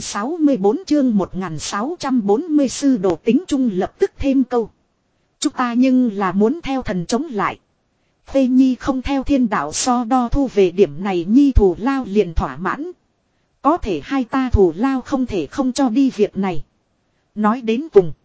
164 chương 1640 sư đồ tính trung lập tức thêm câu. Chúng ta nhưng là muốn theo thần chống lại. Phê Nhi không theo thiên đạo so đo thu về điểm này Nhi thù lao liền thỏa mãn. Có thể hai ta thù lao không thể không cho đi việc này. Nói đến cùng.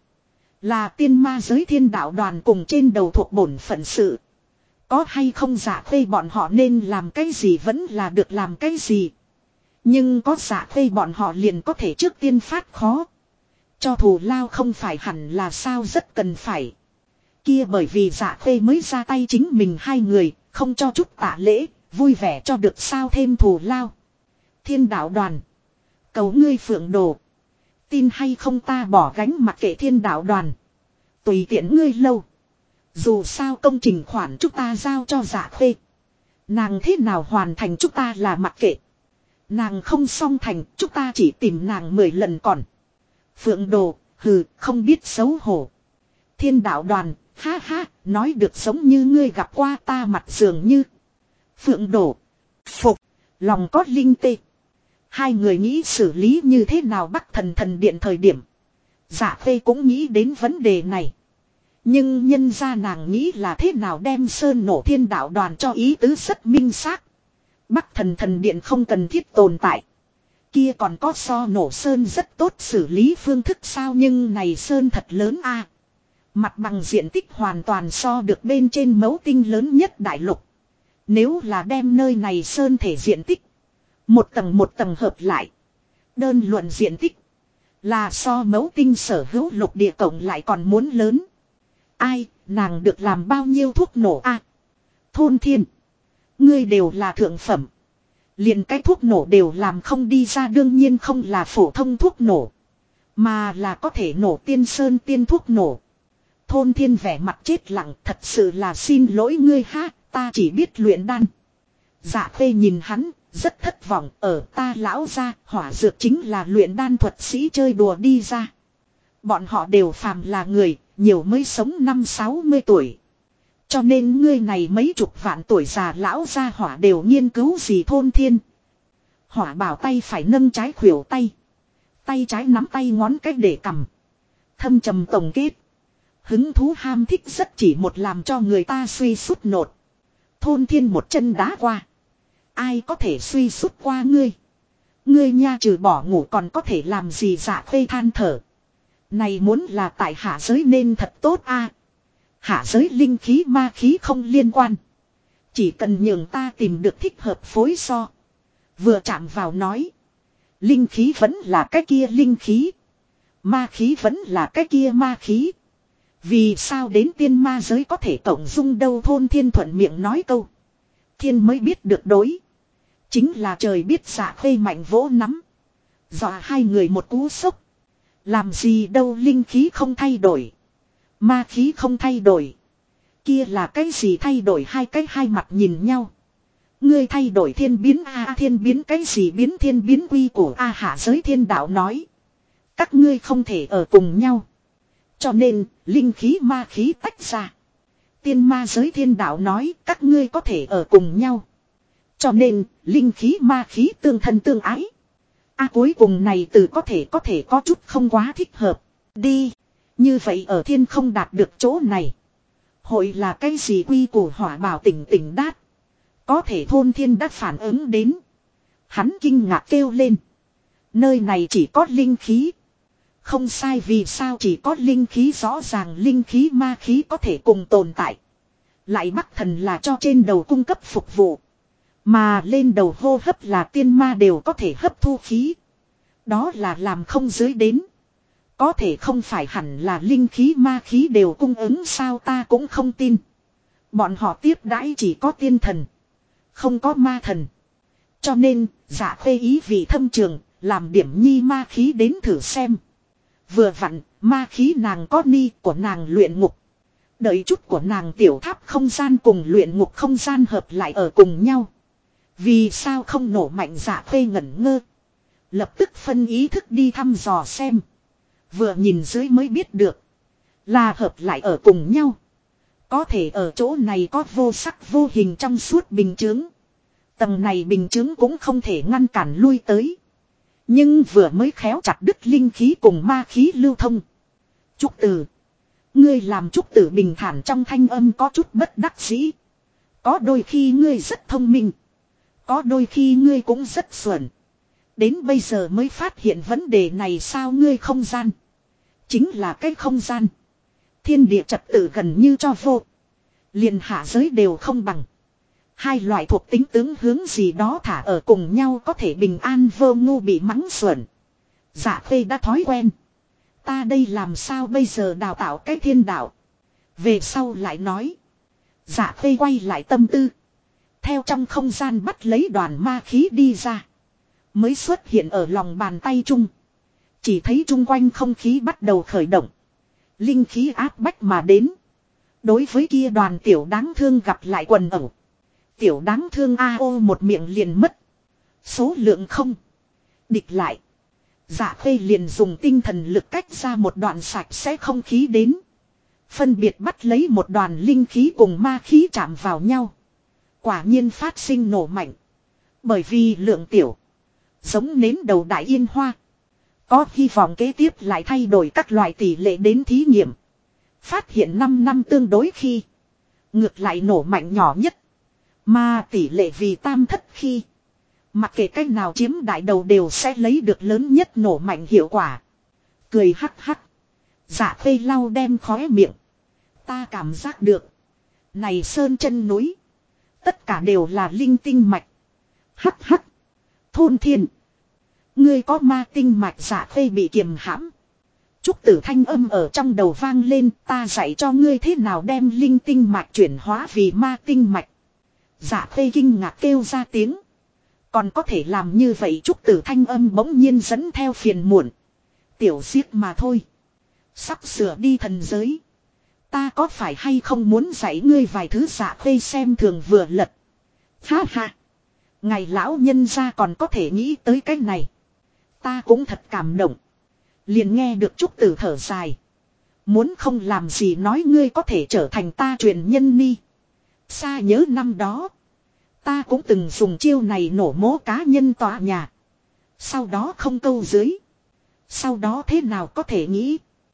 Là tiên ma giới thiên đạo đoàn cùng trên đầu thuộc bổn phận sự. Có hay không Dạ Khê bọn họ nên làm cái gì vẫn là được làm cái gì. Nhưng có Dạ Khê bọn họ liền có thể trước tiên phát khó. Cho thù lao không phải hẳn là sao rất cần phải. Kia bởi vì Dạ Khê mới ra tay chính mình hai người, không cho chút tạ lễ, vui vẻ cho được sao thêm thù lao. Thiên đạo đoàn. Cầu ngươi Phượng Đồ. Tin hay không ta bỏ gánh mặc kệ thiên đạo đoàn. Tùy tiện ngươi lâu. Dù sao công trình khoản chúng ta giao cho Dạ Khê. Nàng thế nào hoàn thành chúng ta là mặc kệ. Nàng không xong thành chúng ta chỉ tìm nàng 10 lần còn. Phượng Đồ, hừ, không biết xấu hổ. Thiên đạo đoàn, ha ha, nói được giống như ngươi gặp qua ta mặt dường như. Phượng Đồ, phục, lòng có linh tê. Hai người nghĩ xử lý như thế nào Bắc Thần thần điện thời điểm. Dạ Khê cũng nghĩ đến vấn đề này. Nhưng nhân ra nàng nghĩ là thế nào đem sơn nổ thiên đạo đoàn cho ý tứ rất minh xác. Bắc Thần thần điện không cần thiết tồn tại. Kia còn có so nổ sơn rất tốt xử lý phương thức sao nhưng này sơn thật lớn a. Mặt bằng diện tích hoàn toàn so được bên trên mấu tinh lớn nhất đại lục. Nếu là đem nơi này sơn thể diện tích. Một tầng hợp lại. Đơn luận diện tích. Là so mấu tinh sở hữu lục địa cộng lại còn muốn lớn. Ai, nàng được làm bao nhiêu thuốc nổ a? Thôn Thiên. Ngươi đều là thượng phẩm. Liền cái thuốc nổ đều làm không đi ra đương nhiên không là phổ thông thuốc nổ. Mà là có thể nổ tiên sơn tiên thuốc nổ. Thôn Thiên vẻ mặt chết lặng, thật sự là xin lỗi ngươi ha, ta chỉ biết luyện đan. Dạ Khê nhìn hắn, rất thất vọng, ở ta lão gia, hỏa dược chính là luyện đan thuật sĩ chơi đùa đi ra. Bọn họ đều phàm là người, nhiều mới sống 50-60 tuổi. Cho nên ngươi này mấy chục vạn tuổi già lão gia hỏa đều nghiên cứu gì Thôn Thiên. Hỏa bảo tay phải nâng trái khuỷu tay. Tay trái nắm tay ngón cách để cầm. Thâm trầm tổng kết. Hứng thú ham thích rất chỉ một làm cho người ta suy sút nột. Thôn Thiên một chân đá qua. Ai có thể suy sút qua ngươi. Ngươi nha trừ bỏ ngủ còn có thể làm gì Dạ Khê than thở. Này muốn là tại hạ giới nên thật tốt a. Hạ giới linh khí ma khí không liên quan. Chỉ cần nhường ta tìm được thích hợp phối so. Vừa chạm vào nói. Linh khí vẫn là cái kia linh khí. Ma khí vẫn là cái kia ma khí. Vì sao đến tiên ma giới có thể cộng dung đâu Thôn Thiên thuận miệng nói câu. Thiên mới biết được đối. Chính là trời biết Dạ Khê mạnh vỗ nắm. Dọa hai người một cú sốc. Làm gì đâu linh khí không thay đổi. Ma khí không thay đổi. Kia là cái gì thay đổi hai cái hai mặt nhìn nhau. Ngươi thay đổi thiên biến a thiên biến cái gì biến thiên biến quy của a hạ giới thiên đạo nói. Các ngươi không thể ở cùng nhau. Cho nên linh khí ma khí tách ra. Tiên ma giới thiên đạo nói các ngươi có thể ở cùng nhau. Cho nên linh khí ma khí tương thân tương ái. Cuối cùng này từ có thể có chút không quá thích hợp. Đi. Như vậy ở thiên không đạt được chỗ này. Hội là cái gì quy củ hỏa bảo tỉnh tỉnh đát. Có thể Thôn Thiên đã phản ứng đến. Hắn kinh ngạc kêu lên. Nơi này chỉ có linh khí. Không sai vì sao chỉ có linh khí rõ ràng linh khí ma khí có thể cùng tồn tại. Lại Bắc Thần là cho trên đầu cung cấp phục vụ. Mà lên đầu hô hấp là tiên ma đều có thể hấp thu khí. Đó là làm không dưới đến. Có thể không phải hẳn là linh khí ma khí đều cung ứng sao ta cũng không tin. Bọn họ tiếp đãi chỉ có tiên thần. Không có ma thần. Cho nên Dạ Khê ý vị thâm trường. Làm điểm nhi ma khí đến thử xem. Vừa vặn ma khí nàng có ni của nàng luyện ngục. Đợi chút của nàng tiểu tháp không gian cùng luyện ngục không gian hợp lại ở cùng nhau. Vì sao không nổ mạnh Dạ Khê ngẩn ngơ. Lập tức phân ý thức đi thăm dò xem. Vừa nhìn dưới mới biết được. Là hợp lại ở cùng nhau. Có thể ở chỗ này có vô sắc vô hình trong suốt bình chướng. Tầng này bình chướng cũng không thể ngăn cản lui tới. Nhưng vừa mới khéo chặt đứt linh khí cùng ma khí lưu thông. Trúc Tử. Ngươi làm Trúc Tử bình thản trong thanh âm có chút bất đắc dĩ. Có đôi khi ngươi rất thông minh. Có đôi khi ngươi cũng rất xuẩn. Đến bây giờ mới phát hiện vấn đề này sao ngươi không gian. Chính là cái không gian. Thiên địa trật tự gần như cho vô. Liền hạ giới đều không bằng. Hai loại thuộc tính tướng hướng gì đó thả ở cùng nhau có thể bình an vô ngu bị mắng xuẩn. Dạ Khê đã thói quen. Ta đây làm sao bây giờ đào tạo cái thiên đạo. Về sau lại nói. Dạ Khê quay lại tâm tư. Theo trong không gian bắt lấy đoàn ma khí đi ra. Mới xuất hiện ở lòng bàn tay chung. Chỉ thấy chung quanh không khí bắt đầu khởi động. Linh khí áp bách mà đến. Đối với kia đoàn tiểu đáng thương gặp lại quần ẩu. Tiểu đáng thương A.O. một miệng liền mất. Số lượng không. Địch lại. Dạ Khê liền dùng tinh thần lực cách ra một đoạn sạch sẽ không khí đến. Phân biệt bắt lấy một đoàn linh khí cùng ma khí chạm vào nhau. Quả nhiên phát sinh nổ mạnh. Bởi vì lượng tiểu. Giống nến đầu đại yên hoa. Có hy vọng kế tiếp lại thay đổi các loại tỷ lệ đến thí nghiệm. Phát hiện 5 năm tương đối khi. Ngược lại nổ mạnh nhỏ nhất. Mà tỷ lệ vì tam thất khi. Mặc kệ cách nào chiếm đại đầu đều sẽ lấy được lớn nhất nổ mạnh hiệu quả. Cười hắc hắc. Dạ Khê lau đem khóe miệng. Ta cảm giác được. Này sơn chân núi. Tất cả đều là linh tinh mạch. Hắc hắc. Thôn Thiên. Ngươi có ma tinh mạch Dạ Khê bị kiềm hãm. Trúc Tử thanh âm ở trong đầu vang lên. Ta dạy cho ngươi thế nào đem linh tinh mạch chuyển hóa vì ma tinh mạch. Dạ Khê kinh ngạc kêu ra tiếng. Còn có thể làm như vậy Trúc Tử thanh âm bỗng nhiên dẫn theo phiền muộn. Tiểu xiếc mà thôi. Sắp sửa đi thần giới. Ta có phải hay không muốn dạy ngươi vài thứ Dạ Khê xem thường vừa lật. Ha ha. Ngày lão nhân gia còn có thể nghĩ tới cái này. Ta cũng thật cảm động. Liền nghe được Trúc Tử thở dài. Muốn không làm gì nói ngươi có thể trở thành ta truyền nhân ni. Xa nhớ năm đó. Ta cũng từng dùng chiêu này nổ mố cá nhân tòa nhà. Sau đó không câu dưới. Sau đó thế nào có thể nghĩ.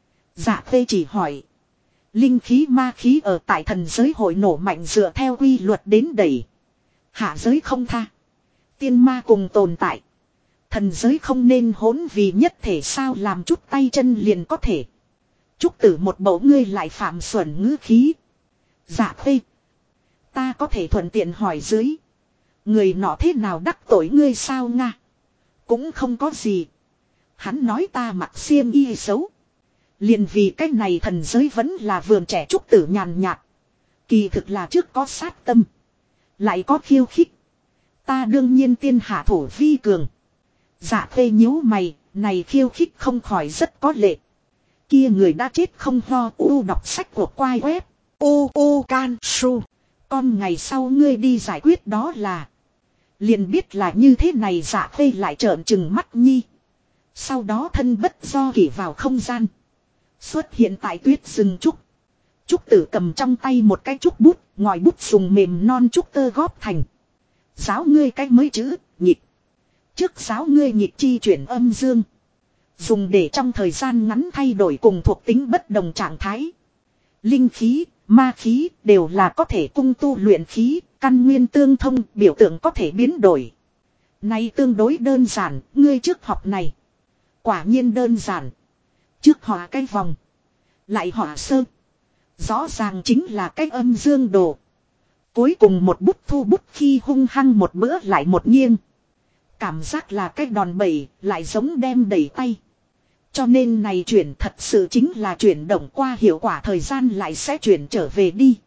Dạ Khê chỉ hỏi. Linh khí ma khí ở tại thần giới hội nổ mạnh dựa theo quy luật đến đẩy. Hạ giới không tha. Tiên ma cùng tồn tại. Thần giới không nên hỗn vì nhất thể sao làm chút tay chân liền có thể. Trúc Tử một bầu ngươi lại phạm xuẩn ngữ khí. Dạ Khê. Ta có thể thuận tiện hỏi dưới. Người nọ thế nào đắc tội ngươi sao nga. Cũng không có gì. Hắn nói ta mặc xiêm y xấu. Liền vì cái này thần giới vẫn là vườn trẻ Trúc Tử nhàn nhạt. Kỳ thực là trước có sát tâm. Lại có khiêu khích. Ta đương nhiên tiên hạ thủ vi cường. Dạ Khê nhíu mày. Này khiêu khích không khỏi rất có lệ. Kia người đã chết không ho u đọc sách của quai web. U can su. Con ngày sau ngươi đi giải quyết đó là. Liền biết là như thế này. Dạ Khê lại trợn trừng mắt nhi. Sau đó thân bất do kỷ vào không gian. Xuất hiện tại tuyết rừng trúc. Trúc Tử cầm trong tay một cái trúc bút. Ngòi bút dùng mềm non trúc tơ góp thành. Giáo ngươi cái mới chữ nhịp. Trước giáo ngươi nhịp chi chuyển âm dương. Dùng để trong thời gian ngắn thay đổi cùng thuộc tính bất đồng trạng thái. Linh khí, ma khí đều là có thể cung tu luyện khí, căn nguyên tương thông, biểu tượng có thể biến đổi. Này tương đối đơn giản, ngươi trước học này. Quả nhiên đơn giản. Trước họa cái vòng. Lại họa sơ. Rõ ràng chính là cái âm dương đồ. Cuối cùng một bút thu bút khi hung hăng một bữa lại một nghiêng. Cảm giác là cái đòn bẩy, lại giống đem đẩy tay. Cho nên này chuyển thật sự chính là chuyển động qua hiệu quả thời gian lại sẽ chuyển trở về đi.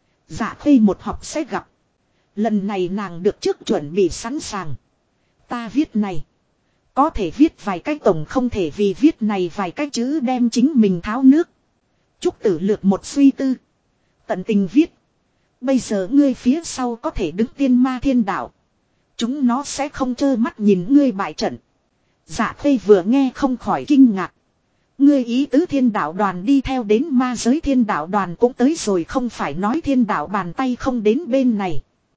Dạ Khê một học sẽ gặp. Lần này nàng được trước chuẩn bị sẵn sàng. Ta viết này. Có thể viết vài cái tổng không thể vì viết này vài cái chữ đem chính mình tháo nước. Trúc Tử lược một suy tư. Tận tình viết. Bây giờ ngươi phía sau có thể đứng tiên ma thiên đạo. Chúng nó sẽ không trơ mắt nhìn ngươi bại trận. Dạ Khê vừa nghe không khỏi kinh ngạc. Ngươi ý tứ thiên đạo đoàn đi theo đến ma giới thiên đạo đoàn cũng tới rồi không phải nói thiên đạo bàn tay không đến bên này.